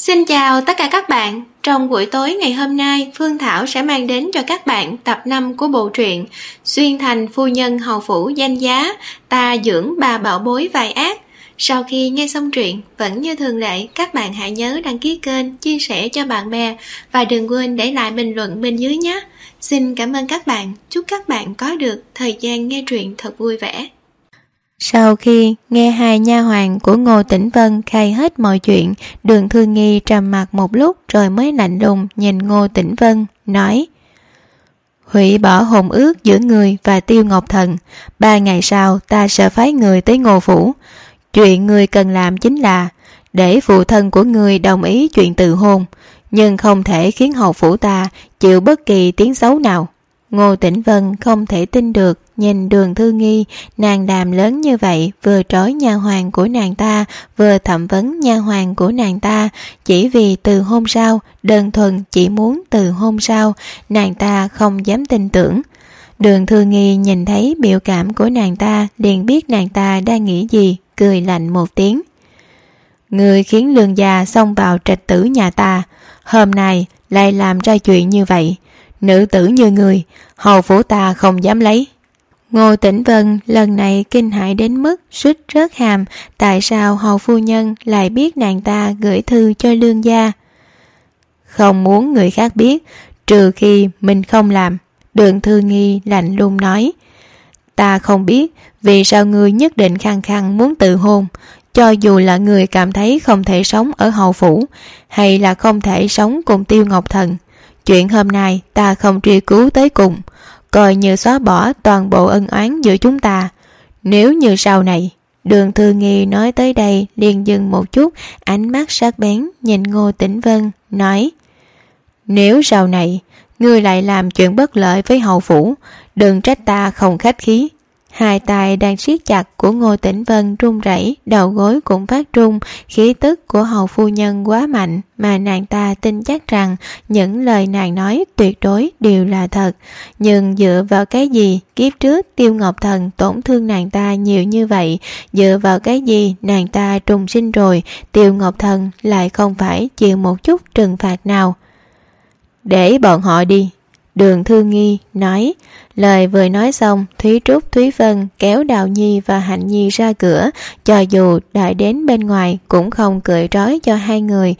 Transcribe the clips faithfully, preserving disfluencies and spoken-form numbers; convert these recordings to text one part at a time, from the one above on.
Xin chào tất cả các bạn. Trong buổi tối ngày hôm nay, Phương Thảo sẽ mang đến cho các bạn tập năm của bộ truyện Xuyên thành phu nhân hầu phủ danh giá, ta dưỡng bà bảo bối vài ác. Sau khi nghe xong truyện, vẫn như thường lệ, các bạn hãy nhớ đăng ký kênh, chia sẻ cho bạn bè và đừng quên để lại bình luận bên dưới nhé. Xin cảm ơn các bạn, chúc các bạn có được thời gian nghe truyện thật vui vẻ. Sau khi nghe hai nha hoàn của Ngô Tĩnh Vân khai hết mọi chuyện, Đường Thư Nghi trầm mặc một lúc rồi mới lạnh lùng nhìn Ngô Tĩnh Vân, nói: hủy bỏ hôn ước giữa người và Tiêu Ngọc Thần. Ba ngày sau ta sẽ phái người tới Ngô Phủ. Chuyện người cần làm chính là để phụ thân của người đồng ý chuyện từ hôn, nhưng không thể khiến hầu phủ ta chịu bất kỳ tiếng xấu nào. Ngô Tĩnh Vân không thể tin được nhìn Đường Thư Nghi, nàng đàm lớn như vậy, vừa trói nha hoàn của nàng ta, vừa thẩm vấn nha hoàn của nàng ta, chỉ vì từ hôm sau, đơn thuần chỉ muốn từ hôm sau, nàng ta không dám tin tưởng. Đường Thư Nghi nhìn thấy biểu cảm của nàng ta, liền biết nàng ta đang nghĩ gì, cười lạnh một tiếng. Người khiến Lương gia xông vào trạch tử nhà ta, hôm nay lại làm ra chuyện như vậy. Nữ tử như người, hầu phủ ta không dám lấy. Ngô Tĩnh Vân lần này kinh hãi đến mức suýt rớt hàm. Tại sao hầu phu nhân lại biết nàng ta gửi thư cho Lương gia? Không muốn người khác biết, trừ khi mình không làm. Đường Thư Nghi lạnh lùng nói: ta không biết vì sao người nhất định khăng khăng muốn tự hôn. Cho dù là người cảm thấy không thể sống ở hầu phủ, hay là không thể sống cùng Tiêu Ngọc Thần, chuyện hôm nay ta không truy cứu tới cùng, coi như xóa bỏ toàn bộ ân oán giữa chúng ta. Nếu như sau này... Đường Thư Nghi nói tới đây liền dừng một chút, ánh mắt sắc bén nhìn Ngô Tĩnh Vân, nói: nếu sau này ngươi lại làm chuyện bất lợi với hầu phủ, đừng trách ta không khách khí. Hai tay đang siết chặt của Ngô Tĩnh Vân run rẩy, đầu gối cũng phát run. Khí tức của hầu phu nhân quá mạnh, mà nàng ta tin chắc rằng những lời nàng nói tuyệt đối đều là thật. Nhưng dựa vào cái gì kiếp trước Tiêu Ngọc Thần tổn thương nàng ta nhiều như vậy? Dựa vào cái gì nàng ta trùng sinh rồi, Tiêu Ngọc Thần lại không phải chịu một chút trừng phạt nào? Để bọn họ đi, Đường Thư Nghi nói. Lời vừa nói xong, Thúy Trúc, Thúy Vân kéo Đào Nhi và Hạnh Nhi ra cửa. Cho dù đợi đến bên ngoài cũng không cởi trói cho hai người.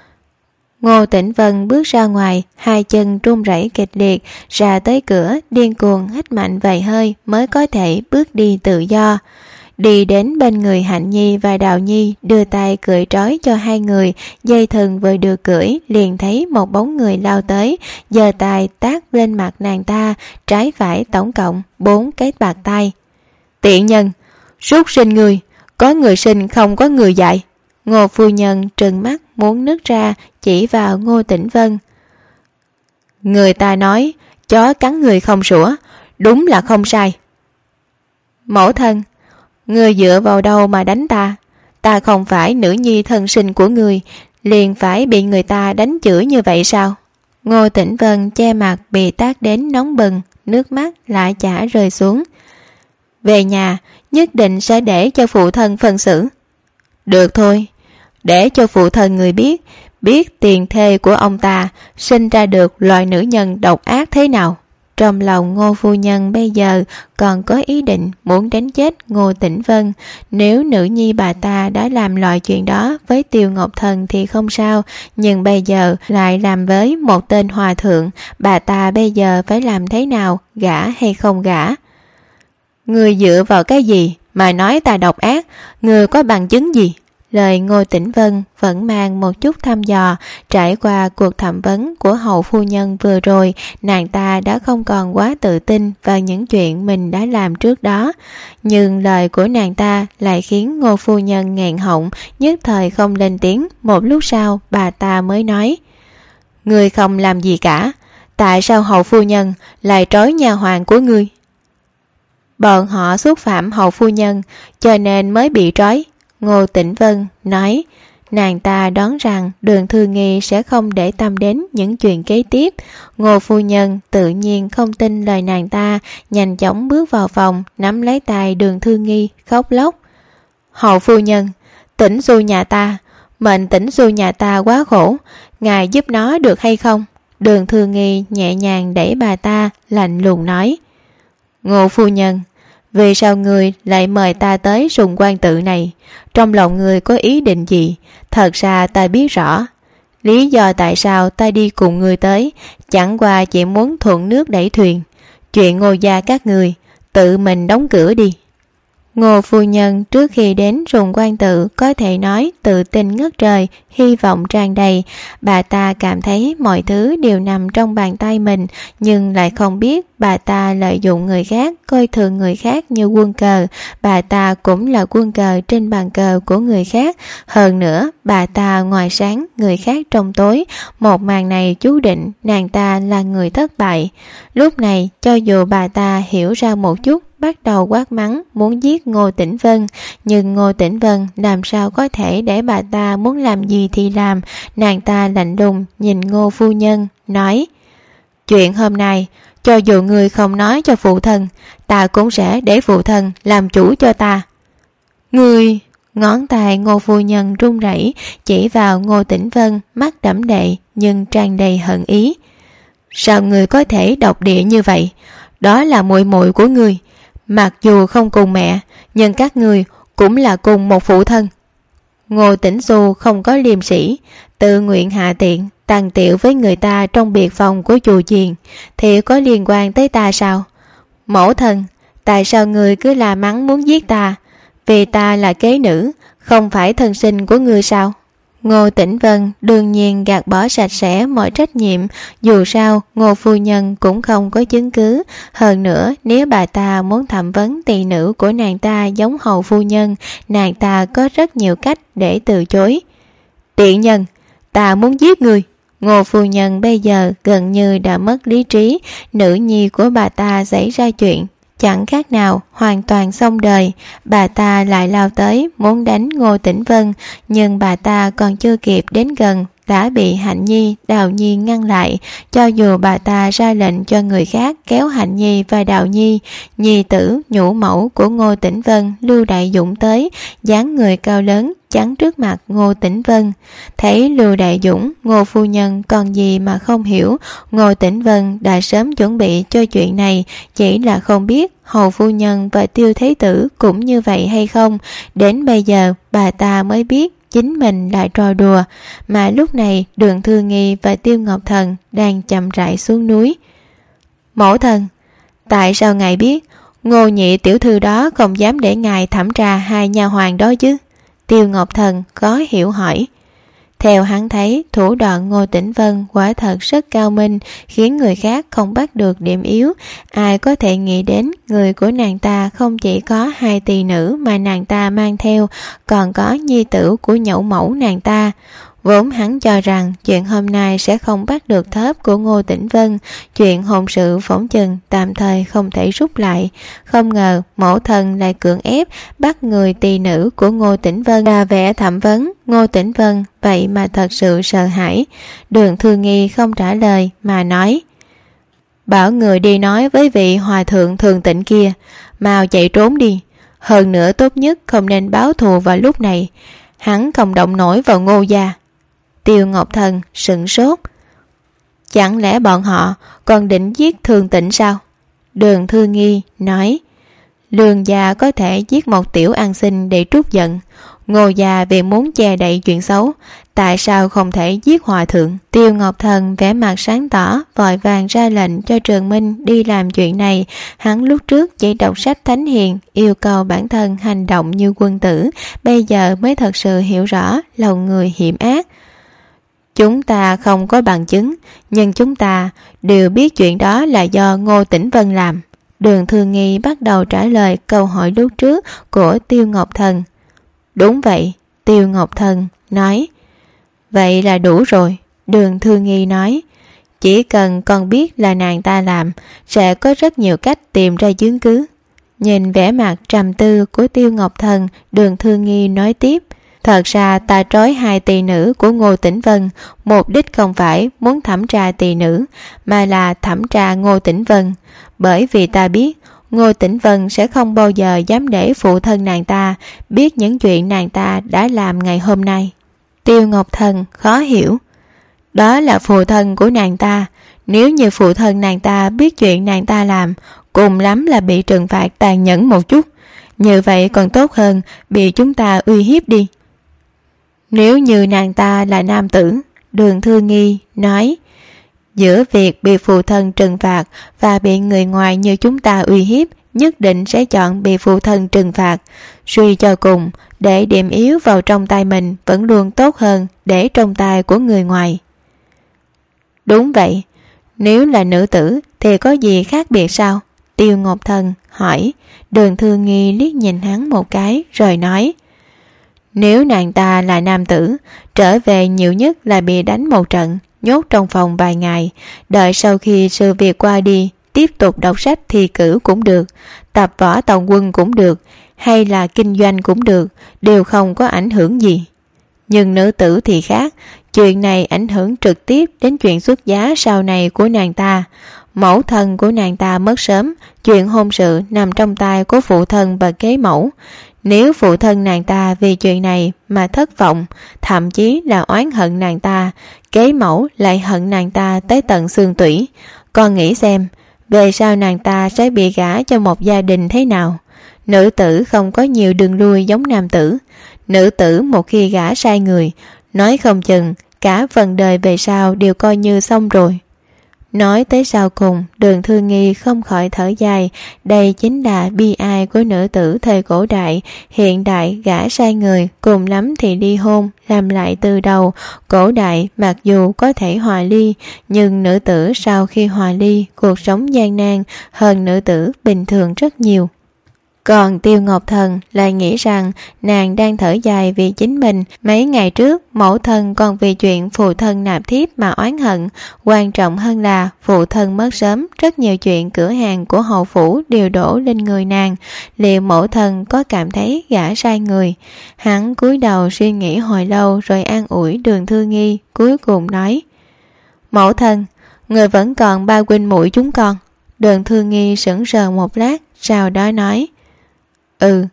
Ngô Tĩnh Vân bước ra ngoài, hai chân run rẩy kịch liệt, ra tới cửa điên cuồng hít mạnh vài hơi mới có thể bước đi tự do. Đi đến bên người Hạnh Nhi và Đào Nhi, đưa tay cởi trói cho hai người. Dây thừng vừa được cởi, liền thấy một bóng người lao tới, giơ tay tát lên mặt nàng ta, trái phải tổng cộng bốn cái bạt tay. Tiện nhân, súc sinh người, có người sinh không có người dạy. Ngô phu nhân trừng mắt muốn nứt ra, chỉ vào Ngô Tĩnh Vân. Người ta nói chó cắn người không sủa, đúng là không sai. Mẫu thân, người dựa vào đâu mà đánh ta? Ta không phải nữ nhi thân sinh của người, liền phải bị người ta đánh chửi như vậy sao? Ngô Tĩnh Vân che mặt bị tát đến nóng bừng, nước mắt lại chả rơi xuống. Về nhà nhất định sẽ để cho phụ thân phân xử. Được thôi, để cho phụ thân người biết, biết tiền thê của ông ta sinh ra được loài nữ nhân độc ác thế nào. Trong lòng Ngô phu nhân bây giờ còn có ý định muốn đánh chết Ngô Tĩnh Vân. Nếu nữ nhi bà ta đã làm loại chuyện đó với Tiêu Ngọc Thần thì không sao, nhưng bây giờ lại làm với một tên hòa thượng, bà ta bây giờ phải làm thế nào, gả hay không gả? Người dựa vào cái gì mà nói ta độc ác? Người có bằng chứng gì? Lời Ngô Tĩnh Vân vẫn mang một chút thăm dò. Trải qua cuộc thẩm vấn của hầu phu nhân vừa rồi, nàng ta đã không còn quá tự tin vào những chuyện mình đã làm trước đó. Nhưng lời của nàng ta lại khiến Ngô phu nhân nghẹn họng, nhất thời không lên tiếng. Một lúc sau bà ta mới nói: Ngươi không làm gì cả, tại sao hầu phu nhân lại trói nha hoàn của ngươi? Bọn họ xúc phạm hầu phu nhân cho nên mới bị trói. Ngô Tĩnh Vân nói. Nàng ta đoán rằng Đường Thư Nghi sẽ không để tâm đến những chuyện kế tiếp. Ngô phu nhân tự nhiên không tin lời nàng ta, nhanh chóng bước vào phòng, nắm lấy tay Đường Thư Nghi khóc lóc. Hầu phu nhân, Tĩnh Xu nhà ta Mệnh Tĩnh Xu nhà ta quá khổ, ngài giúp nó được hay không? Đường Thư Nghi nhẹ nhàng đẩy bà ta, lạnh lùng nói. Ngô phu nhân, vì sao người lại mời ta tới Sùng Quan Tự này? Trong lòng người có ý định gì? Thật ra ta biết rõ. Lý do tại sao ta đi cùng người tới chẳng qua chỉ muốn thuận nước đẩy thuyền. Chuyện Ngô gia các người tự mình đóng cửa đi. Ngô phu nhân trước khi đến Sùng Quan Tự có thể nói tự tin ngất trời, hy vọng tràn đầy. Bà ta cảm thấy mọi thứ đều nằm trong bàn tay mình, nhưng lại không biết bà ta lợi dụng người khác, coi thường người khác như quân cờ. Bà ta cũng là quân cờ trên bàn cờ của người khác. Hơn nữa, bà ta ngoài sáng, người khác trong tối. Một màn này chú định nàng ta là người thất bại. Lúc này, cho dù bà ta hiểu ra một chút, bắt đầu quát mắng muốn giết Ngô Tĩnh Vân, nhưng Ngô Tĩnh Vân làm sao có thể để bà ta muốn làm gì thì làm. Nàng ta lạnh lùng nhìn Ngô phu nhân, nói: Chuyện hôm nay, cho dù người không nói cho phụ thân, ta cũng sẽ để phụ thân làm chủ cho ta. Người... Ngón tay Ngô phu nhân run rẩy chỉ vào Ngô Tĩnh Vân, mắt đẫm lệ nhưng tràn đầy hận ý. Sao người có thể độc địa như vậy? Đó là muội muội của người, mặc dù không cùng mẹ, nhưng các người cũng là cùng một phụ thân. Ngô Tĩnh Xu không có liêm sĩ, tự nguyện hạ tiện tàn tiệu với người ta trong biệt phòng của chùa chiền, thì có liên quan tới ta sao? Mẫu thân, tại sao người cứ la mắng muốn giết ta? Vì ta là kế nữ, không phải thân sinh của người sao? Ngô Tĩnh Vân đương nhiên gạt bỏ sạch sẽ mọi trách nhiệm. Dù sao Ngô phu nhân cũng không có chứng cứ. Hơn nữa, nếu bà ta muốn thẩm vấn tỳ nữ của nàng ta giống hầu phu nhân, nàng ta có rất nhiều cách để từ chối. Tiện nhân, ta muốn giết người. Ngô phu nhân bây giờ gần như đã mất lý trí. Nữ nhi của bà ta xảy ra chuyện, chẳng khác nào hoàn toàn xong đời. Bà ta lại lao tới muốn đánh Ngô Tĩnh Vân, nhưng bà ta còn chưa kịp đến gần đã bị Hạnh Nhi, Đào Nhi ngăn lại. Cho dù bà ta ra lệnh cho người khác kéo Hạnh Nhi và Đào Nhi, nhi tử nhũ mẫu của Ngô Tĩnh Vân Lưu Đại Dũng tới, dáng người cao lớn chắn trước mặt Ngô Tĩnh Vân. Thấy Lưu Đại Dũng, Ngô phu nhân còn gì mà không hiểu. Ngô Tĩnh Vân đã sớm chuẩn bị cho chuyện này, chỉ là không biết hầu phu nhân và Tiêu Thế Tử cũng như vậy hay không. Đến bây giờ bà ta mới biết chính mình lại trò đùa. Mà lúc này Đường Thư Nghi và Tiêu Ngọc Thần đang chậm rãi xuống núi. Mẫu thân, tại sao ngài biết Ngô nhị tiểu thư đó không dám để ngài thẩm tra hai nha hoàn đó chứ? Tiêu Ngọc Thần có hiểu hỏi. Theo hắn thấy, thủ đoạn Ngô Tĩnh Vân quả thật rất cao minh, khiến người khác không bắt được điểm yếu. Ai có thể nghĩ đến người của nàng ta không chỉ có hai tỳ nữ mà nàng ta mang theo, còn có nhi tử của nhậu mẫu nàng ta. Vốn hắn cho rằng chuyện hôm nay sẽ không bắt được thớp của Ngô Tĩnh Vân, chuyện hôn sự phỏng chừng tạm thời không thể rút lại. Không ngờ mẫu thân lại cưỡng ép bắt người tỳ nữ của Ngô Tĩnh Vân ra vẽ thẩm vấn Ngô Tĩnh Vân, vậy mà thật sự sợ hãi. Đường Thư Nghi không trả lời mà nói: Bảo người đi nói với vị hòa thượng thường tịnh kia, mau chạy trốn đi. Hơn nữa tốt nhất không nên báo thù vào lúc này, hắn không động nổi vào Ngô gia. Tiêu Ngọc Thần sửng sốt. Chẳng lẽ bọn họ còn định giết Thường Tịnh sao? Đường Thư Nghi nói: Lương gia có thể giết một tiểu ăn xin để trút giận, Ngô gia vì muốn che đậy chuyện xấu, tại sao không thể giết hòa thượng? Tiêu Ngọc Thần vẻ mặt sáng tỏ, vội vàng ra lệnh cho Trường Minh đi làm chuyện này. Hắn lúc trước chỉ đọc sách thánh hiền, yêu cầu bản thân hành động như quân tử, bây giờ mới thật sự hiểu rõ lòng người hiểm ác. Chúng ta không có bằng chứng, nhưng chúng ta đều biết chuyện đó là do Ngô Tĩnh Vân làm. Đường Thư Nghi bắt đầu trả lời câu hỏi lúc trước của Tiêu Ngọc Thần. Đúng vậy, Tiêu Ngọc Thần nói. Vậy là đủ rồi, Đường Thư Nghi nói. Chỉ cần con biết là nàng ta làm, sẽ có rất nhiều cách tìm ra chứng cứ. Nhìn vẻ mặt trầm tư của Tiêu Ngọc Thần, Đường Thư Nghi nói tiếp. Thật ra ta trói hai tỳ nữ của Ngô Tĩnh Vân, mục đích không phải muốn thẩm tra tỳ nữ, mà là thẩm tra Ngô Tĩnh Vân. Bởi vì ta biết Ngô Tĩnh Vân sẽ không bao giờ dám để phụ thân nàng ta biết những chuyện nàng ta đã làm ngày hôm nay. Tiêu Ngọc Thần khó hiểu. Đó là phụ thân của nàng ta. Nếu như phụ thân nàng ta biết chuyện nàng ta làm, cùng lắm là bị trừng phạt tàn nhẫn một chút. Như vậy còn tốt hơn bị chúng ta uy hiếp đi. Nếu như nàng ta là nam tử, Đường Thư Nghi nói, giữa việc bị phụ thân trừng phạt và bị người ngoài như chúng ta uy hiếp, nhất định sẽ chọn bị phụ thân trừng phạt. Suy cho cùng, để điểm yếu vào trong tay mình vẫn luôn tốt hơn để trong tay của người ngoài. Đúng vậy. Nếu là nữ tử thì có gì khác biệt sao? Tiêu Ngọc Thần hỏi. Đường Thư Nghi liếc nhìn hắn một cái rồi nói, nếu nàng ta là nam tử, trở về nhiều nhất là bị đánh một trận, nhốt trong phòng vài ngày, đợi sau khi sự việc qua đi, tiếp tục đọc sách thi cử cũng được, tập võ tòng quân cũng được, hay là kinh doanh cũng được, đều không có ảnh hưởng gì. Nhưng nữ tử thì khác, chuyện này ảnh hưởng trực tiếp đến chuyện xuất giá sau này của nàng ta. Mẫu thân của nàng ta mất sớm, chuyện hôn sự nằm trong tay của phụ thân và kế mẫu. Nếu phụ thân nàng ta vì chuyện này mà thất vọng, thậm chí là oán hận nàng ta, kế mẫu lại hận nàng ta tới tận xương tủy, con nghĩ xem, về sau nàng ta sẽ bị gả cho một gia đình thế nào? Nữ tử không có nhiều đường lui giống nam tử. Nữ tử một khi gả sai người, nói không chừng cả phần đời về sau đều coi như xong rồi. Nói tới sau cùng, Đường Thư Nghi không khỏi thở dài. Đây chính là bi ai của nữ tử thời cổ đại. Hiện đại gả sai người, cùng lắm thì ly hôn, làm lại từ đầu. Cổ đại mặc dù có thể hòa ly, nhưng nữ tử sau khi hòa ly, cuộc sống gian nan hơn nữ tử bình thường rất nhiều. Còn Tiêu Ngọc Thần lại nghĩ rằng nàng đang thở dài vì chính mình. Mấy ngày trước mẫu thân còn vì chuyện phụ thân nạp thiếp mà oán hận. Quan trọng hơn là phụ thân mất sớm, rất nhiều chuyện cửa hàng của hầu phủ đều đổ lên người nàng. Liệu mẫu thân có cảm thấy gả sai người? Hắn cúi đầu suy nghĩ hồi lâu rồi an ủi Đường Thư Nghi, cuối cùng nói, mẫu thân, người vẫn còn ba huynh muội chúng con. Đường Thư Nghi sững sờ một lát, sau đó nói, ừ,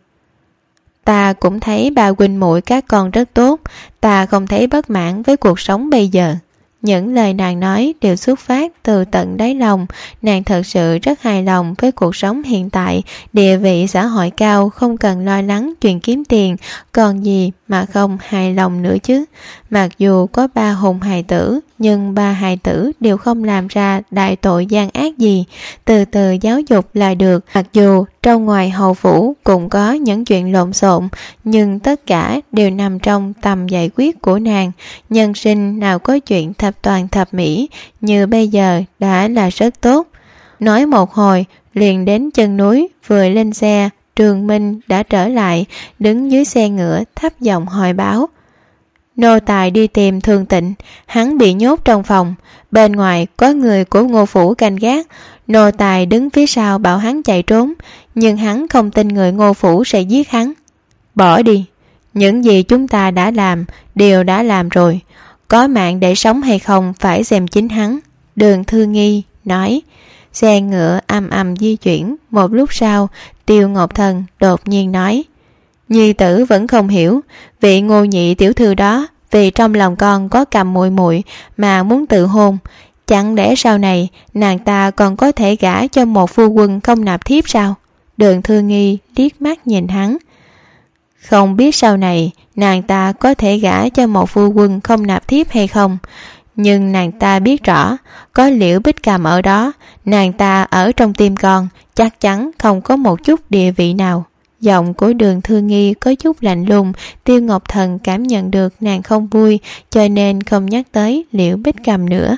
ta cũng thấy ba huynh muội các con rất tốt, ta không thấy bất mãn với cuộc sống bây giờ. Những lời nàng nói đều xuất phát từ tận đáy lòng. Nàng thật sự rất hài lòng với cuộc sống hiện tại, địa vị xã hội cao, không cần lo lắng chuyện kiếm tiền, còn gì mà không hài lòng nữa chứ. Mặc dù có ba hùng hài tử, nhưng ba hài tử đều không làm ra đại tội gian ác gì, từ từ giáo dục là được. Mặc dù trong ngoài hầu phủ cũng có những chuyện lộn xộn, nhưng tất cả đều nằm trong tầm giải quyết của nàng. Nhân sinh nào có chuyện thập toàn thập mỹ, như bây giờ đã là rất tốt. Nói một hồi, liền đến chân núi, vừa lên xe, Trường Minh đã trở lại, đứng dưới xe ngựa thấp giọng hỏi báo. Nô tài đi tìm Thường Tịnh, hắn bị nhốt trong phòng, bên ngoài có người của Ngô phủ canh gác. Nô tài đứng phía sau bảo hắn chạy trốn, nhưng hắn không tin người Ngô phủ sẽ giết hắn. Bỏ đi, những gì chúng ta đã làm đều đã làm rồi, có mạng để sống hay không phải xem chính hắn. Đường Thư Nghi nói. Xe ngựa âm ầm di chuyển. Một lúc sau, Tiêu Ngọc Thần đột nhiên nói, nhi tử vẫn không hiểu, vị Ngô nhị tiểu thư đó vì trong lòng con có cầm muội muội mà muốn tự hôn, chẳng lẽ sau này nàng ta còn có thể gả cho một phu quân không nạp thiếp sao? Đường Thư Nghi liếc mắt nhìn hắn. Không biết sau này nàng ta có thể gả cho một phu quân không nạp thiếp hay không, nhưng nàng ta biết rõ có Liễu Bích Cầm ở đó, nàng ta ở trong tim con chắc chắn không có một chút địa vị nào. Giọng của Đường Thư Nghi có chút lạnh lùng. Tiêu Ngọc Thần cảm nhận được nàng không vui, cho nên không nhắc tới Liễu Bích Cầm nữa.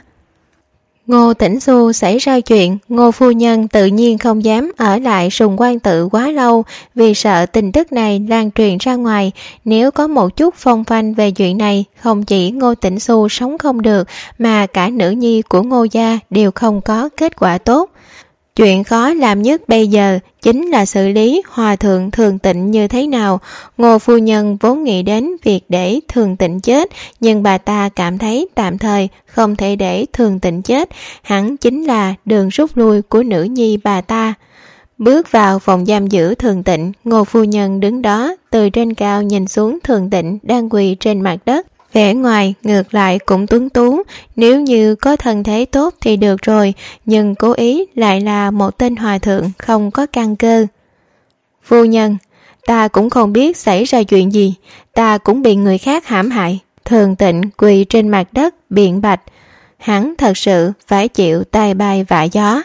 Ngô Tĩnh Xu xảy ra chuyện, Ngô phu nhân tự nhiên không dám ở lại Sùng Quan Tự quá lâu, vì sợ tin tức này lan truyền ra ngoài. Nếu có một chút phong phanh về chuyện này, không chỉ Ngô Tĩnh Xu sống không được, mà cả nữ nhi của Ngô gia đều không có kết quả tốt. Chuyện khó làm nhất bây giờ chính là xử lý hòa thượng Thường Tịnh như thế nào. Ngô phu nhân vốn nghĩ đến việc để Thường Tịnh chết, nhưng bà ta cảm thấy tạm thời không thể để Thường Tịnh chết, hẳn chính là đường rút lui của nữ nhi bà ta. Bước vào phòng giam giữ Thường Tịnh, Ngô phu nhân đứng đó từ trên cao nhìn xuống Thường Tịnh đang quỳ trên mặt đất. vẻ ngoài ngược lại cũng tuấn tú, nếu như có thân thế tốt thì được rồi, nhưng cố ý lại là một tên hòa thượng không có căn cơ. Phu nhân, ta cũng không biết xảy ra chuyện gì, ta cũng bị người khác hãm hại. Thường Tịnh quỳ trên mặt đất biện bạch, hắn thật sự phải chịu tai bay vạ gió.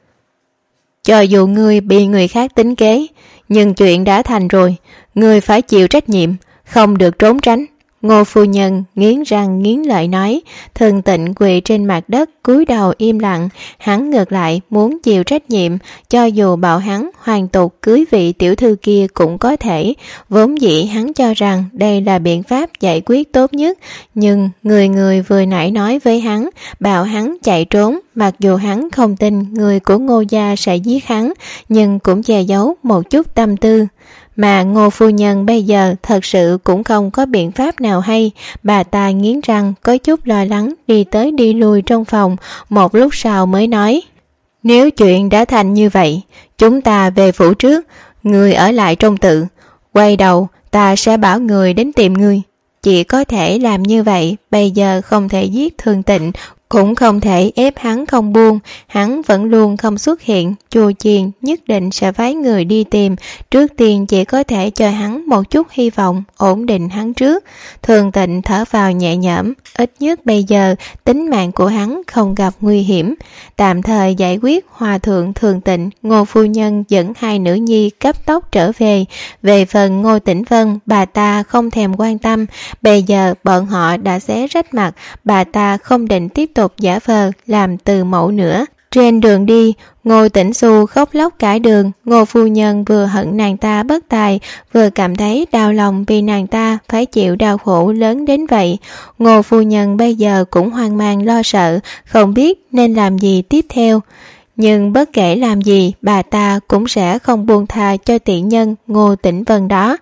Cho dù ngươi bị người khác tính kế, nhưng chuyện đã thành rồi, ngươi phải chịu trách nhiệm, không được trốn tránh. Ngô phu nhân nghiến răng nghiến lợi nói. Thường Tịnh quỳ trên mặt đất cúi đầu im lặng. Hắn ngược lại muốn chịu trách nhiệm, cho dù bảo hắn hoàn tục cưới vị tiểu thư kia cũng có thể. Vốn dĩ hắn cho rằng đây là biện pháp giải quyết tốt nhất, nhưng người người vừa nãy nói với hắn, bảo hắn chạy trốn. Mặc dù hắn không tin người của Ngô gia sẽ giết hắn, nhưng cũng che giấu một chút tâm tư. Mà Ngô phu nhân bây giờ thật sự cũng không có biện pháp nào hay. Bà ta nghiến răng có chút lo lắng đi tới đi lui trong phòng, một lúc sau mới nói: Nếu chuyện đã thành như vậy, chúng ta về phủ trước, người ở lại trong tự, quay đầu ta sẽ bảo người đến tìm người. Chỉ có thể làm như vậy, bây giờ không thể giết Thường Tịnh, cũng không thể ép hắn không buông. Hắn vẫn luôn không xuất hiện, Chu Chiên nhất định sẽ phái người đi tìm. Trước tiên chỉ có thể cho hắn một chút hy vọng, ổn định hắn trước. Thường Tịnh thở vào nhẹ nhõm, ít nhất bây giờ tính mạng của hắn không gặp nguy hiểm. Tạm thời giải quyết hòa thượng Thường Tịnh, Ngô phu nhân dẫn hai nữ nhi cấp tốc trở về. Về phần Ngô Tĩnh Vân, bà ta không thèm quan tâm. Bây giờ bọn họ đã xé rách mặt, bà ta không định tiếp tục giả vờ làm từ mẫu nữa. Trên đường đi, Ngô Tĩnh Xu khóc lóc cả đường. Ngô phu nhân vừa hận nàng ta bất tài, vừa cảm thấy đau lòng vì nàng ta phải chịu đau khổ lớn đến vậy. Ngô phu nhân bây giờ cũng hoang mang lo sợ, không biết nên làm gì tiếp theo. Nhưng bất kể làm gì, bà ta cũng sẽ không buông tha cho tiện nhân Ngô Tĩnh Vân đó.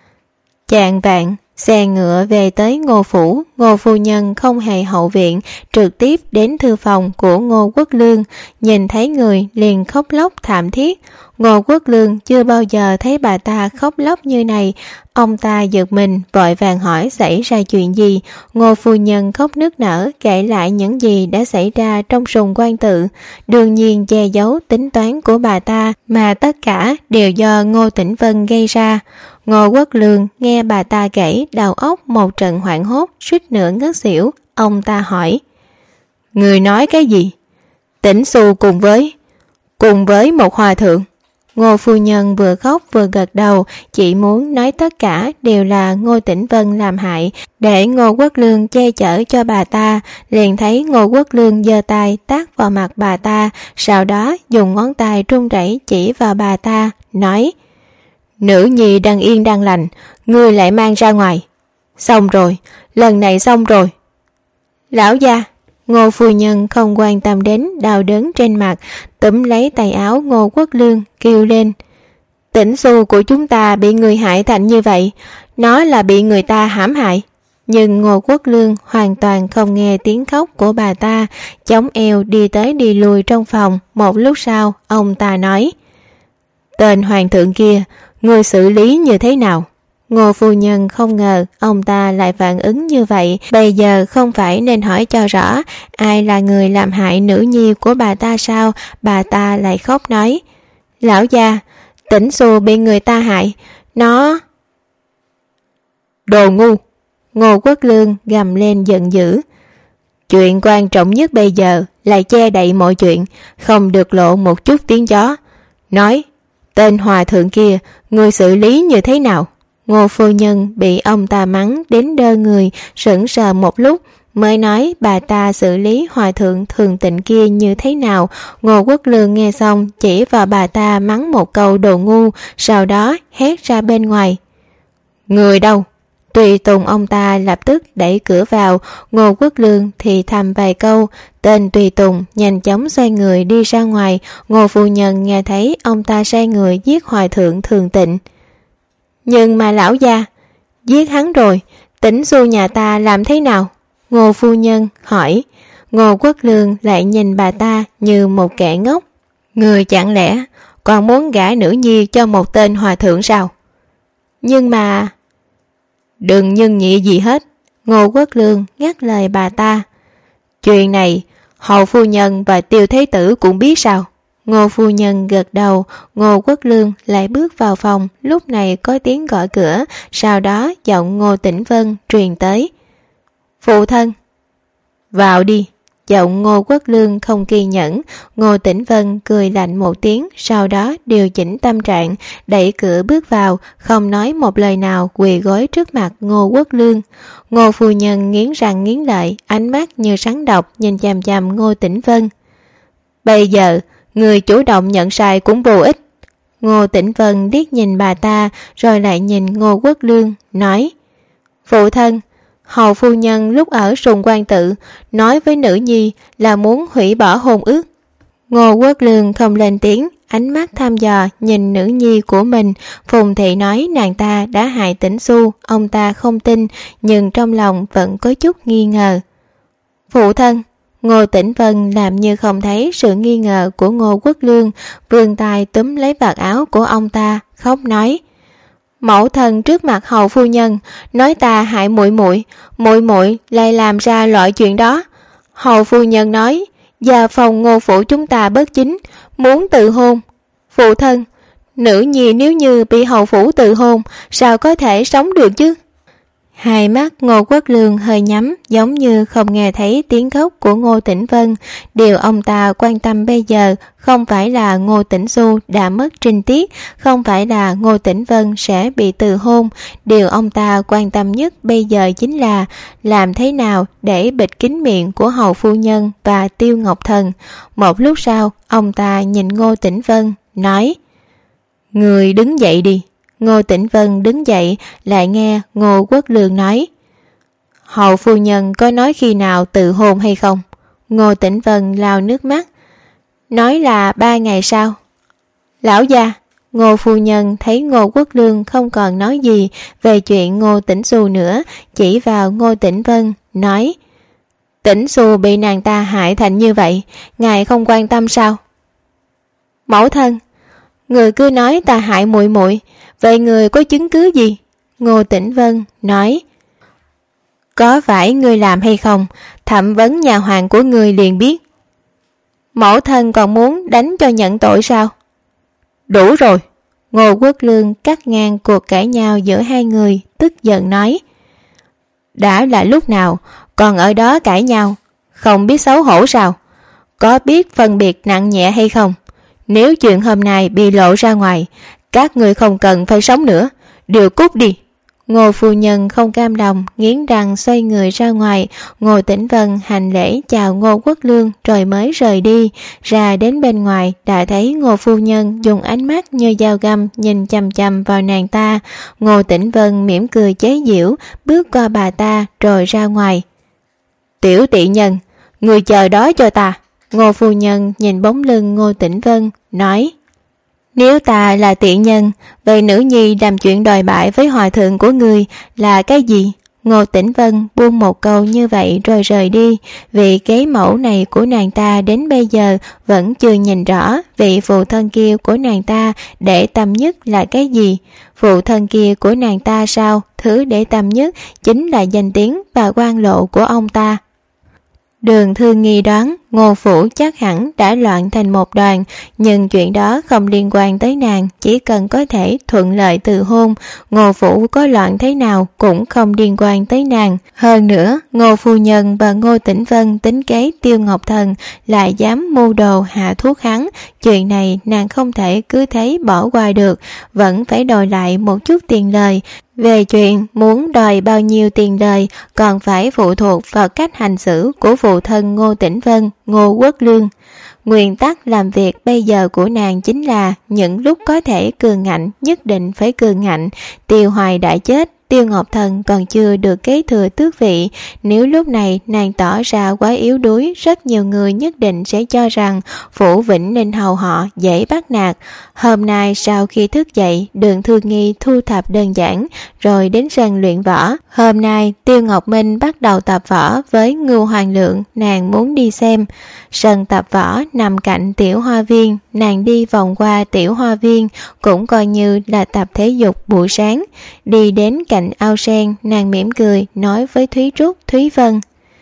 Chạng vạn, xe ngựa về tới Ngô phủ. Ngô phu nhân không hề hậu viện, trực tiếp đến thư phòng của Ngô Quốc Lương. Nhìn thấy người liền khóc lóc thảm thiết. Ngô Quốc Lương chưa bao giờ thấy bà ta khóc lóc như này. Ông ta giật mình, vội vàng hỏi xảy ra chuyện gì. Ngô phu nhân khóc nức nở, kể lại những gì đã xảy ra trong sùng quan tự. Đương nhiên che giấu tính toán của bà ta, mà tất cả đều do Ngô Tĩnh Vân gây ra. Ngô Quốc Lương nghe bà ta kể, đầu óc một trận hoảng hốt, suýt nữa ngất xỉu. Ông ta hỏi: Người nói cái gì? Tĩnh Xu cùng với cùng với một hòa thượng? Ngô phu nhân vừa khóc vừa gật đầu, chỉ muốn nói tất cả đều là Ngô Tĩnh Vân làm hại, để Ngô Quốc Lương che chở cho bà ta. Liền thấy Ngô Quốc Lương giơ tay tát vào mặt bà ta, sau đó dùng ngón tay run rẩy chỉ vào bà ta, nói: Nữ nhi đang yên đang lành, ngươi lại mang ra ngoài. Xong rồi, lần này xong rồi. Lão gia. Ngô phu nhân không quan tâm đến đau đớn trên mặt, túm lấy tay áo Ngô Quốc Lương kêu lên: Tĩnh Xu của chúng ta bị người hại thành như vậy, nó là bị người ta hãm hại. Nhưng Ngô Quốc Lương hoàn toàn không nghe tiếng khóc của bà ta, chống eo đi tới đi lui trong phòng. Một lúc sau, ông ta nói: Tên hoàng thượng kia, người xử lý như thế nào? Ngô phu nhân không ngờ ông ta lại phản ứng như vậy. Bây giờ không phải nên hỏi cho rõ ai là người làm hại nữ nhi của bà ta sao? Bà ta lại khóc nói: Lão gia, Tĩnh Xu bị người ta hại, nó... Đồ ngu! Ngô Quốc Lương gầm lên giận dữ. Chuyện quan trọng nhất bây giờ là che đậy mọi chuyện, không được lộ một chút tiếng gió. Nói, tên hòa thượng kia, người xử lý như thế nào? Ngô phu nhân bị ông ta mắng đến đơ người, sững sờ một lúc mới nói bà ta xử lý hòa thượng Thường Tịnh kia như thế nào. Ngô Quốc Lương nghe xong chỉ vào bà ta mắng một câu đồ ngu, sau đó hét ra bên ngoài: Người đâu? Tùy tùng ông ta lập tức đẩy cửa vào. Ngô Quốc Lương thì thầm vài câu, tên tùy tùng nhanh chóng xoay người đi ra ngoài. Ngô phu nhân nghe thấy ông ta sai người giết hòa thượng Thường Tịnh. Nhưng mà lão gia, giết hắn rồi, Tĩnh Xu nhà ta làm thế nào? Ngô phu nhân hỏi. Ngô Quốc Lương lại nhìn bà ta như một kẻ ngốc. Người chẳng lẽ còn muốn gả nữ nhi cho một tên hòa thượng sao? Nhưng mà... Đừng nhân nhị gì hết. Ngô Quốc Lương ngắt lời bà ta. Chuyện này hầu phu nhân và Tiêu Thế Tử cũng biết sao? Ngô phu nhân gật đầu. Ngô Quốc Lương lại bước vào phòng. Lúc này có tiếng gõ cửa, sau đó giọng Ngô Tĩnh Vân truyền tới. Phụ thân. Vào đi. Giọng Ngô Quốc Lương không kiên nhẫn. Ngô Tĩnh Vân cười lạnh một tiếng, sau đó điều chỉnh tâm trạng, đẩy cửa bước vào, không nói một lời nào, quỳ gối trước mặt Ngô Quốc Lương. Ngô phu nhân nghiến răng nghiến lợi, ánh mắt như rắn độc nhìn chằm chằm Ngô Tĩnh Vân. Bây giờ người chủ động nhận sai cũng vô ích. Ngô Tĩnh Vân liếc nhìn bà ta, rồi lại nhìn Ngô Quốc Lương, nói. Phụ thân, hầu phu nhân lúc ở Sùng Quan Tự nói với nữ nhi là muốn hủy bỏ hôn ước. Ngô Quốc Lương không lên tiếng, ánh mắt thăm dò nhìn nữ nhi của mình. Phùng thị nói nàng ta đã hại Tĩnh Xu, ông ta không tin, nhưng trong lòng vẫn có chút nghi ngờ. Phụ thân. Ngô Tĩnh Vân làm như không thấy sự nghi ngờ của Ngô Quốc Lương, vươn tay túm lấy vạt áo của ông ta, khóc nói. Mẫu thân trước mặt hầu phu nhân nói ta hại muội muội, muội muội lại làm ra loại chuyện đó. Hầu phu nhân nói gia phòng Ngô phủ chúng ta bất chính, muốn tự hôn. Phụ thân, nữ nhi nếu như bị hầu phủ tự hôn, sao có thể sống được chứ? Hai mắt Ngô Quốc Lương hơi nhắm, giống như không nghe thấy tiếng khóc của Ngô Tĩnh Vân. Điều ông ta quan tâm bây giờ không phải là Ngô Tĩnh Xu đã mất trinh tiết, không phải là Ngô Tĩnh Vân sẽ bị từ hôn. Điều ông ta quan tâm nhất bây giờ chính là làm thế nào để bịt kín miệng của hầu phu nhân và Tiêu Ngọc Thần. Một lúc sau, ông ta nhìn Ngô Tĩnh Vân, nói. Người đứng dậy đi. Ngô Tĩnh Vân đứng dậy, lại nghe Ngô Quốc Lương nói. Hầu phu nhân có nói khi nào tự hôn hay không? Ngô Tĩnh Vân lau nước mắt. Nói là ba ngày sau. Lão gia. Ngô phu nhân thấy Ngô Quốc Lương không còn nói gì về chuyện Ngô Tĩnh Xu nữa, chỉ vào Ngô Tĩnh Vân, nói. Tĩnh Xu bị nàng ta hại thành như vậy, ngài không quan tâm sao? Mẫu thân, người cứ nói ta hại muội muội, vậy người có chứng cứ gì? Ngô Tĩnh Vân nói. Có phải người làm hay không, thẩm vấn nhà hoàng của người liền biết. Mẫu thân còn muốn đánh cho nhận tội sao? Đủ rồi. Ngô Quốc Lương cắt ngang cuộc cãi nhau giữa hai người, tức giận nói. Đã là lúc nào còn ở đó cãi nhau, không biết xấu hổ sao? Có biết phân biệt nặng nhẹ hay không? Nếu chuyện hôm nay bị lộ ra ngoài, các người không cần phải sống nữa, đều cút đi. Ngô phu nhân không cam lòng, nghiến răng xoay người ra ngoài. Ngô Tĩnh Vân hành lễ chào Ngô Quốc Lương rồi mới rời đi. Ra đến bên ngoài đã thấy Ngô phu nhân dùng ánh mắt như dao găm nhìn chằm chằm vào nàng ta. Ngô Tĩnh Vân mỉm cười chế giễu, bước qua bà ta rồi ra ngoài. Tiểu tị nhân, người chờ đó cho ta. Ngô phu nhân nhìn bóng lưng Ngô Tĩnh Vân, nói. Nếu ta là tiện nhân, vậy nữ nhi làm chuyện đòi bại với hòa thượng của người là cái gì? Ngô Tĩnh Vân buông một câu như vậy rồi rời đi. Vị kế mẫu này của nàng ta đến bây giờ vẫn chưa nhìn rõ vị phụ thân kia của nàng ta để tâm nhất là cái gì. Phụ thân kia của nàng ta sao? Thứ để tâm nhất chính là danh tiếng và quan lộ của ông ta. Đường Thương nghi đoán Ngô phủ chắc hẳn đã loạn thành một đoàn, nhưng chuyện đó không liên quan tới nàng, chỉ cần có thể thuận lợi từ hôn, Ngô phủ có loạn thế nào cũng không liên quan tới nàng. Hơn nữa, Ngô phu nhân và Ngô Tĩnh Vân tính kế Tiêu Ngọc Thần lại dám mưu đồ hạ thuốc hắn, chuyện này nàng không thể cứ thế bỏ qua được, vẫn phải đòi lại một chút tiền lời. Về chuyện muốn đòi bao nhiêu tiền lời còn phải phụ thuộc vào cách hành xử của phụ thân Ngô Tĩnh Vân, Ngô Quốc Lương. Nguyên tắc làm việc bây giờ của nàng chính là những lúc có thể cường ngạnh nhất định phải cường ngạnh. Tiêu Hoài đã chết, Tiêu Ngọc Thần còn chưa được kế thừa tước vị. Nếu lúc này nàng tỏ ra quá yếu đuối, rất nhiều người nhất định sẽ cho rằng Phủ Vĩnh Ninh hầu họ dễ bắt nạt. Hôm nay sau khi thức dậy, Đường Thương Nghi thu thập đơn giản rồi đến sân luyện võ. Hôm nay Tiêu Ngọc Minh bắt đầu tập võ với Ngưu Hoàng Lượng, nàng muốn đi xem. Sân tập võ nằm cạnh tiểu hoa viên, nàng đi vòng qua tiểu hoa viên cũng coi như là tập thể dục buổi sáng. Đi đến cạnh cạnh ao sen, nàng mỉm cười nói với Thúy Trúc, Thúy Vân: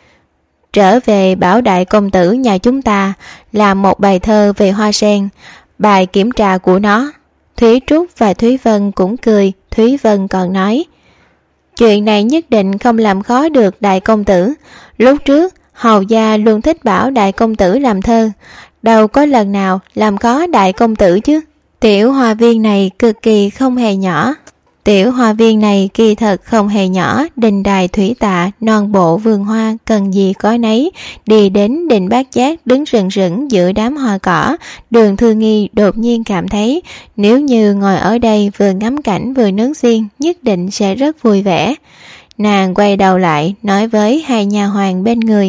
Trở về bảo đại công tử nhà chúng ta làm một bài thơ về hoa sen, bài kiểm tra của nó. Thúy Trúc và Thúy Vân cũng cười. Thúy Vân còn nói: Chuyện này nhất định không làm khó được đại công tử. Lúc trước hầu gia luôn thích bảo đại công tử làm thơ, đâu có lần nào làm khó đại công tử chứ. Tiểu hoa viên này cực kỳ không hề nhỏ. Tiểu hoa viên này kỳ thật không hề nhỏ, đình đài thủy tạ, non bộ vườn hoa, cần gì có nấy. Đi đến đình Bát Giác đứng rừng rừng giữa đám hoa cỏ, Đường Thư Nghi đột nhiên cảm thấy nếu như ngồi ở đây vừa ngắm cảnh vừa nướng xiên nhất định sẽ rất vui vẻ. Nàng quay đầu lại nói với hai nha hoàn bên người: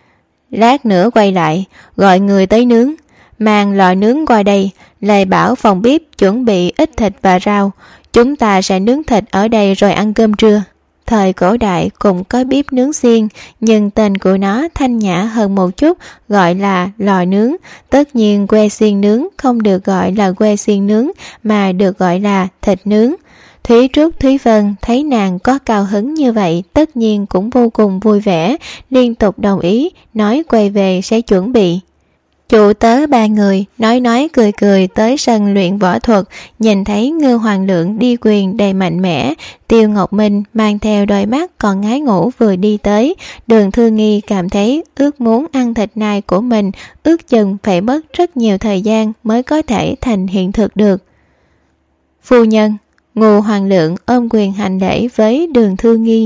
Lát nữa quay lại gọi người tới nướng, mang lò nướng qua đây, lại bảo phòng bếp chuẩn bị ít thịt và rau, chúng ta sẽ nướng thịt ở đây rồi ăn cơm trưa. Thời cổ đại cũng có bếp nướng xiên, nhưng tên của nó thanh nhã hơn một chút, gọi là lò nướng. Tất nhiên que xiên nướng không được gọi là que xiên nướng, mà được gọi là thịt nướng. Thúy Trúc, Thúy Vân thấy nàng có cao hứng như vậy, tất nhiên cũng vô cùng vui vẻ, liên tục đồng ý, nói quay về sẽ chuẩn bị. Chủ tớ ba người nói nói cười cười tới sân luyện võ thuật, nhìn thấy Ngưu Hoàng Lượng đi quyền đầy mạnh mẽ, Tiêu Ngọc Minh mang theo đôi mắt còn ngái ngủ vừa đi tới. Đường Thư Nghi cảm thấy ước muốn ăn thịt nai của mình, ước chừng phải mất rất nhiều thời gian mới có thể thành hiện thực được. Phu nhân. Ngưu Hoàng Lượng ôm quyền hành lễ với Đường Thư Nghi: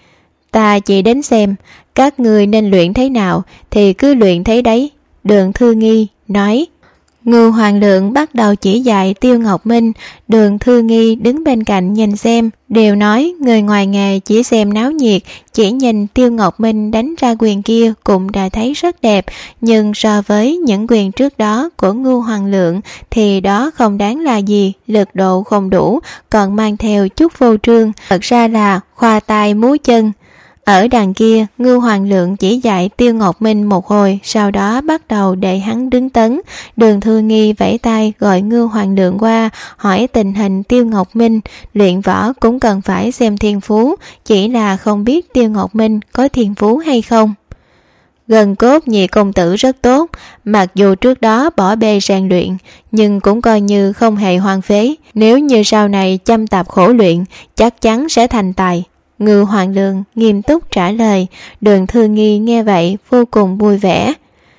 Ta chỉ đến xem các người nên luyện thế nào thì cứ luyện thế đấy. Đường Thư Nghi nói. Ngưu Hoàng Lượng bắt đầu chỉ dạy Tiêu Ngọc Minh. Đường Thư Nghi đứng bên cạnh nhìn xem, đều nói người ngoài nghề chỉ xem náo nhiệt, chỉ nhìn Tiêu Ngọc Minh đánh ra quyền kia cũng đã thấy rất đẹp, nhưng so với những quyền trước đó của Ngưu Hoàng Lượng thì đó không đáng là gì, lực độ không đủ, còn mang theo chút vô trương, thật ra là khoa tay múa chân. Ở đằng kia, Ngưu Hoàng Lượng chỉ dạy Tiêu Ngọc Minh một hồi, sau đó bắt đầu để hắn đứng tấn. Đường Thư Nghi vẫy tay gọi Ngưu Hoàng Lượng qua, hỏi tình hình Tiêu Ngọc Minh. Luyện võ cũng cần phải xem thiên phú, chỉ là không biết Tiêu Ngọc Minh có thiên phú hay không. Gần cốt nhị công tử rất tốt, mặc dù trước đó bỏ bê rèn luyện, nhưng cũng coi như không hề hoang phế. Nếu như sau này chăm tạp khổ luyện, chắc chắn sẽ thành tài. Ngưu Hoàng Lượng nghiêm túc trả lời. Đường Thư Nghi nghe vậy vô cùng vui vẻ.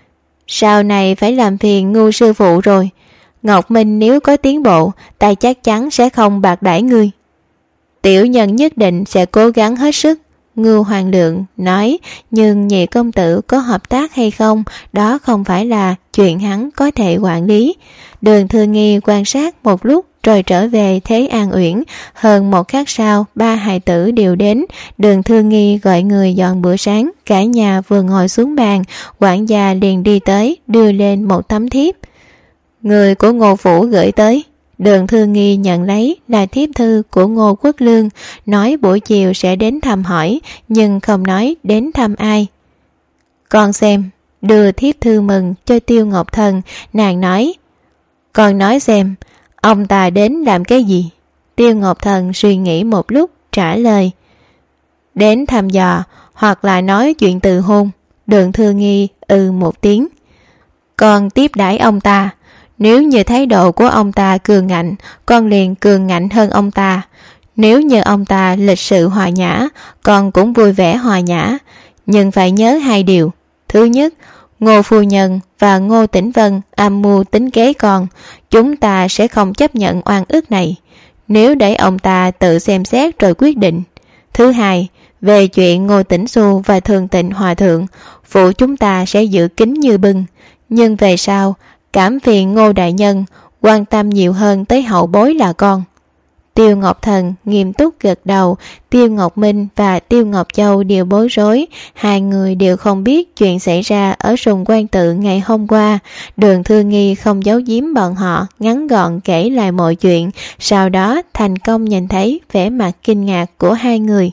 Sau này phải làm phiền Ngưu sư phụ rồi. Ngọc Minh nếu có tiến bộ, ta chắc chắn sẽ không bạc đãi ngươi. Tiểu nhân nhất định sẽ cố gắng hết sức. Ngưu Hoàng Lượng nói, nhưng nhị công tử có hợp tác hay không, đó không phải là chuyện hắn có thể quản lý. Đường Thư Nghi quan sát một lúc rồi trở về Thế An Uyển. Hơn một khắc sau, ba hài tử đều đến. Đường Thư Nghi gọi người dọn bữa sáng. Cả nhà vừa ngồi xuống bàn, quản gia liền đi tới đưa lên một tấm thiếp. Người của Ngô Phủ gửi tới. Đường Thư Nghi nhận lấy là thiếp thư của Ngô Quốc Lương, nói buổi chiều sẽ đến thăm hỏi, nhưng không nói đến thăm ai. Con xem. Đưa thiếp thư mừng cho Tiêu Ngọc Thần. Nàng nói, con nói xem, ông ta đến làm cái gì? Tiêu Ngọc Thần suy nghĩ một lúc trả lời, đến thăm dò hoặc là nói chuyện từ hôn. Đường Thư Nghi ừ một tiếng. Con tiếp đãi ông ta, nếu như thái độ của ông ta cường ngạnh, con liền cường ngạnh hơn ông ta. Nếu như ông ta lịch sự hòa nhã, con cũng vui vẻ hòa nhã. Nhưng phải nhớ hai điều. Thứ nhất, Ngô phu nhân và Ngô Tĩnh Vân âm mưu tính kế con, chúng ta sẽ không chấp nhận oan ức này, nếu để ông ta tự xem xét rồi quyết định. Thứ hai, về chuyện Ngô Tĩnh Xu và Thường Tịnh Hòa Thượng, phụ chúng ta sẽ giữ kín như bưng, nhưng về sau cảm phiền Ngô đại nhân quan tâm nhiều hơn tới hậu bối là con. Tiêu Ngọc Thần nghiêm túc gật đầu. Tiêu Ngọc Minh và Tiêu Ngọc Châu đều bối rối, hai người đều không biết chuyện xảy ra ở Sùng Quan Tự ngày hôm qua. Đường Thư Nghi không giấu giếm bọn họ, ngắn gọn kể lại mọi chuyện, sau đó thành công nhìn thấy vẻ mặt kinh ngạc của hai người.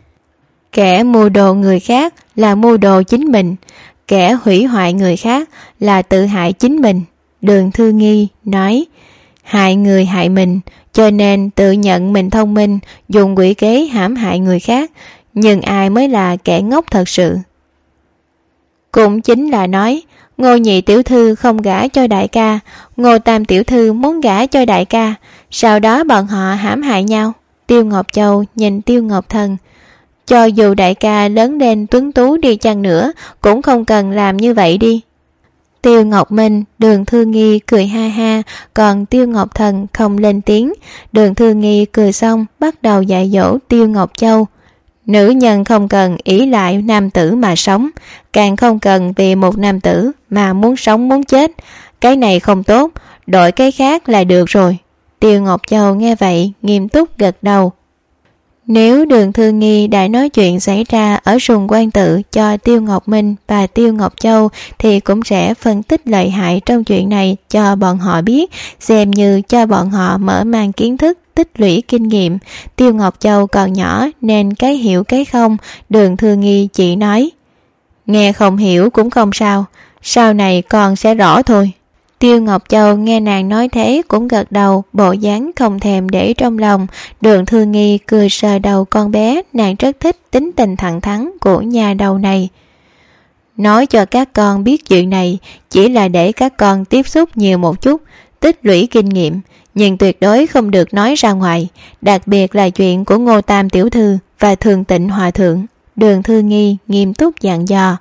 Kẻ mưu đồ người khác là mưu đồ chính mình, kẻ hủy hoại người khác là tự hại chính mình. Đường Thư Nghi nói, hại người hại mình, cho nên tự nhận mình thông minh, dùng quỷ kế hãm hại người khác. Nhưng ai mới là kẻ ngốc thật sự? Cũng chính là nói, Ngô nhị tiểu thư không gả cho đại ca, Ngô tam tiểu thư muốn gả cho đại ca, sau đó bọn họ hãm hại nhau. Tiêu Ngọc Châu nhìn Tiêu Ngọc Thần, cho dù đại ca lớn lên tuấn tú đi chăng nữa, cũng không cần làm như vậy đi. Tiêu Ngọc Minh, Đường Thư Nghi cười ha ha, còn Tiêu Ngọc Thần không lên tiếng. Đường Thư Nghi cười xong bắt đầu dạy dỗ Tiêu Ngọc Châu. Nữ nhân không cần ỷ lại nam tử mà sống, càng không cần vì một nam tử mà muốn sống muốn chết. Cái này không tốt, đổi cái khác là được rồi. Tiêu Ngọc Châu nghe vậy nghiêm túc gật đầu. Nếu Đường Thư Nghi đã nói chuyện xảy ra ở Sùng Quan Tự cho Tiêu Ngọc Minh và Tiêu Ngọc Châu thì cũng sẽ phân tích lợi hại trong chuyện này cho bọn họ biết, xem như cho bọn họ mở mang kiến thức, tích lũy kinh nghiệm. Tiêu Ngọc Châu còn nhỏ nên cái hiểu cái không. Đường Thư Nghi chỉ nói, nghe không hiểu cũng không sao, sau này con sẽ rõ thôi. Tiêu Ngọc Châu nghe nàng nói thế cũng gật đầu, bộ dáng không thèm để trong lòng. Đường Thư Nghi cười sờ đầu con bé, nàng rất thích tính tình thẳng thắn của nhà đầu này. Nói cho các con biết chuyện này chỉ là để các con tiếp xúc nhiều một chút, tích lũy kinh nghiệm, nhưng tuyệt đối không được nói ra ngoài, đặc biệt là chuyện của Ngô Tam tiểu thư và Thường Tịnh hòa thượng. Đường Thư Nghi nghiêm túc dặn dò.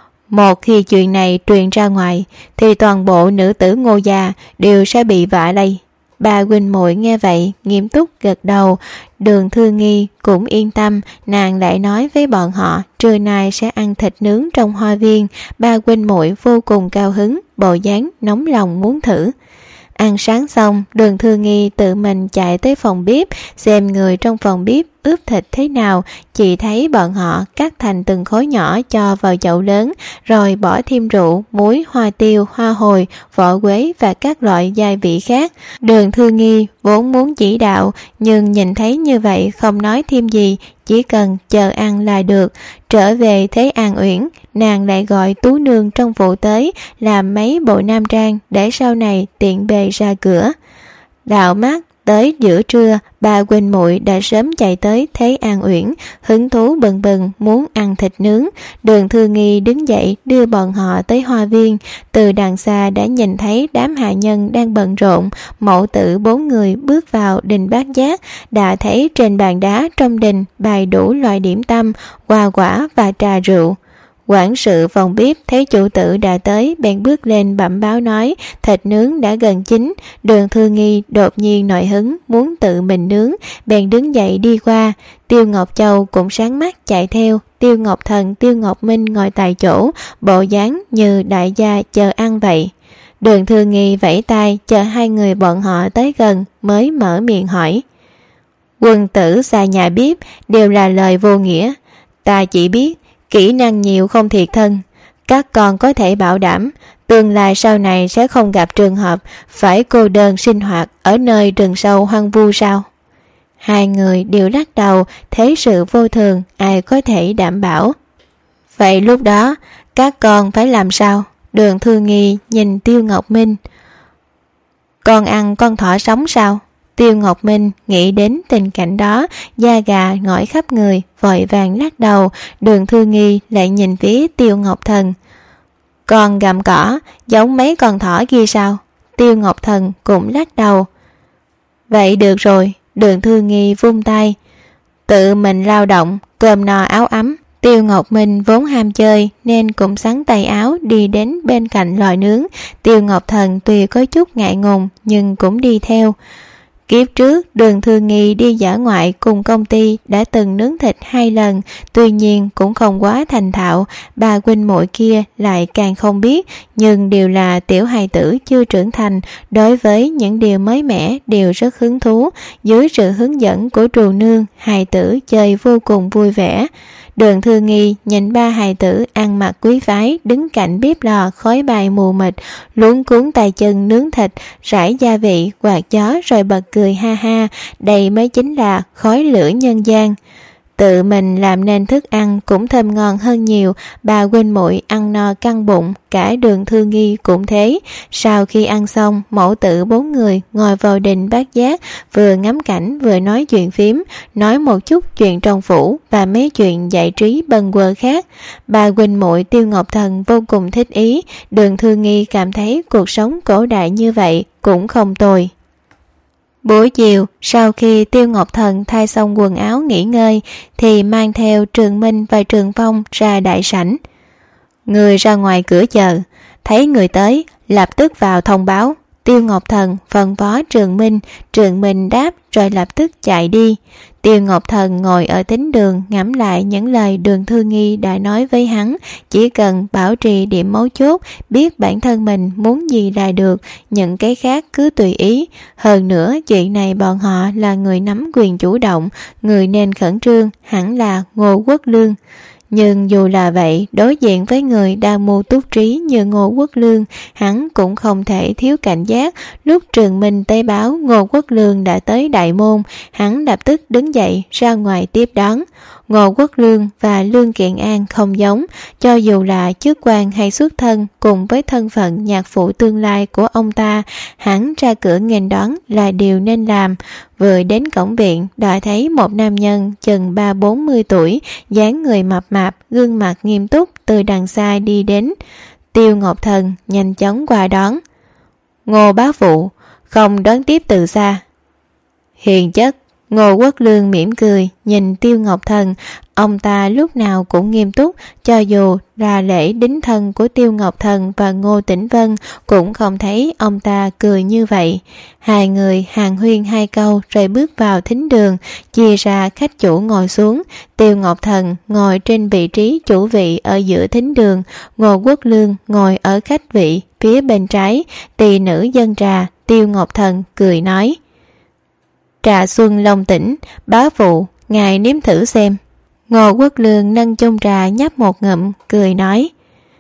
Một khi chuyện này truyền ra ngoài thì toàn bộ nữ tử Ngô gia đều sẽ bị vạ lây. Ba huynh muội nghe vậy nghiêm túc gật đầu. Đường Thư Nghi cũng yên tâm, nàng lại nói với bọn họ trưa nay sẽ ăn thịt nướng trong hoa viên. Ba huynh muội vô cùng cao hứng, bộ dáng nóng lòng muốn thử. Ăn sáng xong, Đường Thư Nghi tự mình chạy tới phòng bếp xem người trong phòng bếp ướp thịt thế nào. Chỉ thấy bọn họ cắt thành từng khối nhỏ cho vào chậu lớn, rồi bỏ thêm rượu, muối, hoa tiêu, hoa hồi, vỏ quế và các loại gia vị khác. Đường Thư Nghi vốn muốn chỉ đạo, nhưng nhìn thấy như vậy không nói thêm gì, chỉ cần chờ ăn là được. Trở về thấy An Uyển, nàng lại gọi Tú Nương trong phủ tới làm mấy bộ nam trang để sau này tiện bề ra cửa. Đạo mắt tới giữa trưa, ba huynh muội đã sớm chạy tới thấy An Uyển, hứng thú bừng bừng muốn ăn thịt nướng. Đường Thư Nghi đứng dậy đưa bọn họ tới hoa viên. Từ đằng xa đã nhìn thấy đám hạ nhân đang bận rộn. Mẫu tử bốn người bước vào đình Bát Giác, đã thấy trên bàn đá trong đình bày đủ loại điểm tâm, hoa quả và trà rượu. Quản sự phòng bếp thấy chủ tử đã tới, bèn bước lên bẩm báo nói thịt nướng đã gần chín. Đường Thư Nghi đột nhiên nổi hứng muốn tự mình nướng, bèn đứng dậy đi qua. Tiêu Ngọc Châu cũng sáng mắt chạy theo. Tiêu Ngọc Thần, Tiêu Ngọc Minh ngồi tại chỗ, bộ dáng như đại gia chờ ăn vậy. Đường Thư Nghi vẫy tay chờ hai người bọn họ tới gần mới mở miệng hỏi. Quân tử xa nhà bếp đều là lời vô nghĩa, ta chỉ biết kỹ năng nhiều không thiệt thân. Các con có thể bảo đảm tương lai sau này sẽ không gặp trường hợp phải cô đơn sinh hoạt ở nơi rừng sâu hoang vu sao? Hai người đều lắc đầu, thế sự vô thường, ai có thể đảm bảo. Vậy lúc đó các con phải làm sao? Đường Thư Nghi nhìn Tiêu Ngọc Minh. Con ăn con thỏ sống sao? Tiêu Ngọc Minh nghĩ đến tình cảnh đó, da gà ngỏi khắp người, vội vàng lắc đầu. Đường Thư Nghi lại nhìn phía Tiêu Ngọc Thần. Con gặm cỏ giống mấy con thỏ kia sao? Tiêu Ngọc Thần cũng lắc đầu. Vậy được rồi. Đường Thư Nghi vung tay. Tự mình lao động, cơm no áo ấm. Tiêu Ngọc Minh vốn ham chơi nên cũng xắn tay áo đi đến bên cạnh lò nướng. Tiêu Ngọc Thần tuy có chút ngại ngùng nhưng cũng đi theo. Kiếp trước Đường Thư Nghi đi dã ngoại cùng công ty đã từng nướng thịt hai lần, tuy nhiên cũng không quá thành thạo. Ba huynh muội kia lại càng không biết, nhưng đều là tiểu hài tử chưa trưởng thành, đối với những điều mới mẻ đều rất hứng thú. Dưới sự hướng dẫn của trù nương, hài tử chơi vô cùng vui vẻ. Đường Thư Nghi nhìn ba hài tử ăn mặc quý phái đứng cạnh bếp lò khói bay mù mịt, luống cuốn tay chân nướng thịt, rải gia vị, quạt gió rồi bật cười ha ha. Đây mới chính là khói lửa nhân gian. tự mình làm nên thức ăn cũng thơm ngon hơn nhiều. Bà huynh muội ăn no căng bụng, cả Đường Thư Nghi cũng thế. Sau khi ăn xong, mẫu tử bốn người ngồi vào đình Bát Giác, vừa ngắm cảnh vừa nói chuyện phím, nói một chút chuyện trong phủ và mấy chuyện giải trí bần quơ khác. Bà huynh muội Tiêu Ngọc Thần vô cùng thích ý. Đường Thư Nghi cảm thấy cuộc sống cổ đại như vậy cũng không tồi. Buổi chiều, sau khi Tiêu Ngọc Thần thay xong quần áo nghỉ ngơi, thì mang theo Trường Minh và Trường Phong ra đại sảnh. Người ra ngoài cửa chờ, thấy người tới, lập tức vào thông báo. Tiêu Ngọc Thần phân phó Trường Minh, Trường Minh đáp rồi lập tức chạy đi. Tiêu Ngọc Thần ngồi ở thính đường ngẫm lại những lời Đường Thư Nghi đã nói với hắn, chỉ cần bảo trì điểm mấu chốt, biết bản thân mình muốn gì là được, những cái khác cứ tùy ý. Hơn nữa, chuyện này bọn họ là người nắm quyền chủ động, người nên khẩn trương hẳn là Ngô Quốc Lương. Nhưng dù là vậy, đối diện với người đa mưu túc trí như Ngô Quốc Lương, hắn cũng không thể thiếu cảnh giác. Lúc Trường Minh tới báo Ngô Quốc Lương đã tới đại môn, hắn lập tức đứng dậy ra ngoài tiếp đón. Ngô Quốc Lương và Lương Kiện An không giống, cho dù là chức quan hay xuất thân cùng với thân phận nhạc phụ tương lai của ông ta, hắn ra cửa nghênh đón là điều nên làm. Vừa đến cổng viện, đã thấy một nam nhân chừng ba bốn mươi tuổi, dáng người mập mạp, gương mặt nghiêm túc từ đằng xa đi đến. Tiêu Ngọc Thần nhanh chóng qua đón. Ngô bá phụ, không đón tiếp từ xa. Hiền chất. Ngô Quốc Lương mỉm cười nhìn Tiêu Ngọc Thần, ông ta lúc nào cũng nghiêm túc, cho dù ra lễ đính thân của Tiêu Ngọc Thần và Ngô Tĩnh Vân cũng không thấy ông ta cười như vậy. Hai người hàn huyên hai câu rồi bước vào thính đường, chia ra khách chủ ngồi xuống. Tiêu Ngọc Thần ngồi trên vị trí chủ vị ở giữa thính đường, Ngô Quốc Lương ngồi ở khách vị phía bên trái. Tỳ nữ dâng trà, Tiêu Ngọc Thần cười nói: Trà xuân Long Tỉnh, bá phụ, ngài nếm thử xem. Ngô Quốc Lương nâng chung trà nhấp một ngụm, cười nói: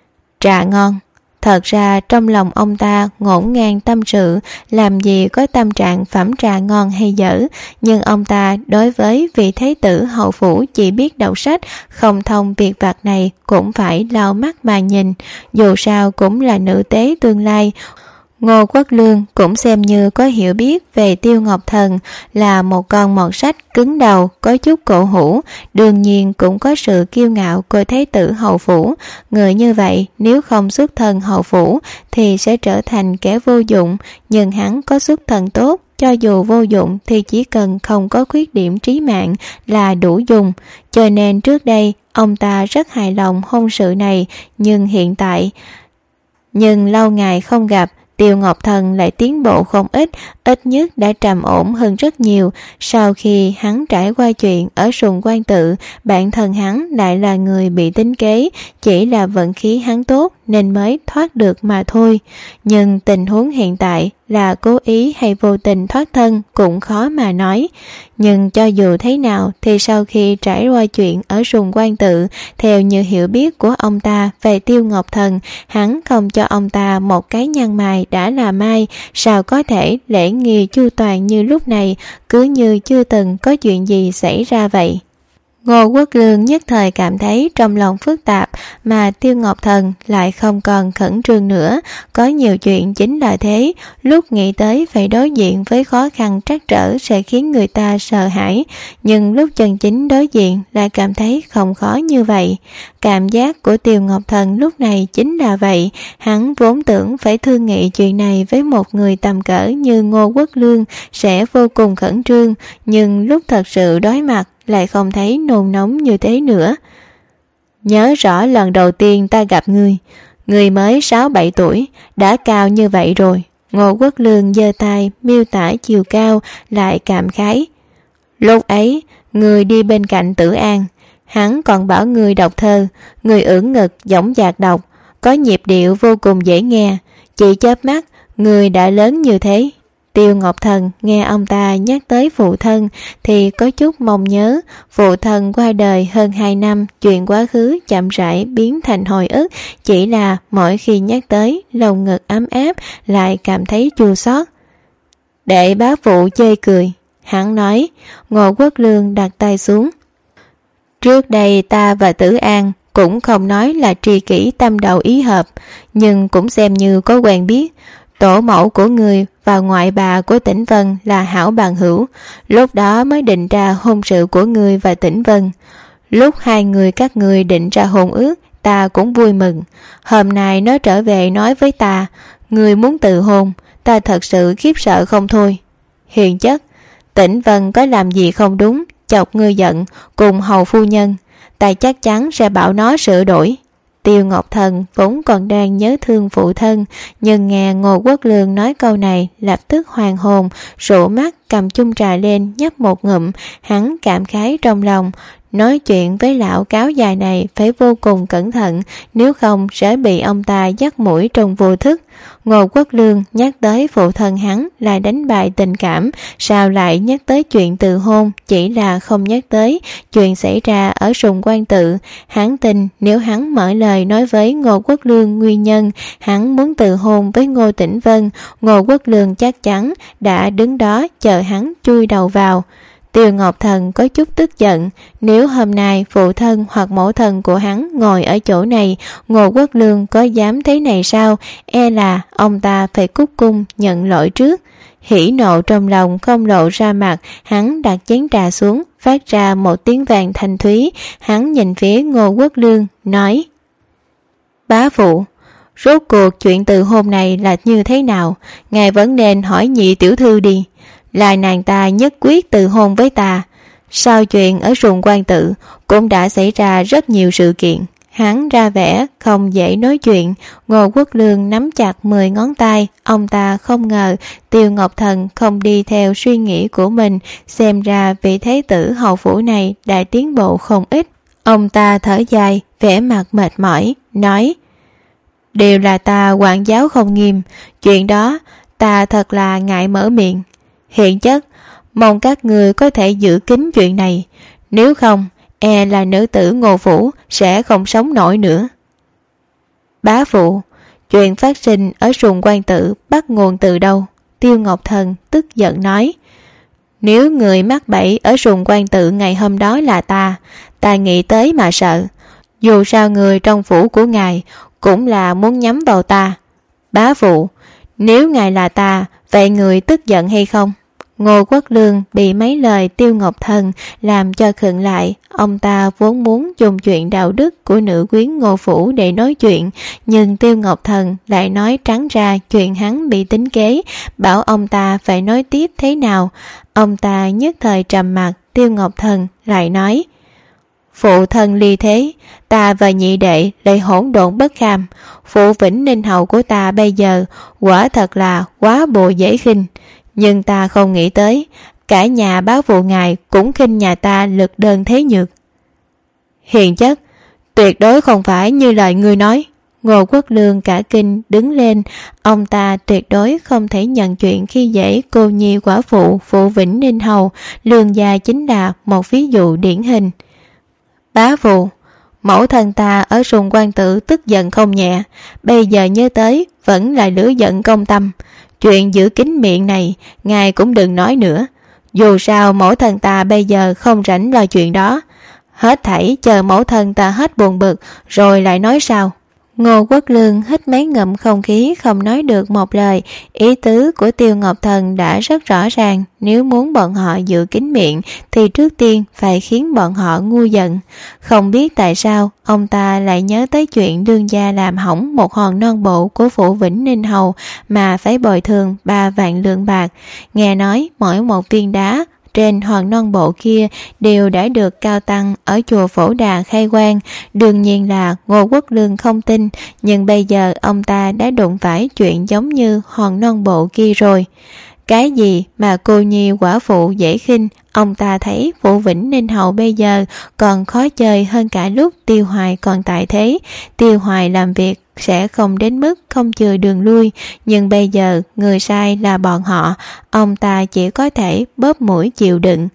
Trà ngon. Thật ra trong lòng ông ta ngổn ngang tâm sự, làm gì có tâm trạng phẩm trà ngon hay dở, nhưng ông ta đối với vị thái tử hậu phủ chỉ biết đọc sách, không thông việc vặt này cũng phải lau mắt mà nhìn, dù sao cũng là nữ tế tương lai. Ngô Quốc Lương cũng xem như có hiểu biết về Tiêu Ngọc Thần, là một con mọt sách cứng đầu, có chút cổ hủ, đương nhiên cũng có sự kiêu ngạo của thái tử hậu phủ. Người như vậy nếu không xuất thân hậu phủ thì sẽ trở thành kẻ vô dụng, nhưng hắn có xuất thân tốt, cho dù vô dụng thì chỉ cần không có khuyết điểm trí mạng là đủ dùng. Cho nên trước đây ông ta rất hài lòng hôn sự này, nhưng hiện tại nhưng lâu ngày không gặp, Tiêu Ngọc Thần lại tiến bộ không ít, ít nhất đã trầm ổn hơn rất nhiều. Sau khi hắn trải qua chuyện ở Sùng Quan Tự, bản thân hắn lại là người bị tính kế, chỉ là vận khí hắn tốt nên mới thoát được mà thôi. Nhưng tình huống hiện tại là cố ý hay vô tình thoát thân cũng khó mà nói. Nhưng cho dù thế nào thì sau khi trải qua chuyện ở Sùng Quan Tự, theo như hiểu biết của ông ta về Tiêu Ngọc Thần, hắn không cho ông ta một cái nhăn mày đã là mai, sao có thể lễ nghi chu toàn như lúc này, cứ như chưa từng có chuyện gì xảy ra vậy. Ngô Quốc Lương nhất thời cảm thấy trong lòng phức tạp, mà Tiêu Ngọc Thần lại không còn khẩn trương nữa. Có nhiều chuyện chính là thế, lúc nghĩ tới phải đối diện với khó khăn trắc trở sẽ khiến người ta sợ hãi, nhưng lúc chân chính đối diện lại cảm thấy không khó như vậy. Cảm giác của Tiêu Ngọc Thần lúc này chính là vậy, hắn vốn tưởng phải thương nghị chuyện này với một người tầm cỡ như Ngô Quốc Lương sẽ vô cùng khẩn trương, nhưng lúc thật sự đối mặt lại không thấy nôn nóng như thế nữa. Nhớ rõ lần đầu tiên ta gặp ngươi, ngươi mới sáu bảy tuổi, đã cao như vậy rồi. Ngô Quốc Lương giơ tay miêu tả chiều cao, lại cảm khái. Lúc ấy, ngươi đi bên cạnh Tử An, hắn còn bảo ngươi đọc thơ, ngươi ưỡn ngực dõng dạc đọc, có nhịp điệu vô cùng dễ nghe, chỉ chớp mắt, ngươi đã lớn như thế. Tiêu Ngọc Thần nghe ông ta nhắc tới phụ thân thì có chút mong nhớ. Phụ thân qua đời hơn hai năm, chuyện quá khứ chậm rãi biến thành hồi ức, chỉ là mỗi khi nhắc tới, lồng ngực ấm áp lại cảm thấy chua xót. Để bá phụ chơi cười, hắn nói. Ngô Quốc Lương đặt tay xuống. Trước đây ta và Tử An cũng không nói là tri kỷ tâm đầu ý hợp, nhưng cũng xem như có quen biết. Tổ mẫu của người và ngoại bà của Tĩnh Vân là hảo bằng hữu, lúc đó mới định ra hôn sự của người và Tĩnh Vân. Lúc hai người các người định ra hôn ước, ta cũng vui mừng. Hôm nay nó trở về nói với ta, người muốn từ hôn, ta thật sự khiếp sợ không thôi. Hiền chất, Tĩnh Vân có làm gì không đúng, chọc ngươi giận cùng hầu phu nhân, ta chắc chắn sẽ bảo nó sửa đổi. Tiêu Ngọc Thần vốn còn đang nhớ thương phụ thân, nhưng nghe Ngô Quốc Lương nói câu này lập tức hoàn hồn, rũ mắt cầm chung trà lên nhấp một ngụm. Hắn cảm khái trong lòng, nói chuyện với lão cáo dài này phải vô cùng cẩn thận, nếu không sẽ bị ông ta dắt mũi trong vô thức. Ngô Quốc Lương nhắc tới phụ thân hắn là đánh bại tình cảm, sao lại nhắc tới chuyện từ hôn, chỉ là không nhắc tới chuyện xảy ra ở Sùng Quan Tự. Hắn tin nếu hắn mở lời nói với Ngô Quốc Lương nguyên nhân hắn muốn từ hôn với Ngô Tĩnh Vân, Ngô Quốc Lương chắc chắn đã đứng đó chờ hắn chui đầu vào. Tiêu Ngọc Thần có chút tức giận, nếu hôm nay phụ thân hoặc mẫu thân của hắn ngồi ở chỗ này, Ngô Quốc Lương có dám thế này sao? E là ông ta phải cúc cung nhận lỗi trước. Hỉ nộ trong lòng không lộ ra mặt, hắn đặt chén trà xuống, phát ra một tiếng vàng thanh thúy. Hắn nhìn phía Ngô Quốc Lương, nói: Bá phụ, rốt cuộc chuyện từ hôm này là như thế nào? Ngài vẫn nên hỏi nhị tiểu thư đi. Là nàng ta nhất quyết từ hôn với ta. Sau chuyện ở Sùng Quan Tự cũng đã xảy ra rất nhiều sự kiện. Hắn ra vẻ không dễ nói chuyện. Ngô Quốc Lương nắm chặt mười ngón tay. Ông ta không ngờ Tiêu Ngọc Thần không đi theo suy nghĩ của mình. Xem ra vị thế tử hầu phủ này đã tiến bộ không ít. Ông ta thở dài, vẻ mặt mệt mỏi, nói: Đều là ta quản giáo không nghiêm, chuyện đó ta thật là ngại mở miệng. Hiện chất, mong các người có thể giữ kín chuyện này, nếu không e là nữ tử Ngô phủ sẽ không sống nổi nữa. Bá phụ, chuyện phát sinh ở Sùng Quan Tự bắt nguồn từ đâu? Tiêu Ngọc Thần tức giận nói: Nếu người mắc bẫy ở Sùng Quan Tự ngày hôm đó là ta, ta nghĩ tới mà sợ. Dù sao người trong phủ của ngài cũng là muốn nhắm vào ta. Bá phụ, nếu ngài là ta, vậy người tức giận hay không? Ngô Quốc Lương bị mấy lời Tiêu Ngọc Thần làm cho khựng lại. Ông ta vốn muốn dùng chuyện đạo đức của nữ quyến Ngô phủ để nói chuyện, nhưng Tiêu Ngọc Thần lại nói trắng ra chuyện hắn bị tính kế, bảo ông ta phải nói tiếp thế nào. Ông ta nhất thời trầm mặc. Tiêu Ngọc Thần lại nói: Phụ thân ly thế, ta và nhị đệ lại hỗn độn bất kham. Phụ Vĩnh Ninh hậu của ta bây giờ quả thật là quá bộ dễ khinh. Nhưng ta không nghĩ tới cả nhà bá phụ ngài cũng khinh nhà ta lực đơn thế nhược. Hiền chất, tuyệt đối không phải như lời ngươi nói. Ngô Quốc Lương cả kinh đứng lên. Ông ta tuyệt đối không thể nhận chuyện khi dễ cô nhi quả phụ phụ Vĩnh Ninh hầu. Lương gia chính là một ví dụ điển hình. Bá phụ, mẫu thân ta ở Sùng Quan Tự tức giận không nhẹ, bây giờ nhớ tới vẫn là lửa giận công tâm. Chuyện giữ kín miệng này ngài cũng đừng nói nữa. Dù sao mẫu thân ta bây giờ không rảnh lo chuyện đó. Hết thảy chờ mẫu thân ta hết buồn bực rồi lại nói sao. Ngô Quốc Lương hít mấy ngụm không khí, không nói được một lời. Ý tứ của Tiêu Ngọc Thần đã rất rõ ràng, nếu muốn bọn họ giữ kín miệng thì trước tiên phải khiến bọn họ ngu giận. Không biết tại sao ông ta lại nhớ tới chuyện đương gia làm hỏng một hòn non bộ của phủ Vĩnh Ninh hầu mà phải bồi thường ba vạn lượng bạc. Nghe nói mỗi một viên đá trên hòn non bộ kia đều đã được cao tăng ở chùa Phổ Đà khai quang. Đương nhiên là Ngô Quốc Lương không tin, nhưng bây giờ ông ta đã đụng phải chuyện giống như hòn non bộ kia rồi. Cái gì mà cô nhi quả phụ dễ khinh, ông ta thấy phủ Vĩnh Ninh hầu bây giờ còn khó chơi hơn cả lúc Tiêu Hoài còn tại thế. Tiêu Hoài làm việc sẽ không đến mức không chừa đường lui, nhưng bây giờ người sai là bọn họ, ông ta chỉ có thể bóp mũi chịu đựng.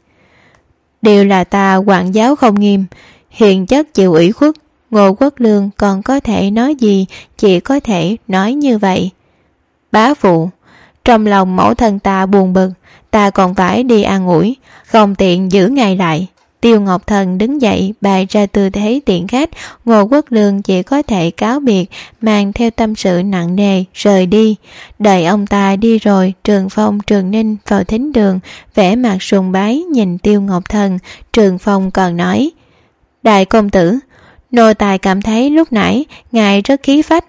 Đều là ta quản giáo không nghiêm, hiền chất chịu ủy khuất. Ngô Quốc Lương còn có thể nói gì, chỉ có thể nói như vậy. Bá phụ, trong lòng mẫu thân ta buồn bực, ta còn phải đi an ủi, không tiện giữ ngài lại. Tiêu Ngọc Thần đứng dậy bày ra tư thế tiễn khách. Ngô Quốc Lương chỉ có thể cáo biệt, mang theo tâm sự nặng nề rời đi. Đợi ông ta đi rồi, Trường Phong Trường Ninh vào thính đường, vẻ mặt sùng bái nhìn Tiêu Ngọc Thần. Trường Phong còn nói: Đại công tử, nô tài cảm thấy lúc nãy ngài rất khí phách,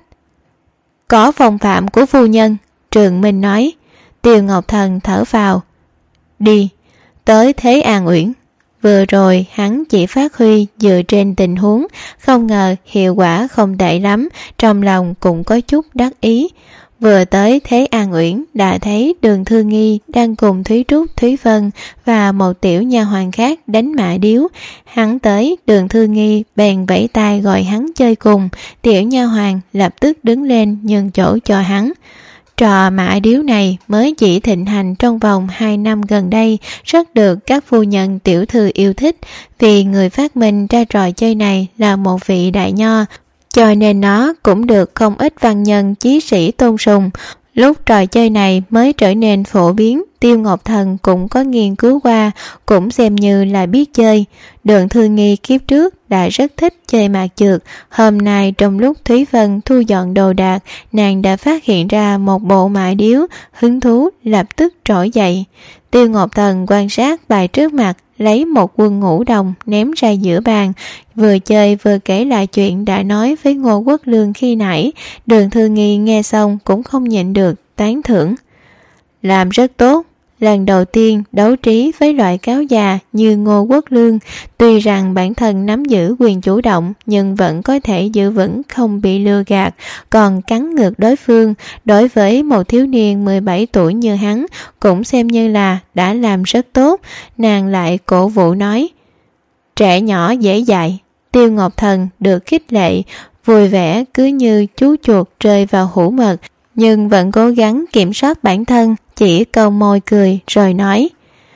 có phong phạm của phu nhân. Trường Minh nói. Tiêu Ngọc Thần thở phào: Đi tới Thế An Uyển. Vừa rồi hắn chỉ phát huy dựa trên tình huống, không ngờ hiệu quả không tệ lắm, trong lòng cũng có chút đắc ý. Vừa tới Thế An Uyển đã thấy Đường Thư Nghi đang cùng Thúy Trúc, Thúy Vân và một tiểu nha hoàn khác đánh mã điếu. Hắn tới, Đường Thư Nghi bèn vẫy tay gọi hắn chơi cùng. Tiểu nha hoàn lập tức đứng lên nhường chỗ cho hắn. Trò mã điếu này mới chỉ thịnh hành trong vòng hai năm gần đây, rất được các phu nhân tiểu thư yêu thích. Vì người phát minh ra trò chơi này là một vị đại nho, cho nên nó cũng được không ít văn nhân chí sĩ tôn sùng. Lúc trò chơi này mới trở nên phổ biến, Tiêu Ngọc Thần cũng có nghiên cứu qua, cũng xem như là biết chơi. Đường Thư Nghi kiếp trước đã rất thích chơi mạc trượt. Hôm nay trong lúc Thúy Vân thu dọn đồ đạc, nàng đã phát hiện ra một bộ mã điếu, hứng thú lập tức trỗi dậy. Tiêu Ngọc Thần quan sát bài trước mặt, lấy một quân ngũ đồng ném ra giữa bàn, vừa chơi vừa kể lại chuyện đã nói với Ngô Quốc Lương khi nãy. Đường Thư Nghi nghe xong cũng không nhịn được tán thưởng: Làm rất tốt, lần đầu tiên đấu trí với loại cáo già như Ngô Quốc Lương. Tuy rằng bản thân nắm giữ quyền chủ động, nhưng vẫn có thể giữ vững không bị lừa gạt, còn cắn ngược đối phương. Đối với một thiếu niên mười bảy tuổi như hắn, cũng xem như là đã làm rất tốt. Nàng lại cổ vũ nói: Trẻ nhỏ dễ dạy. Tiêu Ngọc Thần được khích lệ, vui vẻ cứ như chú chuột rơi vào hũ mật, nhưng vẫn cố gắng kiểm soát bản thân, chỉ câu môi cười rồi nói: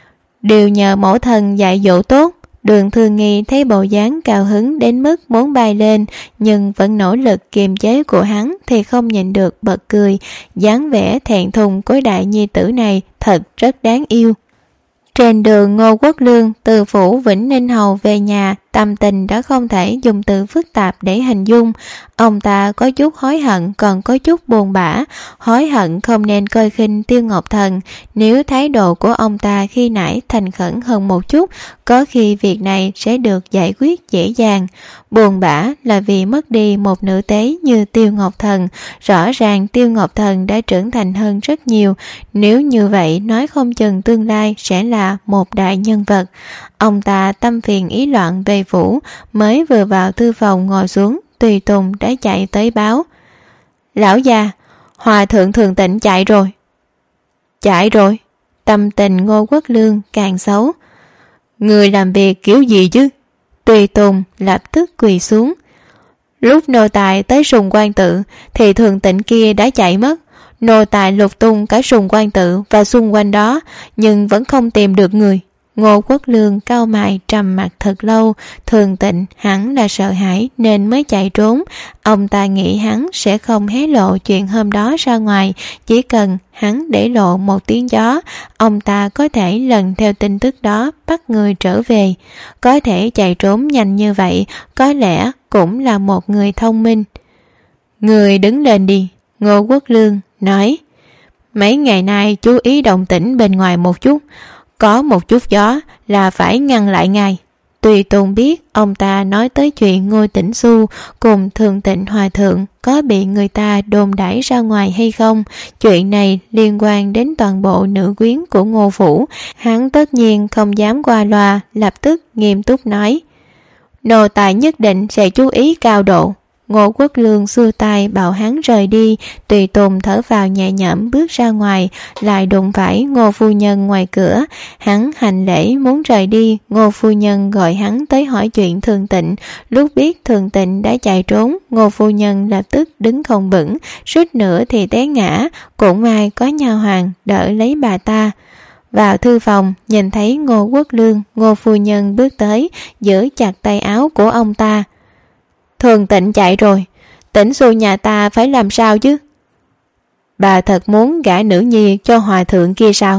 Đều nhờ mẫu thân dạy dỗ tốt. Đường Thư Nghi thấy bộ dáng cao hứng đến mức muốn bay lên, nhưng vẫn nỗ lực kiềm chế của hắn thì không nhịn được bật cười. Dáng vẻ thẹn thùng của đại nhi tử này thật rất đáng yêu. Trên đường Ngô Quốc Lương từ phủ Vĩnh Ninh Hầu về nhà, tâm tình đã không thể dùng từ phức tạp để hình dung. Ông ta có chút hối hận, còn có chút buồn bã. Hối hận không nên coi khinh Tiêu Ngọc Thần. Nếu thái độ của ông ta khi nãy thành khẩn hơn một chút, có khi việc này sẽ được giải quyết dễ dàng. Buồn bã là vì mất đi một nữ tế như Tiêu Ngọc Thần. Rõ ràng Tiêu Ngọc Thần đã trưởng thành hơn rất nhiều. Nếu như vậy, nói không chừng tương lai sẽ là một đại nhân vật. Ông ta tâm phiền ý loạn về phủ, mới vừa vào thư phòng ngồi xuống, Tùy Tùng đã chạy tới báo: Lão già, Hòa thượng Thường Tịnh chạy rồi. Chạy rồi? Tâm tình Ngô Quốc Lương càng xấu. Người làm việc kiểu gì chứ? Tùy Tùng lập tức quỳ xuống. Lúc nô tài tới Sùng Quan Tự thì Thường Tịnh kia đã chạy mất. Nô tài lục tung cả Sùng Quan Tự và xung quanh đó, nhưng vẫn không tìm được người. Ngô Quốc Lương cau mày trầm mặt thật lâu. Thường Tịnh hẳn là sợ hãi nên mới chạy trốn. Ông ta nghĩ hắn sẽ không hé lộ chuyện hôm đó ra ngoài. Chỉ cần hắn để lộ một tiếng gió, ông ta có thể lần theo tin tức đó bắt người trở về. Có thể chạy trốn nhanh như vậy, có lẽ cũng là một người thông minh. Người đứng lên đi, Ngô Quốc Lương nói. Mấy ngày nay chú ý động tĩnh bên ngoài một chút, có một chút gió là phải ngăn lại ngay. Tùy Tùng biết ông ta nói tới chuyện Ngô Tĩnh Xu cùng Thường Tịnh Hòa Thượng có bị người ta đồn đãi ra ngoài hay không. Chuyện này liên quan đến toàn bộ nữ quyến của Ngô Phủ. Hắn tất nhiên không dám qua loa, lập tức nghiêm túc nói: Nô tài nhất định sẽ chú ý cao độ. Ngô Quốc Lương xua tay bảo hắn rời đi. Tùy Tùng thở vào nhẹ nhõm bước ra ngoài, lại đụng phải Ngô phu nhân ngoài cửa. Hắn hành lễ muốn rời đi. Ngô phu nhân gọi hắn tới hỏi chuyện Thường Tịnh. Lúc biết Thường Tịnh đã chạy trốn, Ngô phu nhân lập tức đứng không vững, suýt nữa thì té ngã. Cũng may có nha hoàn đỡ lấy bà ta. Vào thư phòng, nhìn thấy Ngô Quốc Lương, Ngô phu nhân bước tới, giữ chặt tay áo của ông ta. Thường Tịnh chạy rồi, Tĩnh Xu nhà ta phải làm sao chứ? Bà thật muốn gả nữ nhi cho hòa thượng kia sao?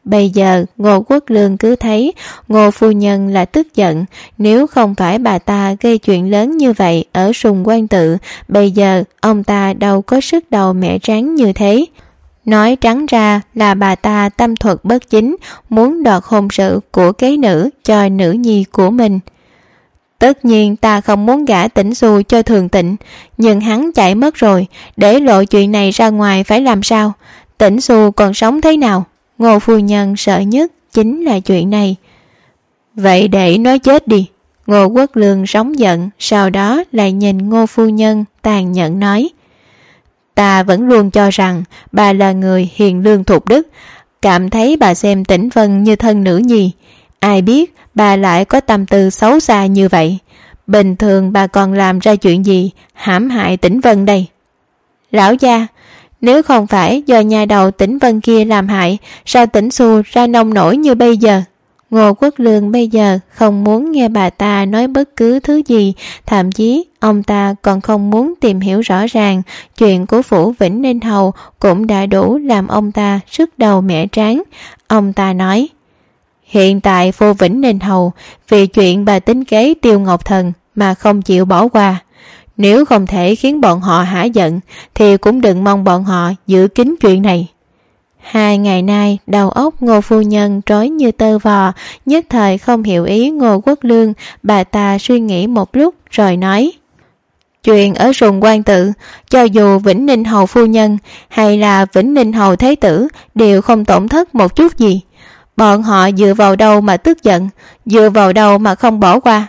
Bây giờ Ngô Quốc Lương cứ thấy Ngô phu nhân là tức giận, nếu không phải bà ta gây chuyện lớn như vậy ở Sùng Quan Tự, bây giờ ông ta đâu có sức đầu mẹ tráng như thế. Nói trắng ra là bà ta tâm thuật bất chính, muốn đoạt hôn sự của kế nữ cho nữ nhi của mình. Tất nhiên ta không muốn gả Tĩnh Xu cho Thường Tịnh, nhưng hắn chạy mất rồi, để lộ chuyện này ra ngoài phải làm sao? Tĩnh Xu còn sống thế nào? Ngô phu nhân sợ nhất chính là chuyện này. Vậy để nó chết đi. Ngô Quốc Lương sóng giận, sau đó lại nhìn Ngô phu nhân tàn nhẫn nói: Ta vẫn luôn cho rằng bà là người hiền lương thục đức, cảm thấy bà xem Tĩnh Vân như thân nữ nhi. Ai biết bà lại có tâm tư xấu xa như vậy. Bình thường bà còn làm ra chuyện gì hãm hại Tĩnh Vân đây? Lão gia, nếu không phải do nhà đầu Tĩnh Vân kia làm hại, sao Tĩnh Xu ra nông nổi như bây giờ? Ngô Quốc Lương bây giờ không muốn nghe bà ta nói bất cứ thứ gì, thậm chí ông ta còn không muốn tìm hiểu rõ ràng. Chuyện của Phủ Vĩnh Ninh Hầu cũng đã đủ làm ông ta sức đầu mẻ trán. Ông ta nói: Hiện tại Phủ Vĩnh Ninh Hầu vì chuyện bà tính kế Tiêu Ngọc Thần mà không chịu bỏ qua. Nếu không thể khiến bọn họ hả giận thì cũng đừng mong bọn họ giữ kín chuyện này. Hai ngày nay đầu óc Ngô phu nhân trói như tơ vò, nhất thời không hiểu ý Ngô Quốc Lương. Bà ta suy nghĩ một lúc rồi nói: Chuyện ở Sùng Quan Tự, cho dù Vĩnh Ninh Hầu phu nhân hay là Vĩnh Ninh Hầu thế tử đều không tổn thất một chút gì. Bọn họ dựa vào đâu mà tức giận, dựa vào đâu mà không bỏ qua?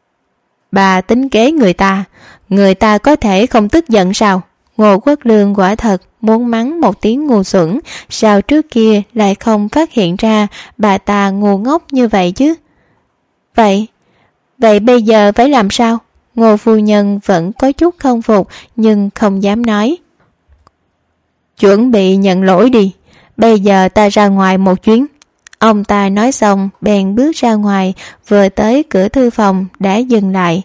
Bà tính kế người ta, người ta có thể không tức giận sao? Ngô Quốc Lương quả thật muốn mắng một tiếng ngu xuẩn, sao trước kia lại không phát hiện ra bà ta ngu ngốc như vậy chứ? Vậy, vậy bây giờ phải làm sao? Ngô phu nhân vẫn có chút không phục nhưng không dám nói. Chuẩn bị nhận lỗi đi, bây giờ ta ra ngoài một chuyến. Ông ta nói xong bèn bước ra ngoài, vừa tới cửa thư phòng đã dừng lại.